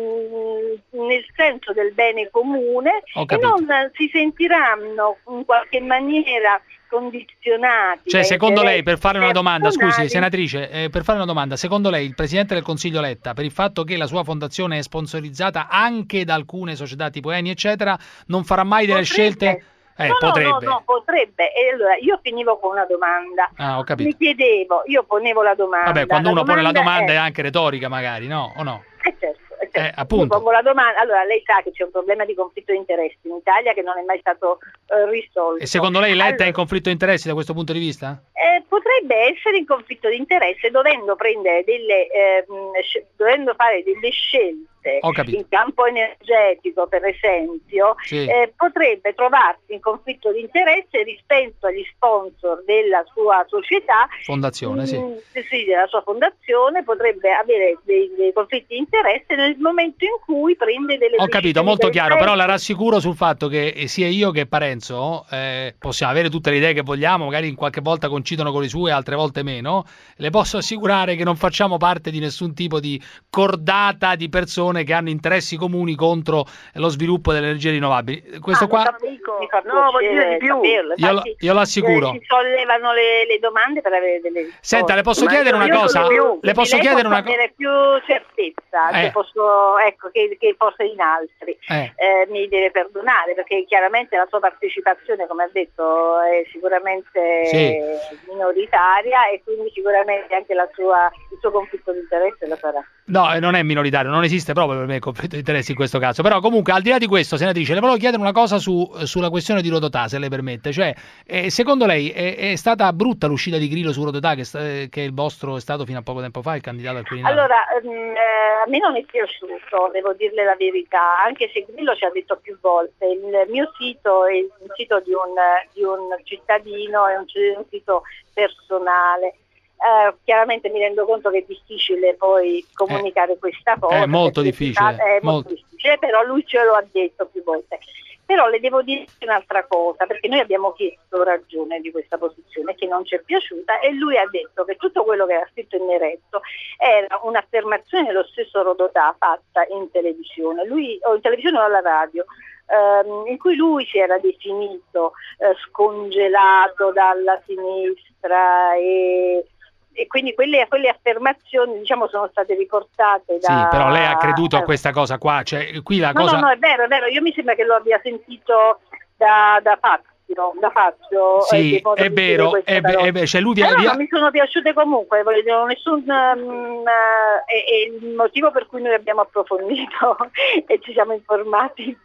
Ehm, nel senso del bene comune Ho e capito. non si sentiranno in qualche maniera condizionati. Cioè, da secondo lei, interessi per fare una domanda, scusi, personali. senatrice, eh, per fare una domanda, secondo lei il Presidente del Consiglio Letta, per il fatto che la sua fondazione è sponsorizzata anche da alcune società tipo Eni, eccetera, non farà mai delle Potrebbe. scelte? Eh, no, potrebbe. no, no, no, potrebbe. E allora io finivo con una domanda. Ah, ho capito. Mi chiedevo, io ponevo la domanda. Vabbè, quando la uno pone la domanda è, è anche retorica, magari, no? O no? eh, certo, eh, certo. Eh, Io appunto. pongo la domanda. Allora, lei sa che c'è un problema di conflitto di interessi in Italia che non è mai stato eh, risolto. E secondo lei Letta Allora, è in conflitto di interessi da questo punto di vista? Eh, potrebbe essere in conflitto di interesse dovendo prendere delle ehm, sc- dovendo fare delle scelte Ho capito. in campo energetico, per esempio, Sì. eh, potrebbe trovarsi in conflitto di interesse rispetto agli sponsor della sua società, Fondazione, sì. mm, sì, della sua fondazione, potrebbe avere dei, dei conflitti di interesse nel momento in cui prende delle Ho capito, decisioni molto del chiaro, però la paese. rassicuro sul fatto che eh, sia io che Parenzo eh, possiamo avere tutte le idee che vogliamo, magari in qualche volta coincidono con le sue, altre volte meno. Le posso assicurare che non facciamo parte di nessun tipo di cordata di persone che hanno interessi comuni contro lo sviluppo delle energie rinnovabili. Questo Ah, qua mi fa no, voglio dire di più. saperlo. io, lo- Infatti, io lo assicuro. eh, si sollevano le, le domande per avere delle risposte. Senta, le posso Ma chiedere io- una io cosa? sono più- Le quindi posso lei chiedere possa una cosa? avere più certezza Eh. che, posso, ecco, che, che forse in altri. Eh. Eh, mi deve perdonare perché chiaramente la sua partecipazione, come ha detto, è sicuramente Sì. minoritaria e quindi sicuramente anche la sua, il suo conflitto di interesse lo sarà. No, eh, non è minoritario, non esiste proprio per me il conflitto di interessi in questo caso. Però comunque, al di là di questo, senatrice, le volevo chiedere una cosa su, sulla questione di Rodotà, se le permette. Cioè, eh, secondo lei è, è stata brutta l'uscita di Grillo su Rodotà, che, sta- eh, che il vostro è stato fino a poco tempo fa il candidato al Quirinale? Allora, mm, eh, a me non è piaciuto, devo dirle la verità, anche se Grillo ci ha detto più volte, il mio sito è un sito di un, di un cittadino, è un, un sito personale. Eh, chiaramente mi rendo conto che è difficile poi comunicare questa cosa. è molto perché difficile, È molto, molto. difficile, però lui ce lo ha detto più volte. Però le devo dire un'altra cosa, perché noi abbiamo chiesto ragione di questa posizione che non ci è piaciuta e lui ha detto che tutto quello che era scritto in eretto era un'affermazione dello stesso Rodotà fatta in televisione, lui, o in televisione o alla radio, ehm, in cui lui si era definito eh, scongelato dalla sinistra e... E quindi quelle, quelle affermazioni, diciamo, sono state riportate da... Sì, però lei ha creduto a questa cosa qua, cioè qui la No, cosa... no, no, è vero, è vero, io mi sembra che lo abbia sentito da, da Fazio, da Fazio. Sì, eh, modo è di dire vero, queste è ve- parole. è ve- cioè lui vi ha- Però vi ha- non mi sono piaciute comunque, voglio dire, non nessun... um, eh, è, è il motivo per cui noi abbiamo approfondito e ci siamo informati.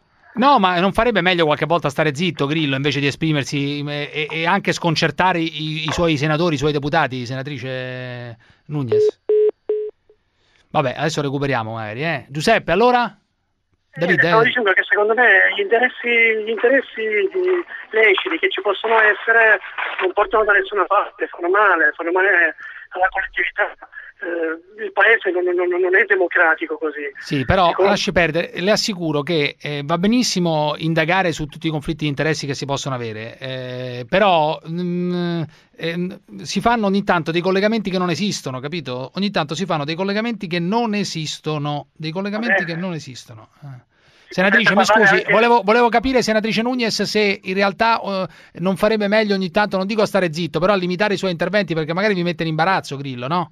No, ma non farebbe meglio qualche volta stare zitto Grillo invece di esprimersi eh, e, e anche sconcertare i, i suoi senatori, i suoi deputati, senatrice Nunez? Vabbè, adesso recuperiamo magari, eh. Giuseppe, allora? David, Stavo eh, dicendo che secondo me gli interessi, gli interessi di- leciti che ci possono essere non portano da nessuna parte, fanno male, fanno male alla collettività. Eh, il paese non, non- non è democratico così. sì, però Secondo- lasci perdere, le assicuro che eh, va benissimo indagare su tutti i conflitti di interessi che si possono avere, eh, però mm, eh, si fanno ogni tanto dei collegamenti che non esistono, capito? Ogni tanto si fanno dei collegamenti che non esistono, dei collegamenti che non esistono. Eh. Senatrice, mi scusi, volevo, volevo capire, senatrice Nunez, se in realtà eh, non farebbe meglio ogni tanto, non dico a stare zitto, però a limitare i suoi interventi perché magari vi mette in imbarazzo Grillo, no?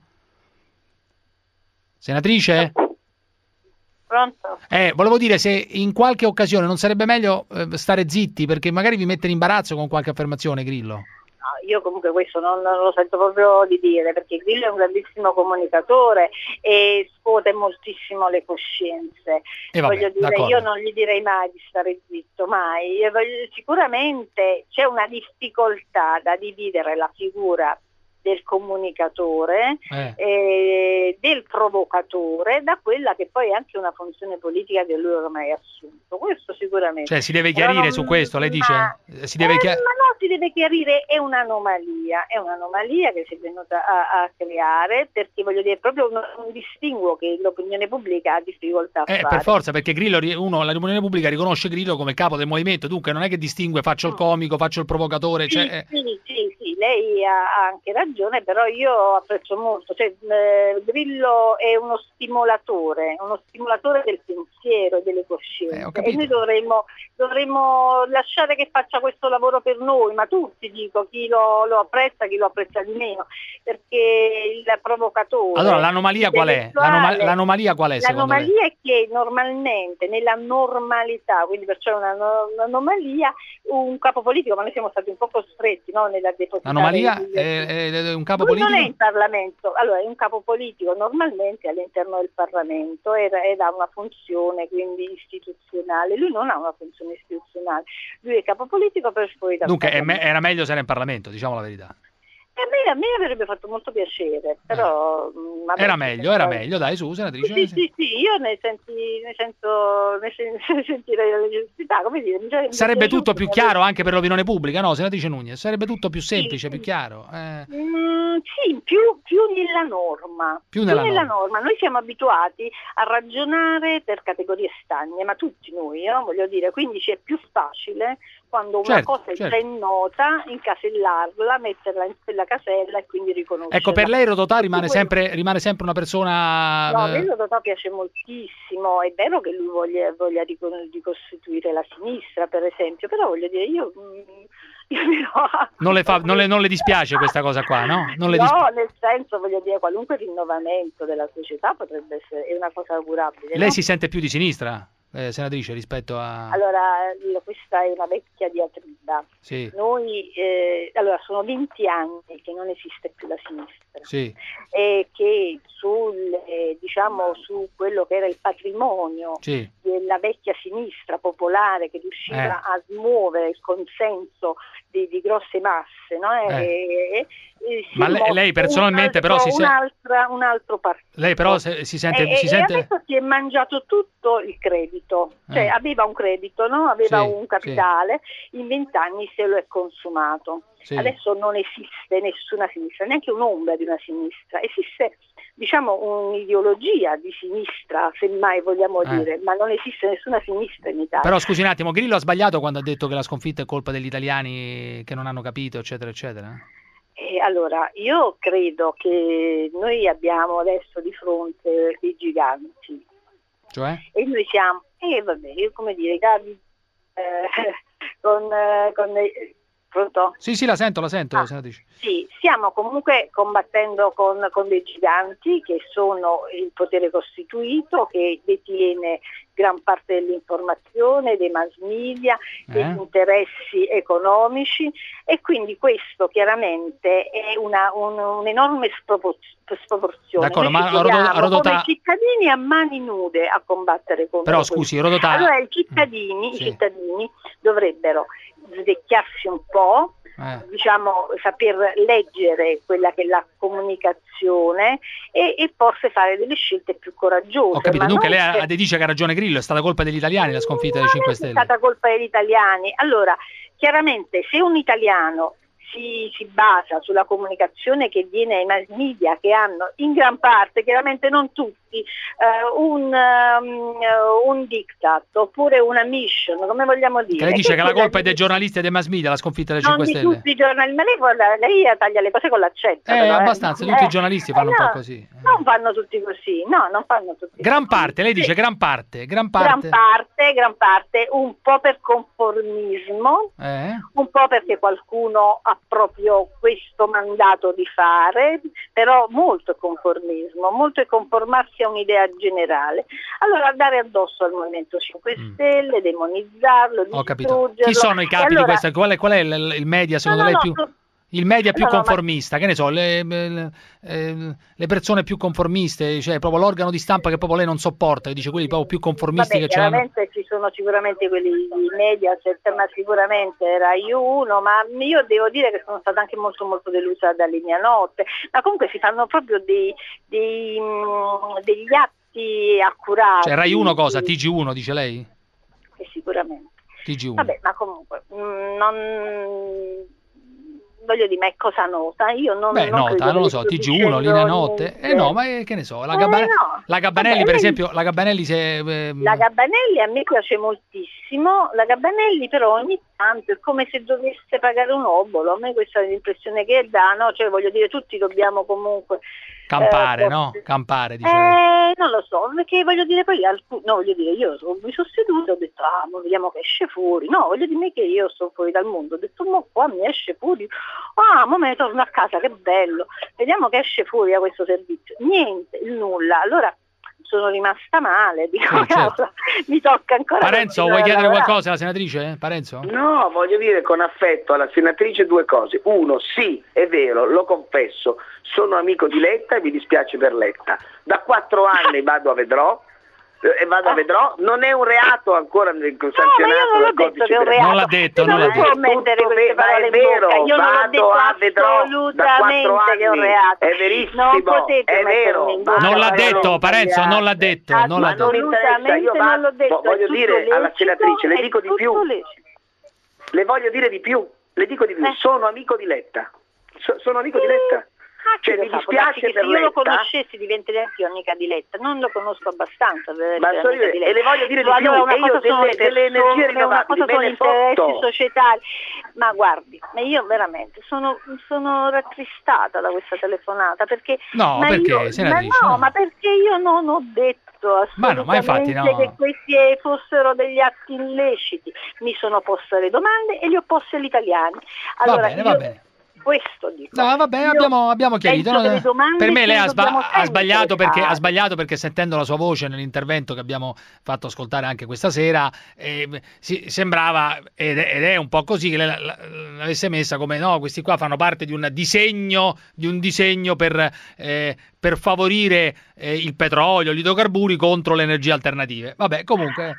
Senatrice? Pronto? Eh, volevo dire se in qualche occasione non sarebbe meglio eh, stare zitti perché magari vi mette in imbarazzo con qualche affermazione, Grillo. No, io comunque questo non, non lo sento proprio di dire, perché Grillo è un grandissimo comunicatore e scuote moltissimo le coscienze. E vabbè, voglio dire, d'accordo. io non gli direi mai di stare zitto, mai. Io voglio- sicuramente c'è una difficoltà da dividere la figura del comunicatore Eh. e del provocatore da quella che poi è anche una funzione politica che lui ormai ha assunto. Questo sicuramente. Cioè si deve Però chiarire non- su questo, lei dice? ma- Eh, Si deve eh, chia- ma no, si deve chiarire, è un'anomalia, è un'anomalia che si è venuta a, a creare, perché voglio dire, è proprio un, un distinguo che l'opinione pubblica ha difficoltà a Eh, fare. per forza, perché Grillo, ri- uno, l'opinione pubblica riconosce Grillo come capo del movimento, dunque non è che distingue faccio il comico, faccio il provocatore, Sì, cioè, eh, sì, sì, sì, lei ha, ha anche ragione, però io apprezzo molto, cioè, eh, Grillo è uno stimolatore, uno stimolatore del pensiero e delle coscienze, eh, e noi dovremmo, dovremmo lasciare che faccia questo lavoro per noi, ma tutti, dico, chi lo, lo apprezza, chi lo apprezza di meno, perché il provocatore... Allora l'anomalia qual è? L'anoma- l'anomalia qual è secondo lei? L'anomalia è che normalmente nella normalità, quindi perciò è una, no- un'anomalia, un capo politico, ma noi siamo stati un po' costretti, no, nella depositare... L'anomalia è, è, è un capo Lui politico? non è in Parlamento, allora è un capo politico normalmente all'interno del Parlamento ed ha una funzione quindi istituzionale, lui non ha una funzione istituzionale, lui è capo politico per fuori dal Dunque è Parlamento. me- era meglio se era in Parlamento, diciamo la verità. E a me, a me avrebbe fatto molto piacere, però... mh, vabbè, Era meglio, era meglio, dai, su, senatrice. Sì, sì, sì, io ne, senti, ne sento, ne sen- sentirei la necessità, come dire... mi- mi Sarebbe piace tutto molto, più chiaro anche per l'opinione pubblica, no, senatrice Nugnes? Sarebbe tutto più semplice, Sì. più chiaro. Eh. Mm, sì, più, più nella norma. Più nella norma. Noi siamo abituati a ragionare per categorie stagne, ma tutti noi, no? Voglio dire, quindi ci è più facile quando una Certo, cosa è certo. già nota, incasellarla, metterla in quella casella e quindi riconoscerla. Ecco, per lei Rodotà rimane Quello- sempre, rimane sempre una persona... No, a eh, me Rodotà piace moltissimo, è vero che lui voglia, voglia ricon- ricostituire la sinistra, per esempio, però voglio dire, io... mm, io però- non, le fa, non, le, non le dispiace questa cosa qua, no? Non le no, dispi- nel senso, voglio dire, qualunque rinnovamento della società potrebbe essere è una cosa augurabile. Lei no? si sente più di sinistra, eh, senatrice, rispetto a... Allora, eh, questa è una vecchia diatriba. Sì, Noi, eh, allora, sono venti anni che non esiste più la sinistra sì. e che sul, eh, diciamo, su quello che era il patrimonio Sì. della vecchia sinistra popolare che riusciva Eh. a smuovere il consenso di, di grosse masse, no? E- e- e si Ma lei- mostra lei personalmente un altro, però si se- un'altra, un altro partito. Lei però se- si sente... E, si e sente... adesso si è mangiato tutto il credito, cioè Eh. aveva un credito, no? Aveva Sì, un capitale, in vent'anni se lo è consumato. Sì. Adesso non esiste nessuna sinistra, neanche un'ombra di una sinistra, esiste diciamo un'ideologia di sinistra, semmai vogliamo Eh. dire, ma non esiste nessuna sinistra in Italia. Però scusi un attimo, Grillo ha sbagliato quando ha detto che la sconfitta è colpa degli italiani che non hanno capito, eccetera, eccetera? E allora, io credo che noi abbiamo adesso di fronte dei giganti. Cioè? E noi siamo, e vabbè, io come dire, Gabi, eh, con, eh, con eh, pronto? Sì, sì, la sento, la sento, Ah. senatrice. Sì, stiamo comunque combattendo con, con dei giganti che sono il potere costituito, che detiene gran parte dell'informazione, dei mass media, degli Eh? interessi economici, e quindi questo chiaramente è una, un, un'enorme spropor- sproporzione. D'accordo, Noi ma ci Rodo- troviamo Rodotà- come cittadini a mani nude a combattere contro Però, questo. scusi, Rodotà- Allora i cittadini, Sì. i cittadini dovrebbero svecchiarsi un po', Eh. diciamo saper leggere quella che è la comunicazione e, e forse fare delle scelte più coraggiose. Ho capito, ma dunque non lei per- ha- dice che ha ragione Grillo, è stata colpa degli italiani la sconfitta dei cinque è Stelle. stata colpa degli italiani. Allora, chiaramente se un italiano si, si basa sulla comunicazione che viene ai mass media, che hanno in gran parte, chiaramente non tutti, eh, un, um, un diktat oppure una mission, come vogliamo dire. Che lei dice che la quella colpa è di- dei giornalisti e dei mass media, la sconfitta dei non cinque di Stelle. tutti i giornali, ma lei, guarda, lei taglia le cose con l'accento. Eh, però, abbastanza, tutti i giornalisti fanno un no, po' così. Non fanno tutti così, no, non fanno tutti Gran parte, lei dice gran parte, gran parte. Gran parte, gran parte, un po' per conformismo, Eh? un po' perché qualcuno ha proprio questo mandato di fare, però molto è conformismo, molto è conformarsi a un'idea generale. Allora andare addosso al Movimento cinque Stelle, demonizzarlo, Ho capito. distruggerlo. Chi sono i E capi di allora- questa? Qual è, qual è il, il media secondo No, no, lei no, più... no. Il media più No, no, ma- conformista, che ne so, le, le, eh, le persone più conformiste, cioè proprio l'organo di stampa che proprio lei non sopporta, che dice quelli proprio più conformisti Vabbè, che c'hanno. chiaramente ci sono sicuramente quelli di media, ma sicuramente Rai uno, ma io devo dire che sono stata anche molto molto delusa da Linea Notte, ma comunque si fanno proprio dei, dei, mh, degli atti accurati. Cioè Rai uno cosa? T G uno dice lei? Eh, sicuramente. T G uno. Vabbè, ma comunque mh, non, voglio dire, ma è cosa nota? Io non, Beh, non nota, non lo so, T G uno, linea notte. Eh no, ma eh, che ne so, la, Gabba- Eh, no. la Gabbanelli, Vabbè, per lei- esempio, la Gabbanelli se... eh, La Gabbanelli a me piace moltissimo, la Gabbanelli però ogni tanto è come se dovesse pagare un obolo, a me questa è l'impressione che dà, no? Cioè voglio dire, tutti dobbiamo comunque... campare, eh, no? Campare, dice lei. Eh, non lo so, perché voglio dire poi, alcun- no, voglio dire, io so- mi sono seduta e ho detto, ah, ma vediamo che esce fuori, no, voglio dire che io sto fuori dal mondo, ho detto, ma qua mi esce fuori, ah, ma me ne torno a casa, che bello, vediamo che esce fuori da questo servizio, niente, il nulla, allora sono rimasta male, dico, Sì, certo. cavolo, mi tocca ancora... Parenzo, continuare vuoi a chiedere lavorare. qualcosa alla senatrice? Parenzo? No, voglio dire con affetto alla senatrice due cose. Uno, sì, è vero, lo confesso, sono amico di Letta e mi dispiace per Letta. Da quattro anni vado a Vedrò, eh, e vado a Vedrò, non è un reato ancora sanzionato non l'ho dal detto codice che è un penale. reato. Non l'ha detto, non non l'ha può detto. mettere Tutto queste ve- ma parole è in vero, bocca, io non l'ho vado detto a Vedrò da quattro assolutamente che è un anni, reato. è verissimo, Non potete è mettermi vero, in bocca Non l'ha parole detto, Parenzo, non l'ha detto, non l'ha ma non detto. interessa, io Assolutamente non l'ho detto, va- voglio è tutto dire alla lecito, senatrice, le è dico di tutto più, lecito. le voglio dire di più, le dico di più, Eh. sono amico di Letta, So- sono amico di Letta. Ah, Cioè, chi lo mi sa, può darsi dispiace che per se io lo Letta. conoscessi diventerei anch'io amica di Letta, non lo conosco abbastanza per Ma essere so amica io- di e Letta. le voglio dire di Allora, più, una e io cosa sono delle- le delle energie persone, una rinnovabili cosa me sono ne interessi fotto. societari, ma guardi, ma io veramente sono, sono rattristata da questa telefonata perché No, ma perché, io, senatrice, ma no, no. ma perché io non ho detto Ma no, ma infatti assolutamente no. che questi fossero degli atti illeciti, mi sono posta le domande e li ho poste agli italiani. Allora, Va bene, io va bene. questo dico. No, vabbè, Io abbiamo, abbiamo chiarito. penso no? che le domande Per me ce lei le ha, sba- dobbiamo ha sempre sbagliato perché, ha fare. sbagliato perché sentendo la sua voce nell'intervento che abbiamo fatto ascoltare anche questa sera, eh, si, sembrava, ed è, ed è un po' così, che lei la- la- l'avesse messa come no, questi qua fanno parte di un disegno, di un disegno per, eh, per favorire eh, il petrolio, gli idrocarburi contro le energie alternative. Vabbè, comunque...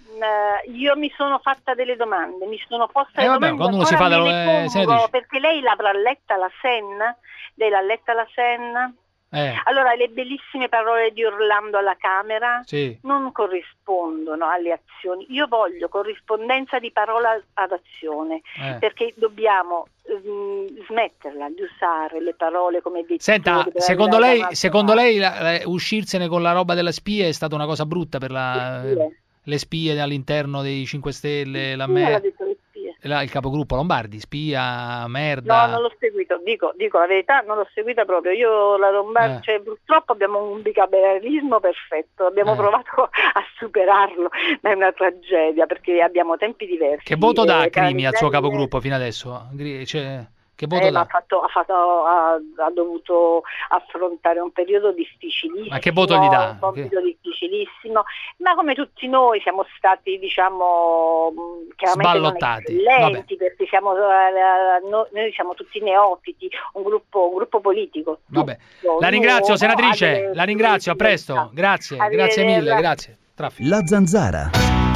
Eh, io mi sono fatta delle domande, mi sono posta Eh, le vabbè, domande, quando uno si ancora fa me delle- ne eh, pongo, senatrice. perché lei l'avrà letta la Sen, lei l'ha letta la Sen. Eh, Allora, le bellissime parole di Orlando alla Camera sì. non corrispondono alle azioni. Io voglio corrispondenza di parola ad azione, Eh. perché dobbiamo ehm, smetterla di usare le parole come vettori Senta, per secondo arrivare lei, da una secondo lei la- la- uscirsene con la roba della spia è stata una cosa brutta per la, Le spie. le spie all'interno dei cinque Stelle, la Sì, l'ha me, detto le spie. la- il capogruppo Lombardi, spia, merda. No, non l'ho seguito, dico, dico la verità, non l'ho seguita proprio. Io la Lombardia, Eh. cioè, purtroppo abbiamo un bicameralismo perfetto, abbiamo Eh. provato a superarlo, ma è una tragedia perché abbiamo tempi diversi. Che voto dà Eh, Crimi al suo Cavalieri- capogruppo fino adesso? Gri- cioè, che voto Eh, ma dà? ha, fatto, ha, fatto, ha, ha dovuto affrontare un periodo difficilissimo. Ma che voto gli dà? Un compito difficilissimo, ma come tutti noi siamo stati, diciamo, mh, chiaramente non Sballottati, eccellenti, perché siamo, eh, no- noi siamo tutti neofiti, un gruppo, un gruppo politico. Vabbè. tutto La ringrazio, nuovo, senatrice, ha delle la ringrazio, a presto. Grazie, grazie mille, Arrivederla. grazie. Traffico. La Zanzara.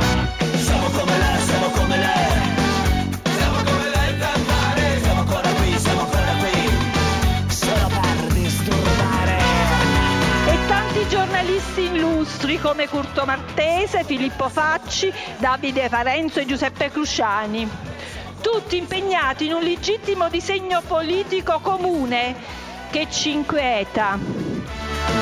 Siamo come lei, siamo come lei. Siamo come lei, cantare. Siamo ancora qui, siamo ancora qui. Solo per disturbare. E tanti giornalisti illustri come Curto Martese, Filippo Facci, Davide Parenzo e Giuseppe Cruciani. Tutti impegnati in un legittimo disegno politico comune che ci inquieta.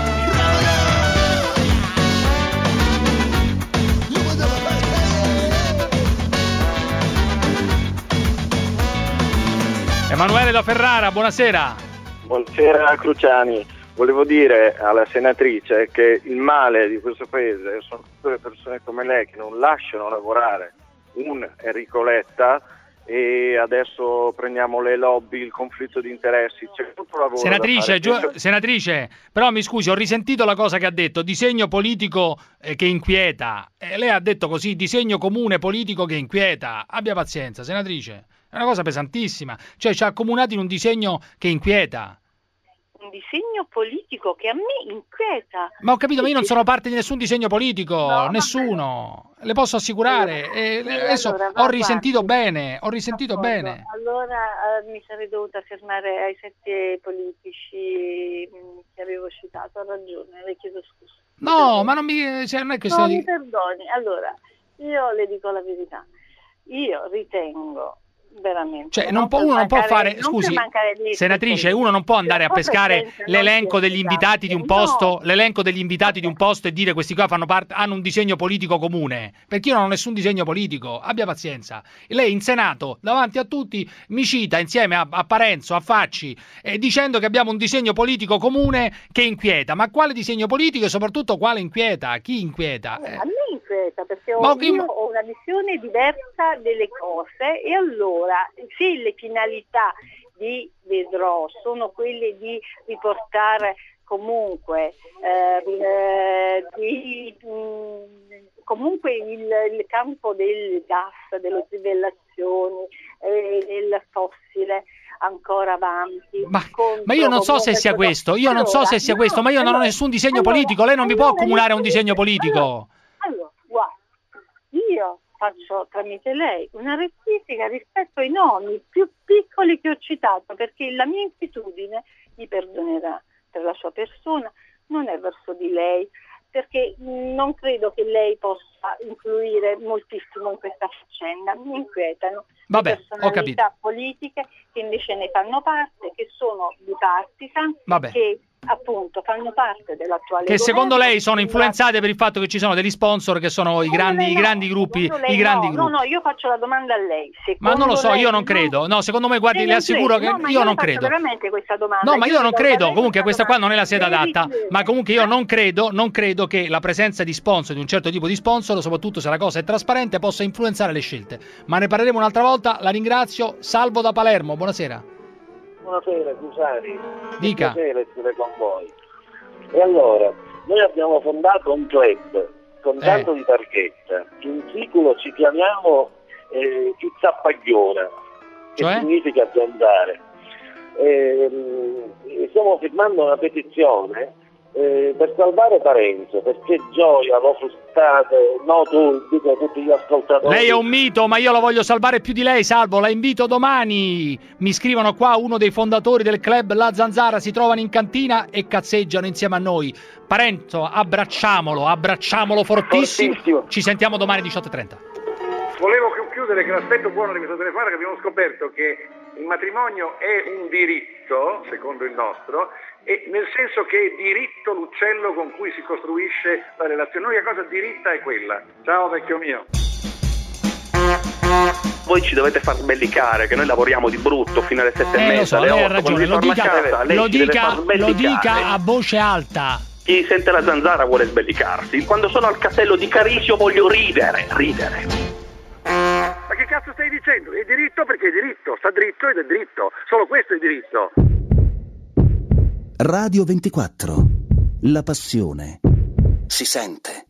Emanuele da Ferrara, buonasera. Buonasera Cruciani, volevo dire alla senatrice che il male di questo paese sono tutte le persone come lei che non lasciano lavorare un Enrico Letta e adesso prendiamo le lobby, il conflitto di interessi, c'è tutto lavoro da Senatrice, fare. giu- senatrice, però mi scusi, ho risentito la cosa che ha detto, disegno politico eh, che inquieta. E lei ha detto così, disegno comune politico che inquieta. Abbia pazienza, senatrice. È una cosa pesantissima. Cioè, ci ha accomunato in un disegno che inquieta. Un disegno politico che a me inquieta. Ma ho capito, ma io non sono parte di nessun disegno politico, No, nessuno. Le posso assicurare. E Sì, adesso allora, va, ho risentito guardi. bene, ho risentito D'accordo. bene. Allora eh, mi sarei dovuta fermare ai sette politici mh, che avevo citato, ha ragione, le chiedo scusa. No, ma non mi... Cioè, non è No, questione mi di... perdoni. Allora, io le dico la verità. Io ritengo veramente. Cioè, non non può, per uno non può mancare- fare, non scusi, per mancare di senatrice, rispetto. uno non può andare a La propria pescare essenza non l'elenco si è degli invitati di un posto, No. l'elenco degli invitati di un posto e dire questi qua fanno parte, hanno un disegno politico comune, perché io non ho nessun disegno politico, abbia pazienza. Lei in Senato, davanti a tutti, mi cita insieme a, a Parenzo, a Facci, eh, dicendo che abbiamo un disegno politico comune che inquieta. Ma quale disegno politico e soprattutto quale inquieta? Chi inquieta? Eh, A me inquieta perché ho, Ma chi- io ho una visione diversa delle cose e allora se le finalità di Vedrò sono quelle di riportare comunque ehm, eh, di, mh, comunque il, il campo del gas, delle trivellazioni, eh, del fossile ancora avanti. Ma, contro ma io non so se comunque sia quello- questo, io non so Allora, se sia no, questo, ma io non ho allora- nessun disegno allora- politico, lei non mi può allora accomunare un io- disegno politico. Allora, allora, guarda, io faccio tramite lei una rettifica rispetto ai nomi più piccoli che ho citato, perché la mia inquietudine, mi perdonerà per la sua persona, non è verso di lei, perché non credo che lei possa influire moltissimo in questa faccenda. Mi inquietano Vabbè, le ho personalità capito. politiche che invece ne fanno parte, che sono bipartisan, Vabbè. che appunto fanno parte dell'attuale Che secondo governo. lei sono influenzate per il fatto che ci sono degli sponsor che sono i grandi, i grandi gruppi, Secondo lei i grandi no, gruppi. no, no, io faccio la domanda a lei. Ma Secondo non lo so, lei io non no? credo. No, secondo me, guardi, Lei le non assicuro crede? che No, ma io non le faccio credo. veramente questa domanda. No, ma io non le do a credo, lei comunque questa qua non è la sede Lei adatta, dice- ma comunque io non credo, non credo che la presenza di sponsor, di un certo tipo di sponsor, soprattutto se la cosa è trasparente, possa influenzare le scelte. Ma ne parleremo un'altra volta, la ringrazio, Salvo da Palermo, buonasera. Buonasera, Cusani. Dica. Piacere essere con voi. E allora, noi abbiamo fondato un club con tanto di targhetta. In siculo ci chiamiamo eh, il Zappaglione, che Cioè? significa zanzare. E, stiamo firmando una petizione eh, per salvare Parenzo, perché Gioia lo frustate, no tu, dico a tutti gli ascoltatori. Lei è un mito, ma io lo voglio salvare più di lei, Salvo, la invito domani. Mi scrivono qua uno dei fondatori del club La Zanzara, si trovano in cantina e cazzeggiano insieme a noi. Parenzo, abbracciamolo, abbracciamolo fortissimo. Fortissimo. Ci sentiamo domani diciotto e trenta. Volevo chiudere che l'aspetto buono di questo telefono è che abbiamo scoperto che il matrimonio è un diritto, secondo il nostro, e nel senso che è diritto l'uccello con cui si costruisce la relazione. L'unica cosa diritta è quella. Ciao vecchio mio. Voi ci dovete far sbellicare, che noi lavoriamo di brutto fino alle sette e Eh, lo mezza, so, alle lei ha otto, quando ragione, si lo torna a dica, casa, lei lo ci deve dica, far lo sbellicare. dica a voce alta. Chi sente la zanzara vuole sbellicarsi. Quando sono al castello di Carisio voglio ridere, ridere. Ma che cazzo stai dicendo? È diritto perché è diritto, sta dritto ed è dritto. Solo questo è diritto. Radio ventiquattro. La passione si sente.